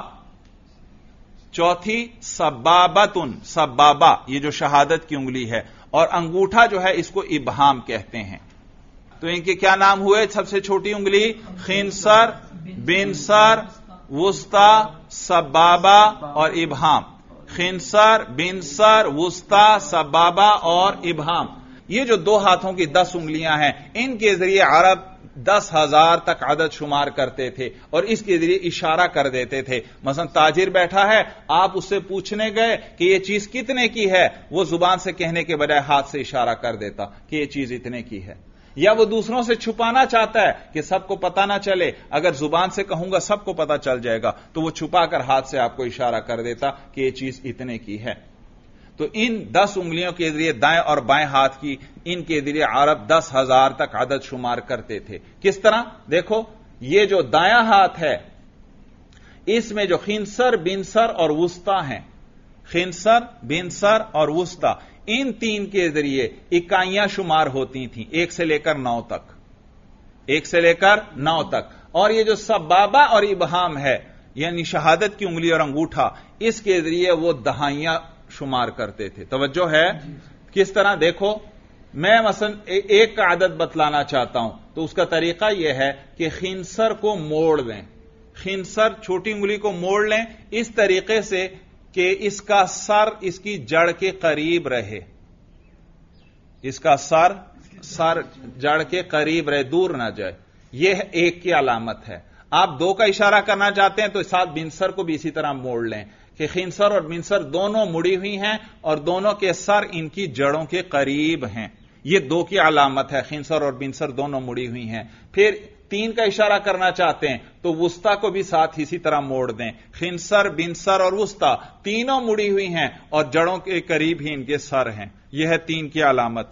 Speaker 1: چوتھی سبابتن، سبابہ یہ جو شہادت کی انگلی ہے، اور انگوٹھا جو ہے اس کو ابہام کہتے ہیں۔ تو ان کے کیا نام ہوئے؟ سب سے چھوٹی انگلی خنصر، بنصر، وسطی، سبابہ اور ابہام، خنصر، بنصر، وسطی، سبابہ اور ابہام۔ یہ جو 2 ہاتھوں کی 10 انگلیاں ہیں ان کے ذریعے عرب 10,000 تک عدد شمار کرتے تھے اور اس کے ذریعے اشارہ کر دیتے تھے۔ مثلا تاجر بیٹھا ہے، آپ اس سے پوچھنے گئے کہ یہ چیز کتنے کی ہے، وہ زبان سے کہنے کے بجائے ہاتھ سے اشارہ کر دیتا کہ یہ چیز اتنے کی ہے۔ یا وہ دوسروں سے چھپانا چاہتا ہے کہ سب کو پتا نہ چلے، اگر زبان سے کہوں گا سب کو پتا چل جائے گا، تو وہ چھپا کر ہاتھ سے آپ کو اشارہ کر دیتا کہ یہ چیز اتنے کی ہے۔ تو ان 10 انگلیوں کے ذریعے دائیں اور بائیں ہاتھ کی، ان کے ذریعے عرب 10,000 تک عدد شمار کرتے تھے۔ کس طرح؟ دیکھو، یہ جو دایاں ہاتھ ہے اس میں جو خنصر، بنصر اور وسطی ہیں، خنصر، بنصر اور وسطی، ان 3 کے ذریعے اکائیاں شمار ہوتی تھیں، 1 سے لے کر 9 تک، 1 سے لے کر 9 تک۔ اور یہ جو سبابہ اور ابہام ہے، یعنی شہادت کی انگلی اور انگوٹھا، اس کے ذریعے وہ دہائیاں شمار کرتے تھے۔ توجہ ہے؟ کس طرح؟ دیکھو، میں مثلا ایک کا عدد بتلانا چاہتا ہوں تو اس کا طریقہ یہ ہے کہ خنصر کو موڑ لیں، خنصر چھوٹی انگلی کو موڑ لیں اس طریقے سے کہ اس کا سر اس کی جڑ کے قریب رہے، اس کا سر جڑ کے قریب رہے، دور نہ جائے۔ یہ 1 کی علامت ہے۔ آپ 2 کا اشارہ کرنا چاہتے ہیں تو ساتھ بنصر کو بھی اسی طرح موڑ لیں کہ خنصر اور بنصر دونوں مڑی ہوئی ہیں اور دونوں کے سر ان کی جڑوں کے قریب ہیں۔ یہ 2 کی علامت ہے، خنصر اور بنصر دونوں مڑی ہوئی ہیں۔ پھر 3 کا اشارہ کرنا چاہتے ہیں تو وسطی کو بھی ساتھ اسی طرح موڑ دیں، خنصر، بنصر اور وسطی تینوں مڑی ہوئی ہیں اور جڑوں کے قریب ہی ان کے سر ہیں۔ یہ ہے 3 کی علامت۔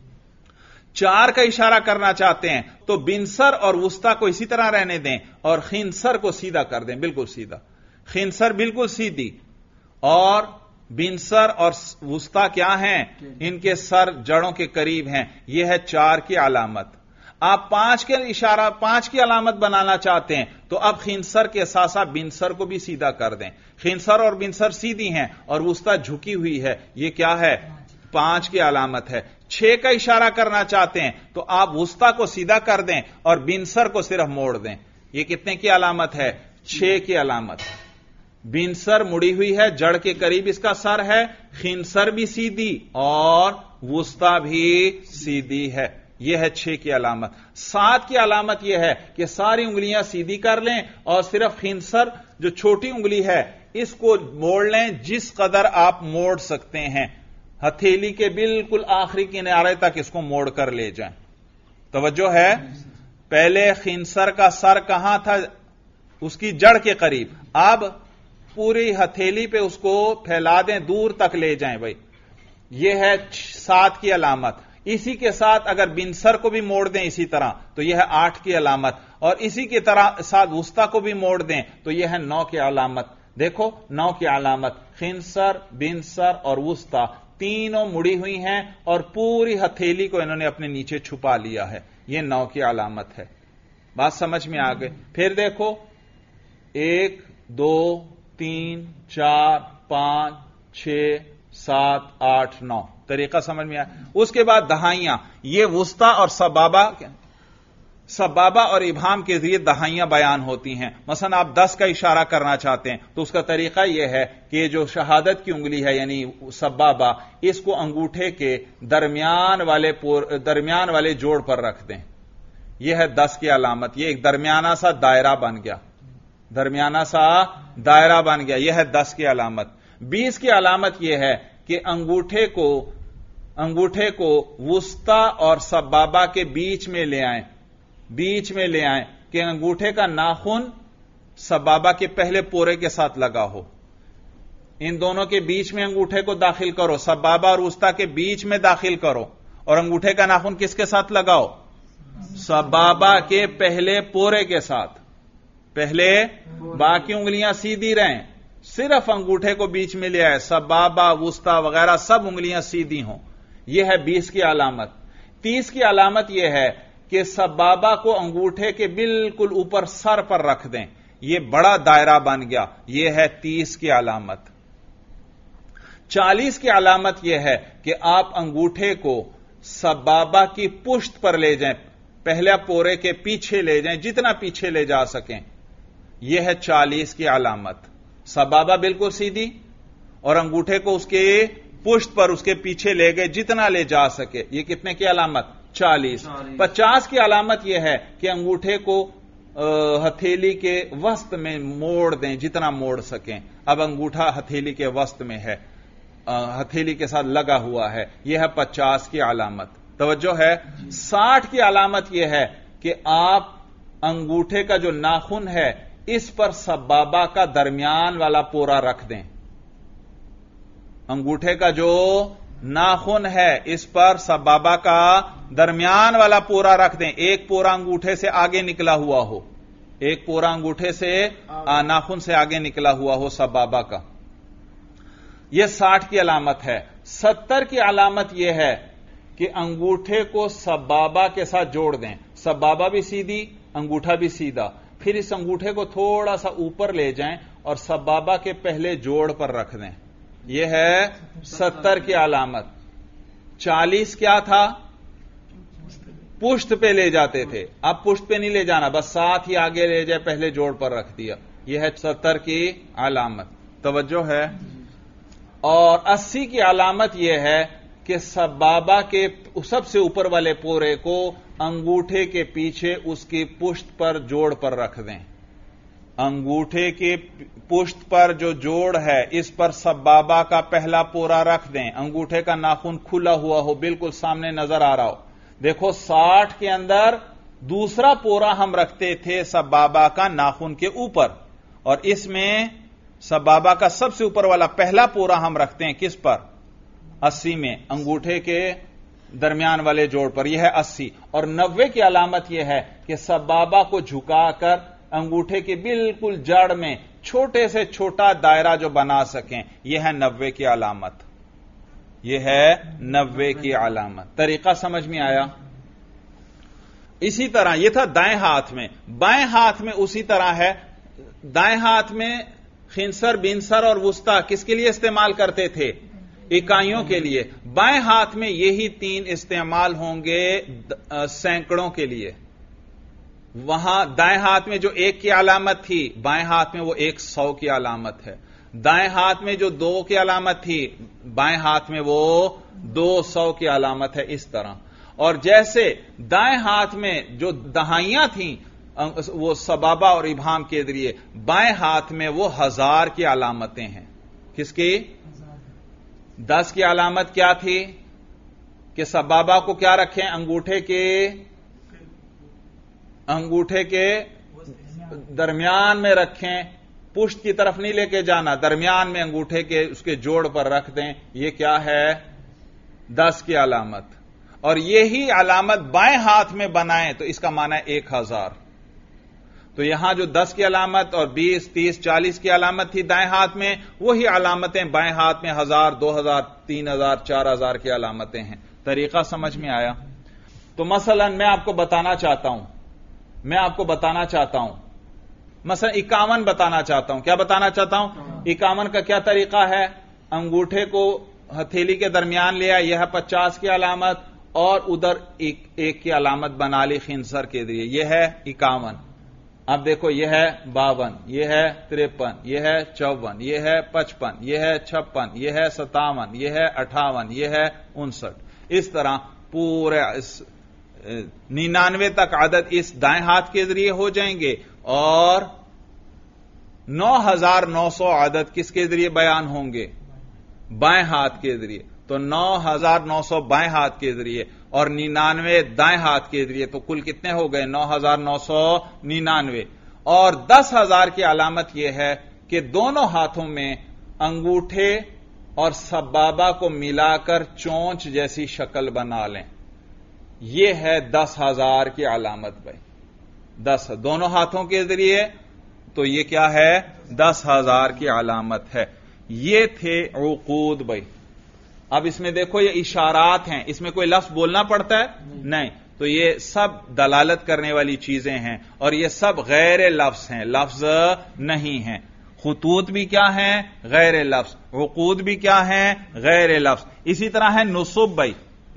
Speaker 1: 4 کا اشارہ کرنا چاہتے ہیں تو بنصر اور وسطی کو اسی طرح رہنے دیں اور خنصر کو سیدھا کر دیں، بالکل سیدھا، خنصر بالکل سیدھی اور بنصر اور وسطی کیا ہیں؟ ان کے سر جڑوں کے قریب ہیں۔ یہ ہے 4 کی علامت۔ آپ 5 کی علامت بنانا چاہتے ہیں تو اب خنصر کے ساتھ ساتھ بنصر کو بھی سیدھا کر دیں، خنصر اور بنصر سیدھی ہیں اور وسطی جھکی ہوئی ہے، یہ کیا ہے؟ 5 کی علامت ہے۔ 6 کا اشارہ کرنا چاہتے ہیں تو آپ وسطی کو سیدھا کر دیں اور بنصر کو صرف موڑ دیں، یہ کتنے کی علامت ہے؟ 6 کی علامت۔ بنصر مڑی ہوئی ہے، جڑ کے قریب اس کا سر ہے، خنصر بھی سیدھی اور وسطی بھی سیدھی ہے، یہ ہے 6 کی علامت۔ 7 کی علامت یہ ہے کہ ساری انگلیاں سیدھی کر لیں اور صرف خنصر جو چھوٹی انگلی ہے اس کو موڑ لیں جس قدر آپ موڑ سکتے ہیں، ہتھیلی کے بالکل آخری کنارے تک اس کو موڑ کر لے جائیں۔ توجہ ہے؟ پہلے خنصر کا سر کہاں تھا؟ اس کی جڑ کے قریب، اب پوری ہتھیلی پہ اس کو پھیلا دیں، دور تک لے جائیں بھائی، یہ ہے 7 کی علامت۔ اسی کے ساتھ اگر بنصر کو بھی موڑ دیں اسی طرح تو یہ ہے 8 کی علامت، اور اسی کی طرح ساتھ وسطی کو بھی موڑ دیں تو یہ ہے 9 کی علامت۔ دیکھو 9 کی علامت، خنصر، بنصر اور وسطی تینوں مڑی ہوئی ہیں اور پوری ہتھیلی کو انہوں نے اپنے نیچے چھپا لیا ہے، یہ 9 کی علامت ہے۔ بات سمجھ میں آ گئی؟ پھر دیکھو 1 2 3 4 5 6 7 8 9 طریقہ سمجھ میں آیا؟ اس کے بعد دہائیاں، یہ وسطی اور سبابہ اور ابہام کے ذریعے دہائیاں بیان ہوتی ہیں۔ مثلا آپ 10 کا اشارہ کرنا چاہتے ہیں تو اس کا طریقہ یہ ہے کہ جو شہادت کی انگلی ہے یعنی سبابہ، اس کو انگوٹھے کے درمیان والے جوڑ پر رکھ دیں، یہ ہے 10 کی علامت۔ یہ ایک درمیانہ سا دائرہ بن گیا، درمیانہ سا دائرہ بن گیا، یہ ہے 10 کی علامت۔ 20 کی علامت یہ ہے کہ انگوٹھے کو وسطی اور سبابہ کے بیچ میں لے آئیں کہ انگوٹھے کا ناخن سبابہ کے پہلے پورے کے ساتھ لگا ہو، ان دونوں کے بیچ میں انگوٹھے کو داخل کرو، سبابہ اور وسطی کے بیچ میں داخل کرو، اور انگوٹھے کا ناخن کس کے ساتھ لگاؤ؟ سبابہ کے پہلے پورے کے ساتھ، پہلے باقی انگلیاں سیدھی رہیں، صرف انگوٹھے کو بیچ میں لے آئے، سبابہ وسطی وغیرہ سب انگلیاں سیدھی ہوں، یہ ہے 20 کی علامت۔ 30 کی علامت یہ ہے کہ سبابہ کو انگوٹھے کے بالکل اوپر سر پر رکھ دیں، یہ بڑا دائرہ بن گیا، یہ ہے 30 کی علامت۔ 40 کی علامت یہ ہے کہ آپ انگوٹھے کو سبابہ کی پشت پر لے جائیں، پہلے پورے کے پیچھے لے جائیں، جتنا پیچھے لے جا سکیں، یہ ہے 40 کی علامت۔ سبابہ بالکل سیدھی اور انگوٹھے کو اس کے پشت پر اس کے پیچھے لے گئے جتنا لے جا سکے، یہ کتنے کی علامت؟ 40۔ 50 کی علامت یہ ہے کہ انگوٹھے کو ہتھیلی کے وسط میں موڑ دیں جتنا موڑ سکیں، اب انگوٹھا ہتھیلی کے وسط میں ہے، ہتھیلی کے ساتھ لگا ہوا ہے، یہ ہے 50 کی علامت۔ توجہ ہے. 60 کی علامت یہ ہے کہ آپ انگوٹھے کا جو ناخن ہے اس پر سبابہ کا درمیان والا پورا رکھ دیں. انگوٹھے کا جو ناخن ہے اس پر سبابہ کا درمیان والا پورا رکھ دیں. ایک پورا انگوٹھے سے آگے نکلا ہوا ہو, ایک پورا انگوٹھے سے ناخن سے آگے نکلا ہوا ہو سبابہ کا. یہ 60 کی علامت ہے. 70 کی علامت یہ ہے کہ انگوٹھے کو سبابہ کے ساتھ جوڑ دیں. سبابہ بھی سیدھی, انگوٹھا بھی سیدھا. پھر اس انگوٹھے کو تھوڑا سا اوپر لے جائیں اور سبابہ کے پہلے جوڑ پر رکھ دیں. یہ ہے 70 کی علامت. 40 کیا تھا؟ پشت پہ لے جاتے تھے. اب پشت پہ نہیں لے جانا, بس ساتھ ہی آگے لے جائے, پہلے جوڑ پر رکھ دیا. یہ ہے 70 کی علامت. توجہ ہے. اور 80 کی علامت یہ ہے کہ سبابہ کے سب سے اوپر والے پورے کو انگوٹھے کے پیچھے اس کی پشت پر جوڑ پر رکھ دیں. انگوٹھے کے پشت پر جو جوڑ ہے اس پر سبابہ کا پہلا پورا رکھ دیں. انگوٹھے کا ناخن کھلا ہوا ہو, بالکل سامنے نظر آ رہا ہو. دیکھو 60 کے اندر دوسرا پورا ہم رکھتے تھے سبابہ کا ناخن کے اوپر, اور اس میں سبابہ کا سب سے اوپر والا پہلا پورا ہم رکھتے ہیں کس پر؟ 80 میں, انگوٹھے کے درمیان والے جوڑ پر. یہ ہے 80. اور 90 کی علامت یہ ہے کہ سبابہ کو جھکا کر انگوٹھے کے بالکل جڑ میں چھوٹے سے چھوٹا دائرہ جو بنا سکیں. یہ ہے 90 کی علامت. یہ ہے 90 کی علامت. طریقہ سمجھ میں آیا؟ اسی طرح یہ تھا دائیں ہاتھ میں. بائیں ہاتھ میں اسی طرح ہے. دائیں ہاتھ میں خنصر, بنصر اور وسطی کس کے لیے استعمال کرتے تھے؟ اکائیوں کے لیے. بائیں ہاتھ میں یہی 3 استعمال ہوں گے سینکڑوں کے لیے. وہاں دائیں ہاتھ میں جو 1 کی علامت تھی, بائیں ہاتھ میں وہ 100 کی علامت ہے. دائیں ہاتھ میں جو 2 کی علامت تھی, بائیں ہاتھ میں وہ 200 کی علامت ہے. اس طرح. اور جیسے دائیں ہاتھ میں جو دہائیاں تھیں وہ سبابہ اور ابہام کے ذریعے, بائیں ہاتھ میں وہ 1000 کی علامتیں ہیں. کس کی؟ 10 کی علامت کیا تھی کہ سبابہ کو کیا رکھیں؟ انگوٹھے کے درمیان میں رکھیں, پشت کی طرف نہیں لے کے جانا, درمیان میں انگوٹھے کے اس کے جوڑ پر رکھ دیں. یہ کیا ہے؟ 10 کی علامت. اور یہی علامت بائیں ہاتھ میں بنائیں تو اس کا معنی ہے 1000. تو یہاں جو 10 کی علامت اور 20, 30, 40 کی علامت تھی دائیں ہاتھ میں, وہی علامتیں بائیں ہاتھ میں 1000, 2000, 3000, 4000 کی علامتیں ہیں. طریقہ سمجھ میں آیا؟ تو مثلا میں آپ کو بتانا چاہتا ہوں مثلا 51 بتانا چاہتا ہوں. کیا بتانا چاہتا ہوں؟ 51 کا کیا طریقہ ہے؟ انگوٹھے کو ہتھیلی کے درمیان لیا, یہ ہے 50 کی علامت, اور ادھر ایک کی علامت بنا لی خنصر کے ذریعے. یہ ہے 51. اب دیکھو یہ ہے 52, یہ ہے 53, یہ ہے 54, یہ ہے 55, یہ ہے 56, یہ ہے 57, یہ ہے 58, یہ ہے 59. اس طرح پورے 99 تک عدد اس دائیں ہاتھ کے ذریعے ہو جائیں گے, اور 9900 عدد کس کے ذریعے بیان ہوں گے؟ بائیں ہاتھ کے ذریعے. تو 9900 بائیں ہاتھ کے ذریعے اور 99 دائیں ہاتھ کے ذریعے, تو کل کتنے ہو گئے؟ 9999. اور 10,000 کی علامت یہ ہے کہ دونوں ہاتھوں میں انگوٹھے اور سبابہ کو ملا کر چونچ جیسی شکل بنا لیں. یہ ہے 10,000 کی علامت بھائی. 10 دونوں ہاتھوں کے ذریعے, تو یہ کیا ہے؟ 10,000 کی علامت ہے. یہ تھے عقود بھائی. اب اس میں دیکھو یہ اشارات ہیں, اس میں کوئی لفظ بولنا پڑتا ہے؟ نہیں. تو یہ سب دلالت کرنے والی چیزیں ہیں, اور یہ سب غیر لفظ ہیں, لفظ نہیں ہیں. خطوط بھی کیا ہیں؟ غیر لفظ. عقود بھی کیا ہیں؟ غیر لفظ. اسی طرح ہے نصب بھائی.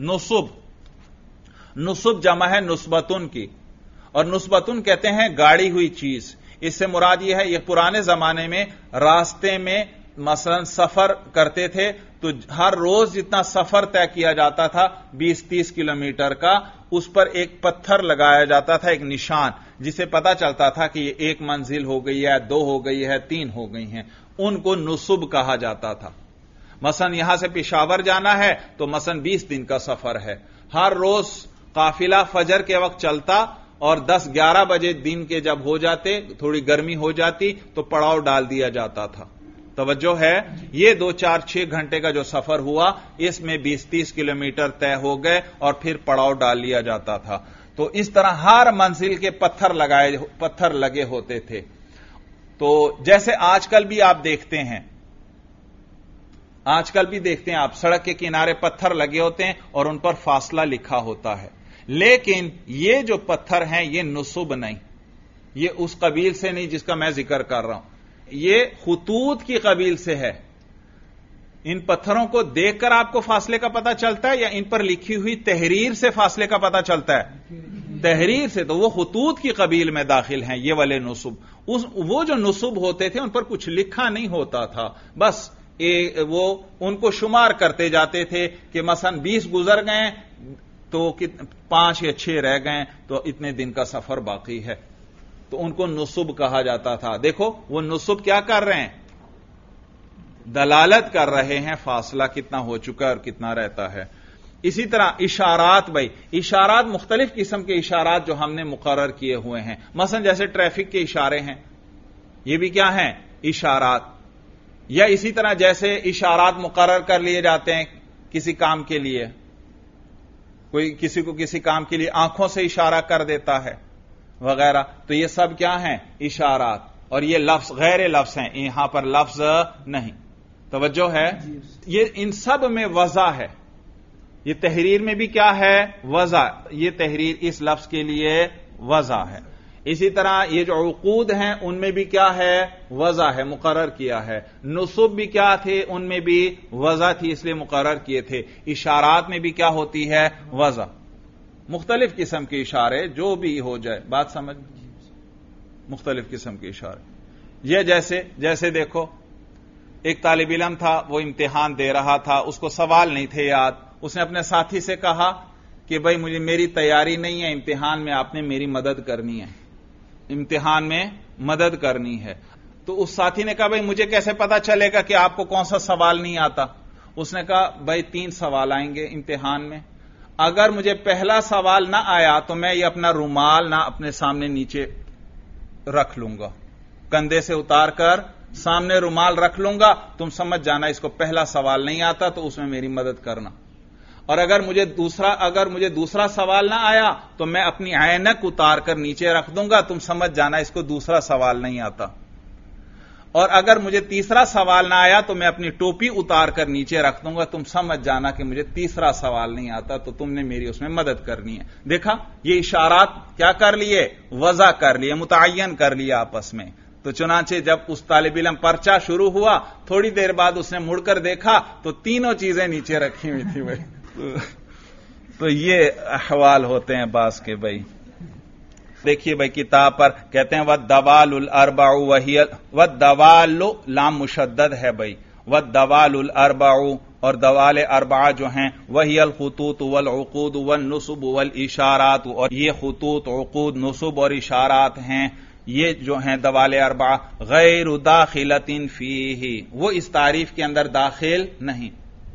Speaker 1: نصب جمع ہے نسبتن کی, اور نسبتن کہتے ہیں گاڑی ہوئی چیز. اس سے مراد یہ ہے, یہ پرانے زمانے میں راستے میں مثلا سفر کرتے تھے تو ہر روز جتنا سفر طے کیا جاتا تھا 20-30 کلومیٹر کا, اس پر ایک پتھر لگایا جاتا تھا, ایک نشان, جسے پتا چلتا تھا کہ یہ 1 منزل ہو گئی ہے, 2 ہو گئی ہے, 3 ہو گئی ہیں. ان کو نصب کہا جاتا تھا. مثلا یہاں سے پشاور جانا ہے تو مثلا 20 دن کا سفر ہے، ہر روز قافلہ فجر کے وقت چلتا اور 10-11 بجے دن کے جب ہو جاتے، تھوڑی گرمی ہو جاتی تو پڑاؤ ڈال دیا جاتا تھا۔ توجہ ہے، یہ 2-4-6 گھنٹے کا جو سفر ہوا اس میں 20-30 کلومیٹر طے ہو گئے اور پھر پڑاؤ ڈال لیا جاتا تھا۔ تو اس طرح ہر منزل کے پتھر لگے ہوتے تھے۔ تو جیسے آج کل بھی آپ دیکھتے ہیں آپ سڑک کے کنارے پتھر لگے ہوتے ہیں اور ان پر فاصلہ لکھا ہوتا ہے، لیکن یہ جو پتھر ہیں یہ نصب نہیں، یہ اس قبیل سے نہیں جس کا میں ذکر کر رہا ہوں، یہ خطوط کی قبیل سے ہے۔ ان پتھروں کو دیکھ کر آپ کو فاصلے کا پتہ چلتا ہے یا ان پر لکھی ہوئی تحریر سے فاصلے کا پتہ چلتا ہے؟ تحریر سے، تو وہ خطوط کی قبیل میں داخل ہیں یہ والے نصب۔ وہ جو نصب ہوتے تھے ان پر کچھ لکھا نہیں ہوتا تھا، بس وہ ان کو شمار کرتے جاتے تھے کہ مثلا 20 گزر گئے تو 5 یا 6 رہ گئے تو اتنے دن کا سفر باقی ہے، تو ان کو نصب کہا جاتا تھا۔ دیکھو وہ نصب کیا کر رہے ہیں؟ دلالت کر رہے ہیں فاصلہ کتنا ہو چکا اور کتنا رہتا ہے۔ اسی طرح اشارات، اشارات مختلف قسم کے اشارات جو ہم نے مقرر کیے ہوئے ہیں، مثلا جیسے ٹریفک کے اشارے ہیں، یہ بھی کیا ہیں؟ اشارات۔ یا اسی طرح جیسے اشارات مقرر کر لیے جاتے ہیں کسی کام کے لیے، کوئی کسی کو کسی کام کے لیے آنکھوں سے اشارہ کر دیتا ہے وغیرہ، تو یہ سب کیا ہیں؟ اشارات۔ اور یہ لفظ غیر لفظ ہیں، یہاں پر لفظ نہیں۔ توجہ ہے، یہ ان سب میں وضع ہے۔ یہ تحریر میں بھی کیا ہے؟ وضع۔ یہ تحریر اس لفظ کے لیے وضع ہے۔ اسی طرح یہ جو عقود ہیں ان میں بھی کیا ہے؟ وضع ہے، مقرر کیا ہے۔ نصب بھی کیا تھے؟ ان میں بھی وضع تھی، اس لیے مقرر کیے تھے۔ اشارات میں بھی کیا ہوتی ہے؟ وضع۔ مختلف قسم کے اشارے جو بھی ہو جائے، بات سمجھ، مختلف قسم کے اشارے۔ یہ جیسے دیکھو، ایک طالب علم تھا، وہ امتحان دے رہا تھا، اس کو سوال نہیں تھے یاد، اس نے اپنے ساتھی سے کہا کہ بھائی مجھے میری تیاری نہیں ہے، امتحان میں آپ نے میری مدد کرنی ہے، امتحان میں مدد کرنی ہے۔ تو اس ساتھی نے کہا بھائی مجھے کیسے پتا چلے گا کہ آپ کو کون سا سوال نہیں آتا؟ اس نے کہا بھائی 3 سوال آئیں گے امتحان میں، اگر مجھے پہلا سوال نہ آیا تو میں یہ اپنا رومال نہ اپنے سامنے نیچے رکھ لوں گا، کندھے سے اتار کر سامنے رومال رکھ لوں گا، تم سمجھ جانا اس کو پہلا سوال نہیں آتا تو اس میں میری مدد کرنا، اور اگر مجھے دوسرا سوال نہ آیا تو میں اپنی عینک اتار کر نیچے رکھ دوں گا، تم سمجھ جانا اس کو دوسرا سوال نہیں آتا، اور اگر مجھے تیسرا سوال نہ آیا تو میں اپنی ٹوپی اتار کر نیچے رکھ دوں گا، تم سمجھ جانا کہ مجھے تیسرا سوال نہیں آتا تو تم نے میری اس میں مدد کرنی ہے۔ دیکھا، یہ اشارات کیا کر لیے؟ وضع کر لیے، متعین کر لیا آپس میں۔ تو چنانچہ جب اس طالب علم پرچہ شروع ہوا، تھوڑی دیر بعد اس نے مڑ کر دیکھا تو تینوں چیزیں نیچے رکھی ہوئی تھی بھائی۔ تو یہ احوال ہوتے ہیں بعض کے بھائی۔ دیکھیے بھائی کتاب پر کہتے ہیں والدوال الاربع وہی والدوال لام مشدد ہے بھائی، والدوال الاربع، اور دوال اربعہ جو ہیں وہی الخطوط والعقود والنصب والاشارات، اور یہ خطوط، عقود، نصب اور اشارات ہیں، یہ جو ہیں دوال اربعہ غیر داخلۃ فیہ، وہ اس تعریف کے اندر داخل نہیں۔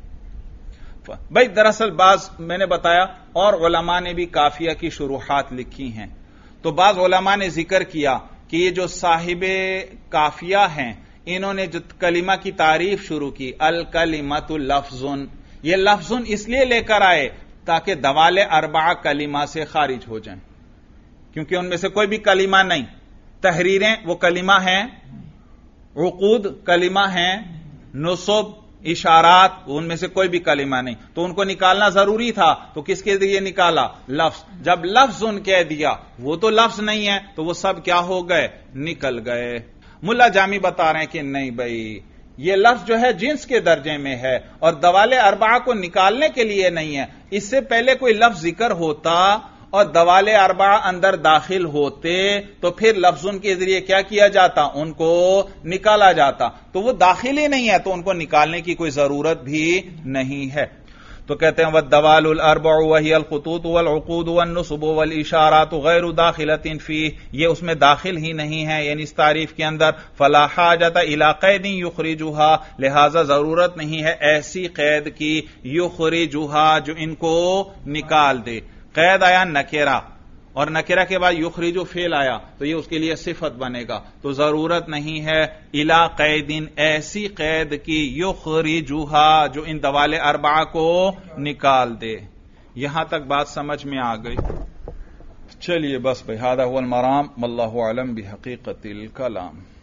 Speaker 1: بھائی دراصل بعض میں نے بتایا اور علماء نے بھی کافیہ کی شروحات لکھی ہیں، تو بعض علماء نے ذکر کیا کہ یہ جو صاحب کافیہ ہیں انہوں نے جو کلمہ کی تعریف شروع کی، الکلمۃ لفظ، یہ لفظ اس لیے لے کر آئے تاکہ دوال اربعہ کلمہ سے خارج ہو جائیں، کیونکہ ان میں سے کوئی بھی کلمہ نہیں، تحریریں وہ کلمہ ہیں، عقود کلمہ ہیں، نصب، اشارات ان میں سے کوئی بھی کلمہ نہیں، تو ان کو نکالنا ضروری تھا، تو کس کے ذریعے نکالا؟ لفظ۔ جب لفظ ان کہہ دیا وہ تو لفظ نہیں ہے تو وہ سب کیا ہو گئے؟ نکل گئے۔ ملا جامی بتا رہے ہیں کہ نہیں بھائی، یہ لفظ جو ہے جنس کے درجے میں ہے اور دوال اربعہ کو نکالنے کے لیے نہیں ہے، اس سے پہلے کوئی لفظ ذکر ہوتا اور دوال اربعہ اندر داخل ہوتے تو پھر لفظوں کے ذریعے کیا کیا جاتا؟ ان کو نکالا جاتا، تو وہ داخل ہی نہیں ہے تو ان کو نکالنے کی کوئی ضرورت بھی نہیں ہے۔ تو کہتے ہیں والدوال الاربع وهي الخطوط والعقود والنصب والاشارات غیر داخلۃ فیہ، یہ اس میں داخل ہی نہیں ہے، یعنی اس تعریف کے اندر. فلا حاجۃ الی قید یخرجها، لہذا ضرورت نہیں ہے ایسی قید کی یخرجها جو ان کو نکال دے. قید آیا نکرہ، اور نکرہ کے بعد یخرجو فعل آیا تو یہ اس کے لیے صفت بنے گا، تو ضرورت نہیں ہے الی قید، ایسی قید کی یخرجها جو ان دوال اربعہ کو نکال دے. یہاں تک بات سمجھ میں آ گئی. چلیے بس بھائی، ھذا هو المرام واللہ اعلم بحقیقت الکلام.